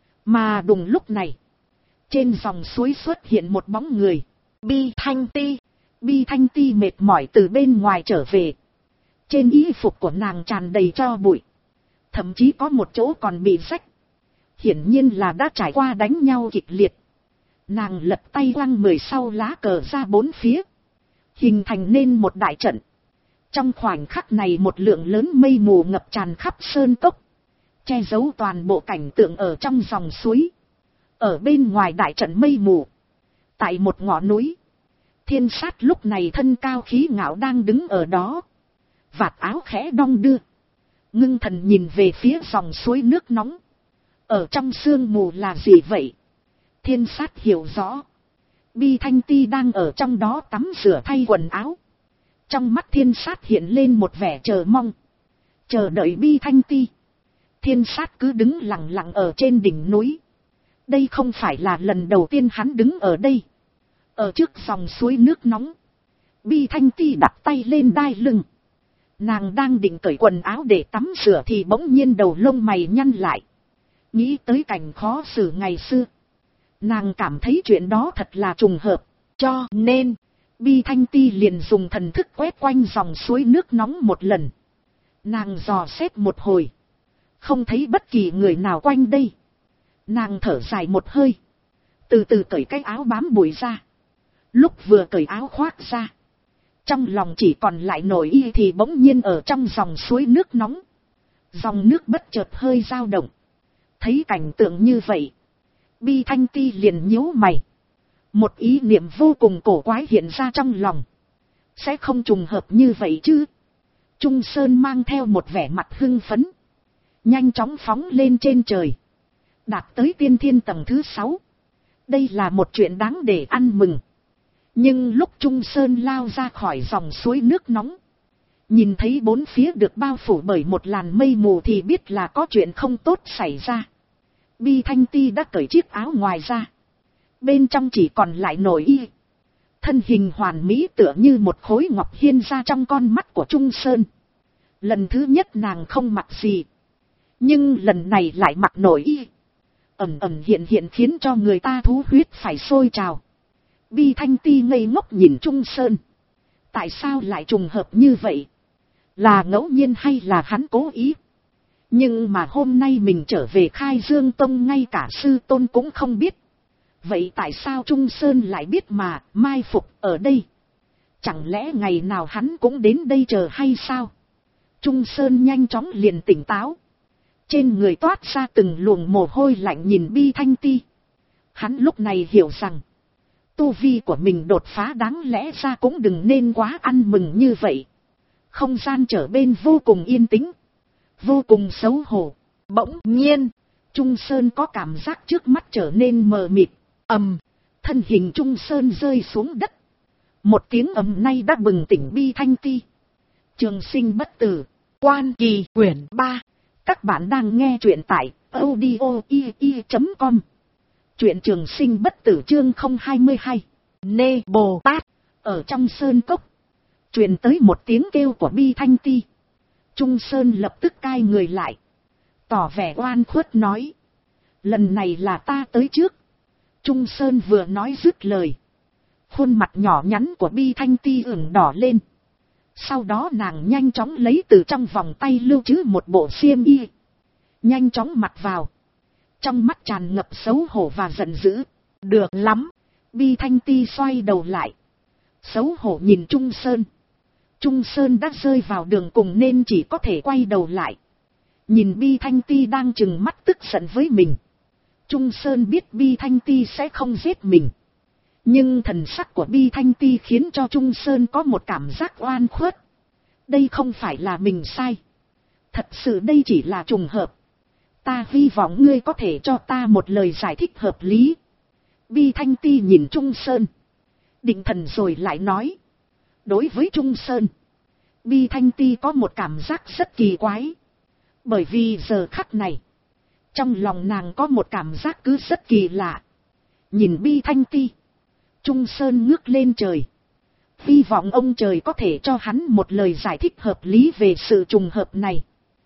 Mà đùng lúc này, trên dòng suối xuất hiện một bóng người. Bi Thanh Ti. Bi Thanh Ti mệt mỏi từ bên ngoài trở về. Trên y phục của nàng tràn đầy tro bụi. Thậm chí có một chỗ còn bị rách. Hiển nhiên là đã trải qua đánh nhau kịch liệt. Nàng lật tay quăng 10 sau lá cờ ra bốn phía. Hình thành nên một đại trận. Trong khoảnh khắc này một lượng lớn mây mù ngập tràn khắp sơn cốc. Che giấu toàn bộ cảnh tượng ở trong dòng suối. Ở bên ngoài đại trận mây mù. Tại một ngọn núi. Thiên Sát lúc này thân cao khí ngạo đang đứng ở đó. Vạt áo khẽ đong đưa. Ngưng thần nhìn về phía dòng suối nước nóng. Ở trong sương mù là gì vậy? Thiên Sát hiểu rõ. Bi Thanh Ti đang ở trong đó tắm rửa thay quần áo. Trong mắt Thiên Sát hiện lên một vẻ chờ mong. Chờ đợi Bi Thanh Ti. Thiên Sát cứ đứng lặng lặng ở trên đỉnh núi. Đây không phải là lần đầu tiên hắn đứng ở đây. Ở trước dòng suối nước nóng. Bi Thanh Ti đặt tay lên đai lưng. Nàng đang định cởi quần áo để tắm rửa thì bỗng nhiên đầu lông mày nhăn lại. Nghĩ tới cảnh khó xử ngày xưa. Nàng cảm thấy chuyện đó thật là trùng hợp. Cho nên, Bi Thanh Ti liền dùng thần thức quét quanh dòng suối nước nóng một lần. Nàng dò xét một hồi. Không thấy bất kỳ người nào quanh đây. Nàng thở dài một hơi. Từ từ cởi cái áo bám bụi ra. Lúc vừa cởi áo khoác ra. Trong lòng chỉ còn lại nổi y thì bỗng nhiên ở trong dòng suối nước nóng. Dòng nước bất chợt hơi dao động. Thấy cảnh tượng như vậy. Bi Thanh Ti liền nhíu mày. Một ý niệm vô cùng cổ quái hiện ra trong lòng. Sẽ không trùng hợp như vậy chứ. Trung Sơn mang theo một vẻ mặt hưng phấn. Nhanh chóng phóng lên trên trời. Đạt tới tiên thiên tầng thứ 6. Đây là một chuyện đáng để ăn mừng. Nhưng lúc Trung Sơn lao ra khỏi dòng suối nước nóng. Nhìn thấy bốn phía được bao phủ bởi một làn mây mù thì biết là có chuyện không tốt xảy ra. Bi Thanh Ti đã cởi chiếc áo ngoài ra. Bên trong chỉ còn lại nội y. Thân hình hoàn mỹ tựa như một khối ngọc hiên ra trong con mắt của Trung Sơn. Lần thứ nhất nàng không mặc gì. Nhưng lần này lại mặc nội y. Ẩn ẩn hiện hiện khiến cho người ta thú huyết phải sôi trào. Bi Thanh Ti ngây ngốc nhìn Trung Sơn. Tại sao lại trùng hợp như vậy? Là ngẫu nhiên hay là hắn cố ý? Nhưng mà hôm nay mình trở về Khai Dương Tông ngay cả sư tôn cũng không biết. Vậy tại sao Trung Sơn lại biết mà mai phục ở đây? Chẳng lẽ ngày nào hắn cũng đến đây chờ hay sao? Trung Sơn nhanh chóng liền tỉnh táo. Trên người toát ra từng luồng mồ hôi lạnh nhìn Bi Thanh Ti. Hắn lúc này hiểu rằng, tu vi của mình đột phá đáng lẽ ra cũng đừng nên quá ăn mừng như vậy. Không gian trở bên vô cùng yên tĩnh, vô cùng xấu hổ. Bỗng nhiên, Trung Sơn có cảm giác trước mắt trở nên mờ mịt. Thân hình Trung Sơn rơi xuống đất. Một tiếng ầm nay đã bừng tỉnh Bi Thanh Ti. Trường sinh bất tử, Quan Kỳ quyển 3. Các bạn đang nghe truyện tại audio.com. Truyện trường sinh bất tử chương 022. Nê Bồ Tát. Ở trong sơn cốc, truyền tới một tiếng kêu của Bi Thanh Ti. Trung Sơn lập tức cai người lại, tỏ vẻ oan khuất nói: lần này là ta tới trước. Trung Sơn vừa nói dứt lời, khuôn mặt nhỏ nhắn của Bi Thanh Ti ửng đỏ lên. Sau đó nàng nhanh chóng lấy từ trong vòng tay lưu trữ một bộ xiêm y, nhanh chóng mặc vào, trong mắt tràn ngập xấu hổ và giận dữ. Được lắm. Bi Thanh Ti xoay đầu lại, xấu hổ nhìn Trung Sơn. Trung Sơn đã rơi vào đường cùng nên chỉ có thể quay đầu lại, nhìn Bi Thanh Ti đang trừng mắt tức giận với mình. Trung Sơn biết Bi Thanh Ti sẽ không giết mình, nhưng thần sắc của Bi Thanh Ti khiến cho Trung Sơn có một cảm giác oan khuất. Đây không phải là mình sai, thật sự đây chỉ là trùng hợp. Ta hy vọng ngươi có thể cho ta một lời giải thích hợp lý. Bi Thanh Ti nhìn Trung Sơn, định thần rồi lại nói. Đối với Trung Sơn, Bi Thanh Ti có một cảm giác rất kỳ quái. Bởi vì giờ khắc này, trong lòng nàng có một cảm giác cứ rất kỳ lạ. Nhìn Bi Thanh Ti, Trung Sơn ngước lên trời, hy vọng ông trời có thể cho hắn một lời giải thích hợp lý về sự trùng hợp này.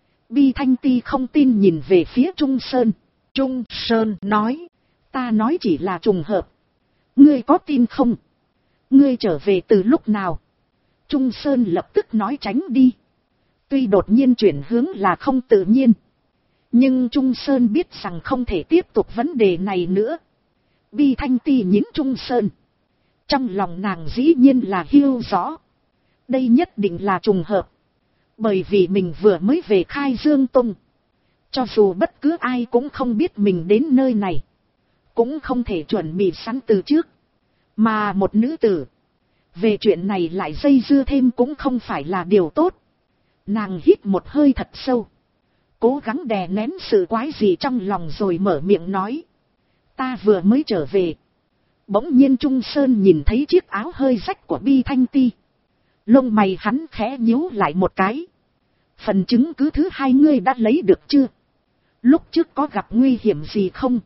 Bi Thanh Ti không tin nhìn về phía Trung Sơn. Trung Sơn nói: ta nói chỉ là trùng hợp, ngươi có tin không? Ngươi trở về từ lúc nào? Trung Sơn lập tức nói tránh đi. Tuy đột nhiên chuyển hướng là không tự nhiên, nhưng Trung Sơn biết rằng không thể tiếp tục vấn đề này nữa. Bi Thanh Ti nhìn Trung Sơn, trong lòng nàng dĩ nhiên là hiểu rõ, đây nhất định là trùng hợp. Bởi vì mình vừa mới về Khai Dương Tông, cho dù bất cứ ai cũng không biết mình đến nơi này, cũng không thể chuẩn bị sẵn từ trước. Mà một nữ tử về chuyện này lại dây dưa thêm cũng không phải là điều tốt. Nàng hít một hơi thật sâu, cố gắng đè nén sự quái gì trong lòng rồi mở miệng nói: ta vừa mới trở về. Bỗng nhiên Trung Sơn nhìn thấy chiếc áo hơi rách của Bi Thanh Ti, lông mày hắn khẽ nhíu lại một cái. Phần chứng cứ thứ hai ngươi đã lấy được chưa? Lúc trước có gặp nguy hiểm gì không?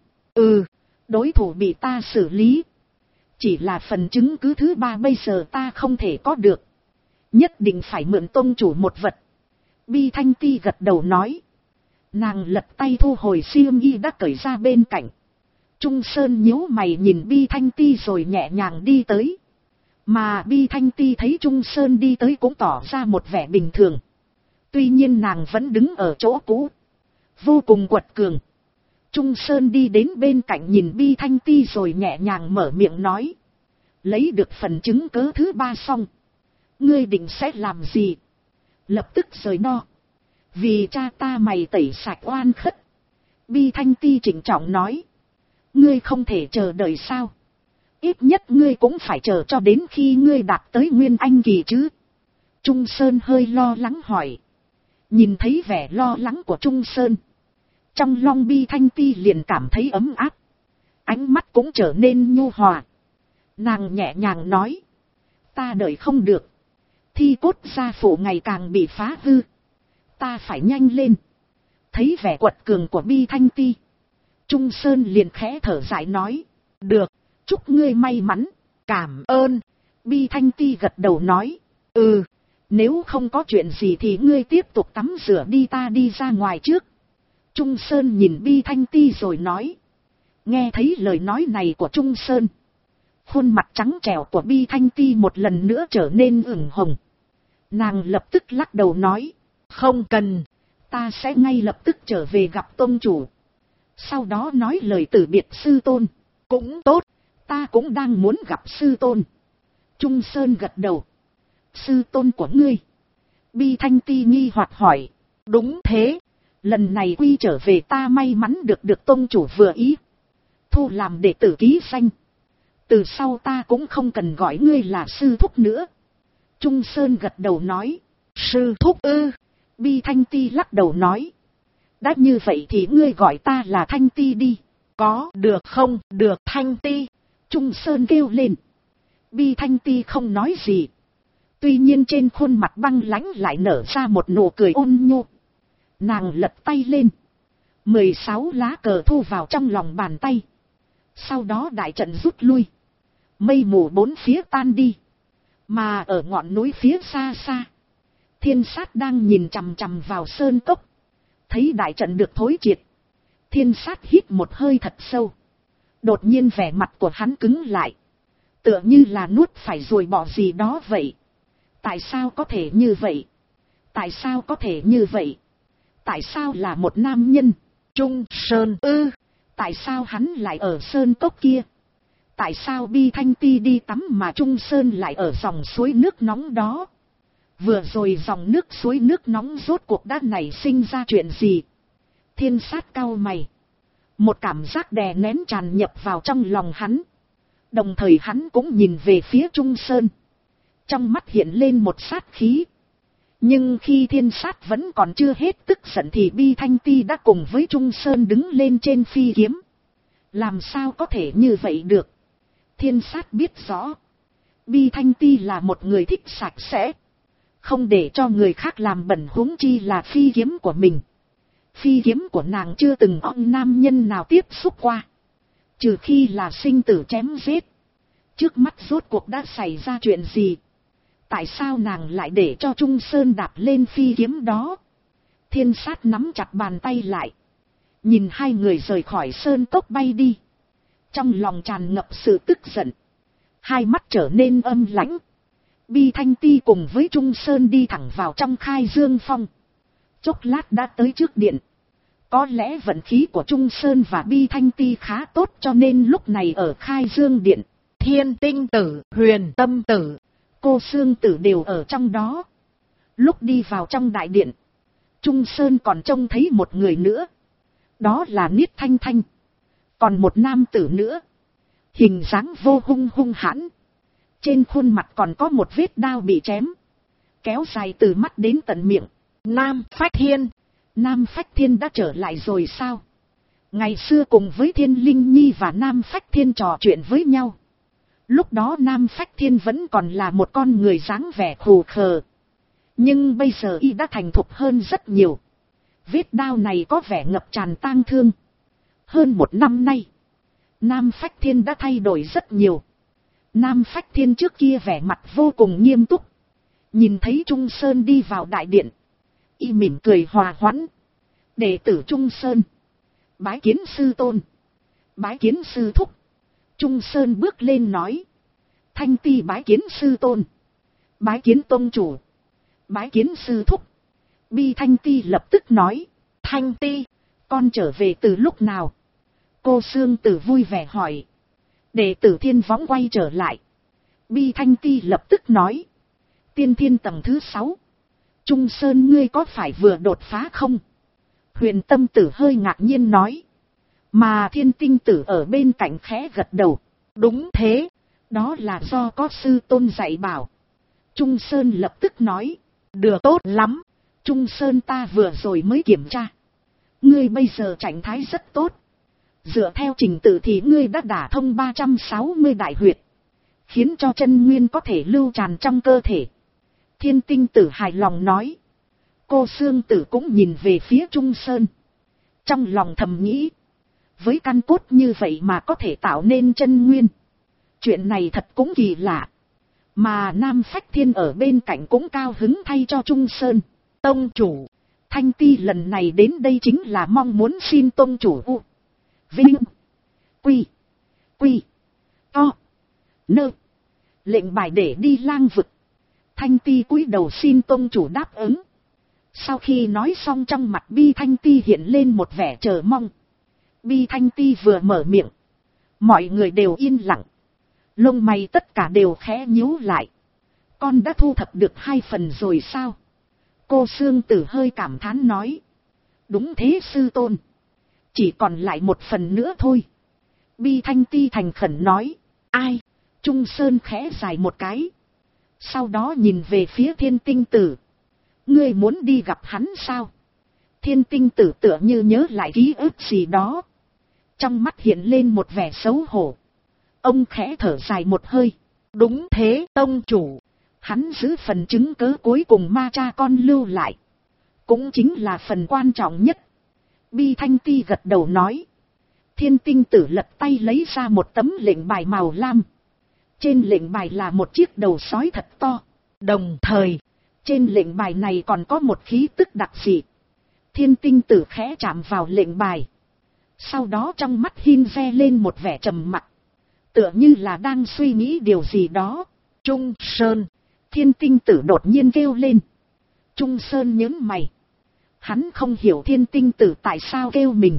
Đối thủ bị ta xử lý. Chỉ là phần chứng cứ thứ ba bây giờ ta không thể có được, nhất định phải mượn tông chủ một vật. Bi Thanh Ti gật đầu nói. Nàng lật tay thu hồi xiêm y đã cởi ra bên cạnh. Trung Sơn nhíu mày nhìn Bi Thanh Ti rồi nhẹ nhàng đi tới. Mà Bi Thanh Ti thấy Trung Sơn đi tới cũng tỏ ra một vẻ bình thường. Tuy nhiên nàng vẫn đứng ở chỗ cũ, vô cùng quật cường. Trung Sơn đi đến bên cạnh nhìn Bi Thanh Ti rồi nhẹ nhàng mở miệng nói: lấy được phần chứng cứ thứ ba xong, ngươi định sẽ làm gì? Lập tức rời no. Vì cha ta mày tẩy sạch oan khất. Bi Thanh Ti trịnh trọng nói: ngươi không thể chờ đợi sao? Ít nhất ngươi cũng phải chờ cho đến khi ngươi đạt tới Nguyên Anh kỳ chứ. Trung Sơn hơi lo lắng hỏi. Nhìn thấy vẻ lo lắng của Trung Sơn, trong lòng Bi Thanh Ti liền cảm thấy ấm áp, ánh mắt cũng trở nên nhu hòa. Nàng nhẹ nhàng nói: ta đợi không được, thi cốt gia phụ ngày càng bị phá hư, ta phải nhanh lên. Thấy vẻ quật cường của Bi Thanh Ti, Trung Sơn liền khẽ thở dài nói: được, chúc ngươi may mắn. Cảm ơn. Bi Thanh Ti gật đầu nói: nếu không có chuyện gì thì ngươi tiếp tục tắm rửa đi, ta đi ra ngoài trước. Trung Sơn nhìn Bi Thanh Ti rồi nói. Nghe thấy lời nói này của Trung Sơn, khuôn mặt trắng trẻo của Bi Thanh Ti một lần nữa trở nên ửng hồng. Nàng lập tức lắc đầu nói: không cần, ta sẽ ngay lập tức trở về gặp tông chủ. Sau đó nói lời từ biệt sư tôn. Cũng tốt, ta cũng đang muốn gặp sư tôn. Trung Sơn gật đầu. Sư tôn của ngươi? Bi Thanh Ti nghi hoặc hỏi. Đúng thế, Lần này quy trở về ta may mắn được tông chủ vừa ý. Thu làm đệ tử ký danh. Từ sau ta cũng không cần gọi ngươi là sư thúc nữa. Trung Sơn gật đầu nói. Sư thúc ư. Bi Thanh Ti lắc đầu nói. Đã như vậy thì ngươi gọi ta là Thanh Ti đi. Có được không? Được Thanh Ti. Trung Sơn kêu lên. Bi Thanh Ti không nói gì. Tuy nhiên trên khuôn mặt băng lãnh lại nở ra một nụ cười ôn nhu. Nàng lật tay lên. 16 lá cờ thu vào trong lòng bàn tay. Sau đó đại trận rút lui. Mây mù bốn phía tan đi. Mà ở ngọn núi phía xa xa, Thiên Sát đang nhìn chằm chằm vào sơn cốc. Thấy đại trận được thối triệt, Thiên Sát hít một hơi thật sâu. Đột nhiên vẻ mặt của hắn cứng lại. Tựa như là nuốt phải ruồi bọ gì đó vậy. Tại sao có thể như vậy? Tại sao có thể như vậy? Tại sao là một nam nhân? Trung Sơn ư? Tại sao hắn lại ở sơn cốc kia? Tại sao Bi Thanh Ti đi tắm mà Trung Sơn lại ở dòng suối nước nóng đó? Vừa rồi dòng nước suối nước nóng rốt cuộc đã nảy sinh ra chuyện gì? Thiên Sát cau mày. Một cảm giác đè nén tràn nhập vào trong lòng hắn. Đồng thời hắn cũng nhìn về phía Trung Sơn. Trong mắt hiện lên một sát khí. Nhưng khi Thiên Sát vẫn còn chưa hết tức giận thì Bi Thanh Ti đã cùng với Trung Sơn đứng lên trên phi kiếm. Làm sao có thể như vậy được? Thiên Sát biết rõ. Bi Thanh Ti là một người thích sạch sẽ. Không để cho người khác làm bẩn, huống chi là phi kiếm của mình. Phi kiếm của nàng chưa từng ông nam nhân nào tiếp xúc qua. Trừ khi là sinh tử chém giết. Trước mắt rốt cuộc đã xảy ra chuyện gì? Tại sao nàng lại để cho Trung Sơn đạp lên phi kiếm đó? Thiên Sát nắm chặt bàn tay lại. Nhìn hai người rời khỏi sơn cốc bay đi. Trong lòng tràn ngập sự tức giận. Hai mắt trở nên âm lãnh. Bi Thanh Ti cùng với Trung Sơn đi thẳng vào trong Khai Dương Phong. Chốc lát đã tới trước điện. Có lẽ vận khí của Trung Sơn và Bi Thanh Ti khá tốt cho nên lúc này ở Khai Dương Điện, Thiên Tinh Tử, Huyền Tâm Tử, Cô Xương Tử đều ở trong đó. Lúc đi vào trong đại điện, Trung Sơn còn trông thấy một người nữa. Đó là Niết Thanh Thanh. Còn một nam tử nữa. Hình dáng vô hung hãn. Trên khuôn mặt còn có một vết đao bị chém. Kéo dài từ mắt đến tận miệng. Nam Phách Thiên. Nam Phách Thiên đã trở lại rồi sao? Ngày xưa cùng với Thiên Linh Nhi và Nam Phách Thiên trò chuyện với nhau. Lúc đó Nam Phách Thiên vẫn còn là một con người dáng vẻ khù khờ. Nhưng bây giờ y đã thành thục hơn rất nhiều. Vết đao này có vẻ ngập tràn tang thương. Hơn một năm nay, Nam Phách Thiên đã thay đổi rất nhiều. Nam Phách Thiên trước kia vẻ mặt vô cùng nghiêm túc. Nhìn thấy Trung Sơn đi vào đại điện, y mỉm cười hòa hoãn. Đệ tử Trung Sơn, bái kiến sư tôn. Bái kiến sư thúc. Trung Sơn bước lên nói. Thanh Ti bái kiến sư tôn. Bái kiến tông chủ. Bái kiến sư thúc. Bi Thanh Ti lập tức nói. Thanh Ti, con trở về từ lúc nào? Cô Xương Tử vui vẻ hỏi. Đệ tử Thiên Võng quay trở lại. Bi Thanh Ti lập tức nói. Tiên thiên tầng thứ 6. Trung Sơn ngươi có phải vừa đột phá không? Huyền Tâm Tử hơi ngạc nhiên nói. Mà Thiên Tinh Tử ở bên cạnh khẽ gật đầu. Đúng thế, đó là do có sư tôn dạy bảo. Trung Sơn lập tức nói. Được, tốt lắm. Trung Sơn ta vừa rồi mới kiểm tra. Ngươi bây giờ trạng thái rất tốt. Dựa theo trình tự thì ngươi đã đả thông 360 đại huyệt. Khiến cho chân nguyên có thể lưu tràn trong cơ thể. Thiên Tinh Tử hài lòng nói. Cô Xương Tử cũng nhìn về phía Trung Sơn. Trong lòng thầm nghĩ. Với căn cốt như vậy mà có thể tạo nên chân nguyên. Chuyện này thật cũng kỳ lạ. Mà Nam Phách Thiên ở bên cạnh cũng cao hứng thay cho Trung Sơn. Tông chủ, Thanh Ti lần này đến đây chính là mong muốn xin tông chủ U, Vinh, Quy, To, Nơ, lệnh bài để đi lang vực. Thanh Ti cúi đầu xin tông chủ đáp ứng. Sau khi nói xong trong mặt Bi Thanh Ti hiện lên một vẻ chờ mong. Bi Thanh Ti vừa mở miệng, mọi người đều yên lặng. Lông mày tất cả đều khẽ nhíu lại. Con đã thu thập được 2 phần rồi sao? Cô Xương Tử hơi cảm thán nói. Đúng thế sư tôn. Chỉ còn lại một phần nữa thôi. Bi Thanh Ti thành khẩn nói. Ai? Trung Sơn khẽ dài một cái. Sau đó nhìn về phía Thiên Tinh Tử. Ngươi muốn đi gặp hắn sao? Thiên Tinh Tử tựa như nhớ lại ký ức gì đó. Trong mắt hiện lên một vẻ xấu hổ. Ông khẽ thở dài một hơi. Đúng thế tông chủ. Hắn giữ phần chứng cớ cuối cùng ma cha con lưu lại. Cũng chính là phần quan trọng nhất. Bi Thanh Ti gật đầu nói. Thiên Tinh Tử lật tay lấy ra một tấm lệnh bài màu lam. Trên lệnh bài là một chiếc đầu sói thật to. Đồng thời, trên lệnh bài này còn có một khí tức đặc dị. Thiên Tinh Tử khẽ chạm vào lệnh bài. Sau đó trong mắt hin ve lên một vẻ trầm mặc. Tựa như là đang suy nghĩ điều gì đó. Trung Sơn. Thiên Tinh Tử đột nhiên kêu lên. Trung Sơn nhướng mày. Hắn không hiểu Thiên Tinh Tử tại sao kêu mình.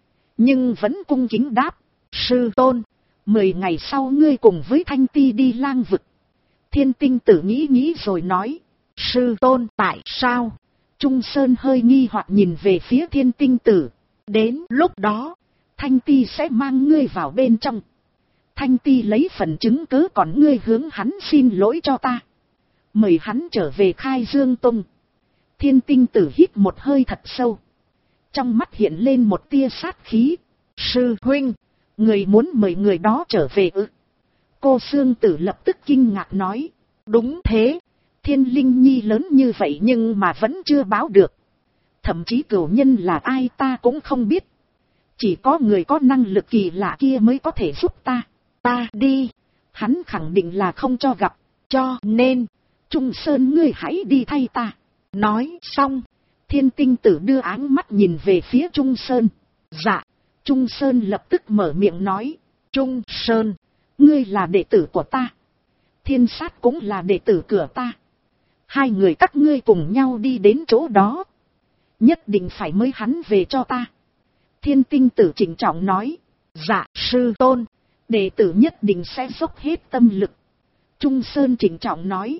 Nhưng vẫn cung kính đáp. Sư tôn. 10 ngày sau ngươi cùng với Thanh Ti đi lang vực. Thiên Tinh Tử nghĩ rồi nói. Sư tôn tại sao? Trung Sơn hơi nghi hoặc nhìn về phía Thiên Tinh Tử. Đến lúc đó, Thanh Ti sẽ mang ngươi vào bên trong. Thanh Ti lấy phần chứng cớ còn ngươi hướng hắn xin lỗi cho ta. Mời hắn trở về Khai Dương Tông. Thiên Tinh Tử hít một hơi thật sâu. Trong mắt hiện lên một tia sát khí. Sư huynh, người muốn mời người đó trở về ư? Cô Xương Tử lập tức kinh ngạc nói. Đúng thế, Thiên Linh Nhi lớn như vậy nhưng mà vẫn chưa báo được. Thậm chí cửu nhân là ai ta cũng không biết. Chỉ có người có năng lực kỳ lạ kia mới có thể giúp ta. Ta đi. Hắn khẳng định là không cho gặp. Cho nên, Trung Sơn ngươi hãy đi thay ta. Nói xong, Thiên Tinh Tử đưa áng mắt nhìn về phía Trung Sơn. Dạ. Trung Sơn lập tức mở miệng nói. Trung Sơn, ngươi là đệ tử của ta. Thiên Sát cũng là đệ tử của ta. Hai người các ngươi cùng nhau đi đến chỗ đó. Nhất định phải mới hắn về cho ta. Thiên Tinh Tử trịnh trọng nói. Dạ sư tôn, đệ tử nhất định sẽ dốc hết tâm lực. Trung Sơn trịnh trọng nói.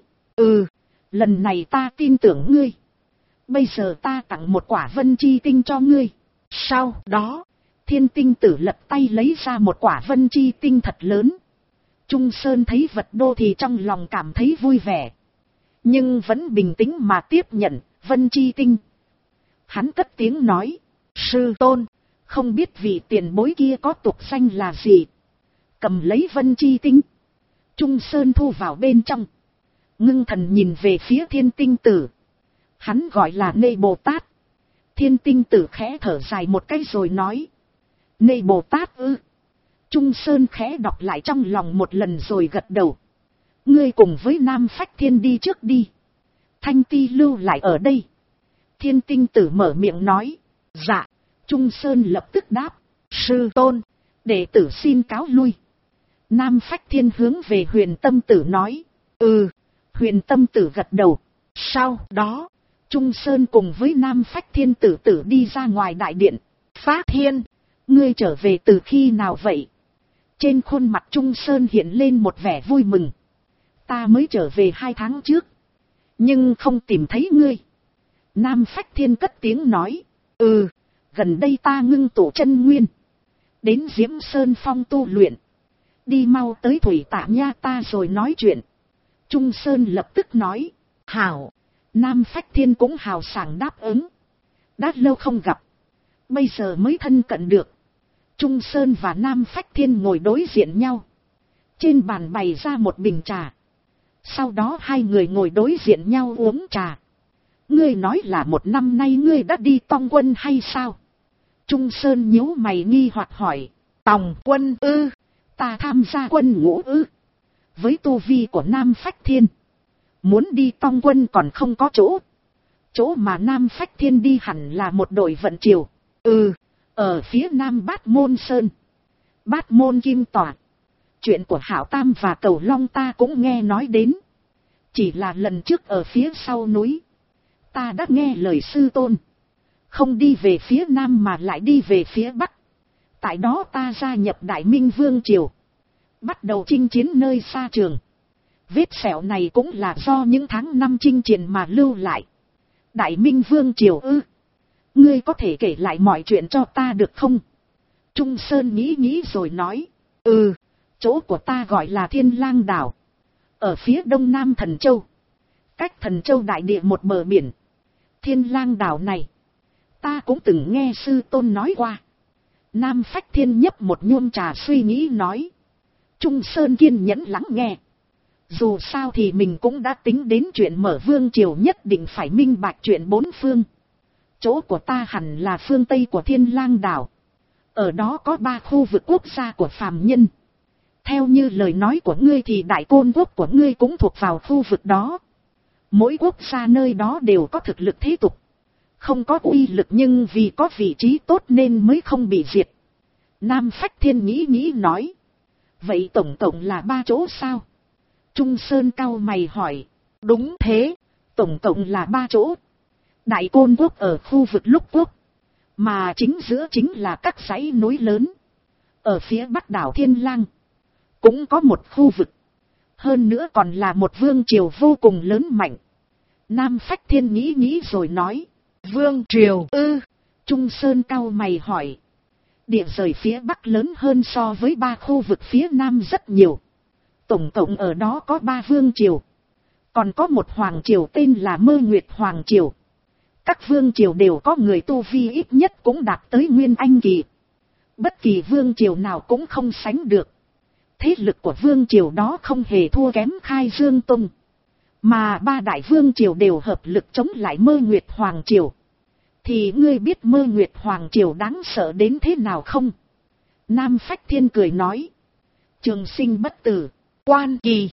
Lần này ta tin tưởng ngươi. Bây giờ ta tặng một quả vân chi tinh cho ngươi. Sau đó, Thiên Tinh Tử lật tay lấy ra một quả vân chi tinh thật lớn. Trung Sơn thấy vật đô thì trong lòng cảm thấy vui vẻ. Nhưng vẫn bình tĩnh mà tiếp nhận vân chi tinh. Hắn cất tiếng nói. Sư tôn, không biết vị tiền bối kia có tục danh là gì. Cầm lấy vân chi tinh. Trung Sơn thu vào bên trong. Ngưng thần nhìn về phía Thiên Tinh Tử. Hắn gọi là Nê Bồ Tát. Thiên Tinh Tử khẽ thở dài một cái rồi nói. Nê Bồ Tát ư? Trung Sơn khẽ đọc lại trong lòng một lần rồi gật đầu. Ngươi cùng với Nam Phách Thiên đi trước đi. Thanh Ti lưu lại ở đây. Thiên Tinh Tử mở miệng nói. Dạ. Trung Sơn lập tức đáp. Sư tôn, đệ tử xin cáo lui. Nam Phách Thiên hướng về Huyền Tâm Tử nói. Huyền Tâm Tử gật đầu. Sau đó, Trung Sơn cùng với Nam Phách Thiên Tử đi ra ngoài đại điện. Phách Thiên, ngươi trở về từ khi nào vậy? Trên khuôn mặt Trung Sơn hiện lên một vẻ vui mừng. Ta mới trở về 2 tháng trước. Nhưng không tìm thấy ngươi. Nam Phách Thiên cất tiếng nói. Gần đây ta ngưng tụ chân nguyên. Đến Diễm Sơn Phong tu luyện. Đi mau tới Thủy Tạ Nha ta rồi nói chuyện. Trung Sơn lập tức nói. Hảo. Nam Phách Thiên cũng hào sảng đáp ứng. Đã lâu không gặp. Bây giờ mới thân cận được. Trung Sơn và Nam Phách Thiên ngồi đối diện nhau. Trên bàn bày ra một bình trà. Sau đó hai người ngồi đối diện nhau uống trà. Ngươi nói là 1 năm nay ngươi đã đi tòng quân hay sao? Trung Sơn nhíu mày nghi hoặc hỏi. Tòng quân ư? Ta tham gia quân ngũ ư? Với tu vi của Nam Phách Thiên, muốn đi tòng quân còn không có chỗ. Chỗ mà Nam Phách Thiên đi hẳn là một đội vận triều. Ở phía Nam Bát Môn Sơn, Bát Môn Kim Tỏa. Chuyện của Hảo Tam và Cầu Long ta cũng nghe nói đến. Chỉ là lần trước ở phía sau núi, ta đã nghe lời sư tôn. Không đi về phía Nam mà lại đi về phía Bắc. Tại đó ta gia nhập Đại Minh Vương Triều. Bắt đầu chinh chiến nơi xa trường. Vết sẹo này cũng là do những tháng năm chinh chiến mà lưu lại. Đại Minh Vương Triều ư? Ngươi có thể kể lại mọi chuyện cho ta được không? Trung Sơn nghĩ rồi nói. Chỗ của ta gọi là Thiên Lang Đảo. Ở phía đông nam Thần Châu. Cách Thần Châu đại địa một bờ biển. Thiên Lang Đảo này, ta cũng từng nghe sư tôn nói qua. Nam Phách Thiên nhấp một nhuôn trà suy nghĩ nói. Trung Sơn kiên nhẫn lắng nghe. Dù sao thì mình cũng đã tính đến chuyện mở vương triều nhất định phải minh bạch chuyện bốn phương. Chỗ của ta hẳn là phương Tây của Thiên Lang Đảo. Ở đó có 3 khu vực quốc gia của phàm nhân. Theo như lời nói của ngươi thì Đại Côn quốc của ngươi cũng thuộc vào khu vực đó. Mỗi quốc gia nơi đó đều có thực lực thế tục. Không có uy lực nhưng vì có vị trí tốt nên mới không bị diệt. Nam Phách Thiên nghĩ nói. Vậy tổng cộng là 3 chỗ sao? Trung Sơn cau mày hỏi. Đúng thế, tổng cộng là 3 chỗ. Đại Côn quốc ở khu vực Lục quốc. Mà chính giữa chính là các dãy núi lớn. Ở phía bắc đảo Thiên Lang cũng có một khu vực. Hơn nữa còn là một vương triều vô cùng lớn mạnh. Nam Phách Thiên nghĩ rồi nói. Vương triều Trung Sơn cau mày hỏi. Địa rời phía bắc lớn hơn so với 3 khu vực phía nam rất nhiều. Tổng cộng ở đó có 3 vương triều. Còn có một hoàng triều tên là Mơ Nguyệt Hoàng Triều. Các vương triều đều có người tu vi ít nhất cũng đạt tới Nguyên Anh kỳ. Bất kỳ vương triều nào cũng không sánh được. Thế lực của vương triều đó không hề thua kém Khai Dương Tông. Mà 3 đại vương triều đều hợp lực chống lại Mơ Nguyệt Hoàng Triều. Thì ngươi biết Mơ Nguyệt Hoàng Triều đáng sợ đến thế nào không? Nam Phách Thiên cười nói. Trường sinh bất tử, quan kỳ.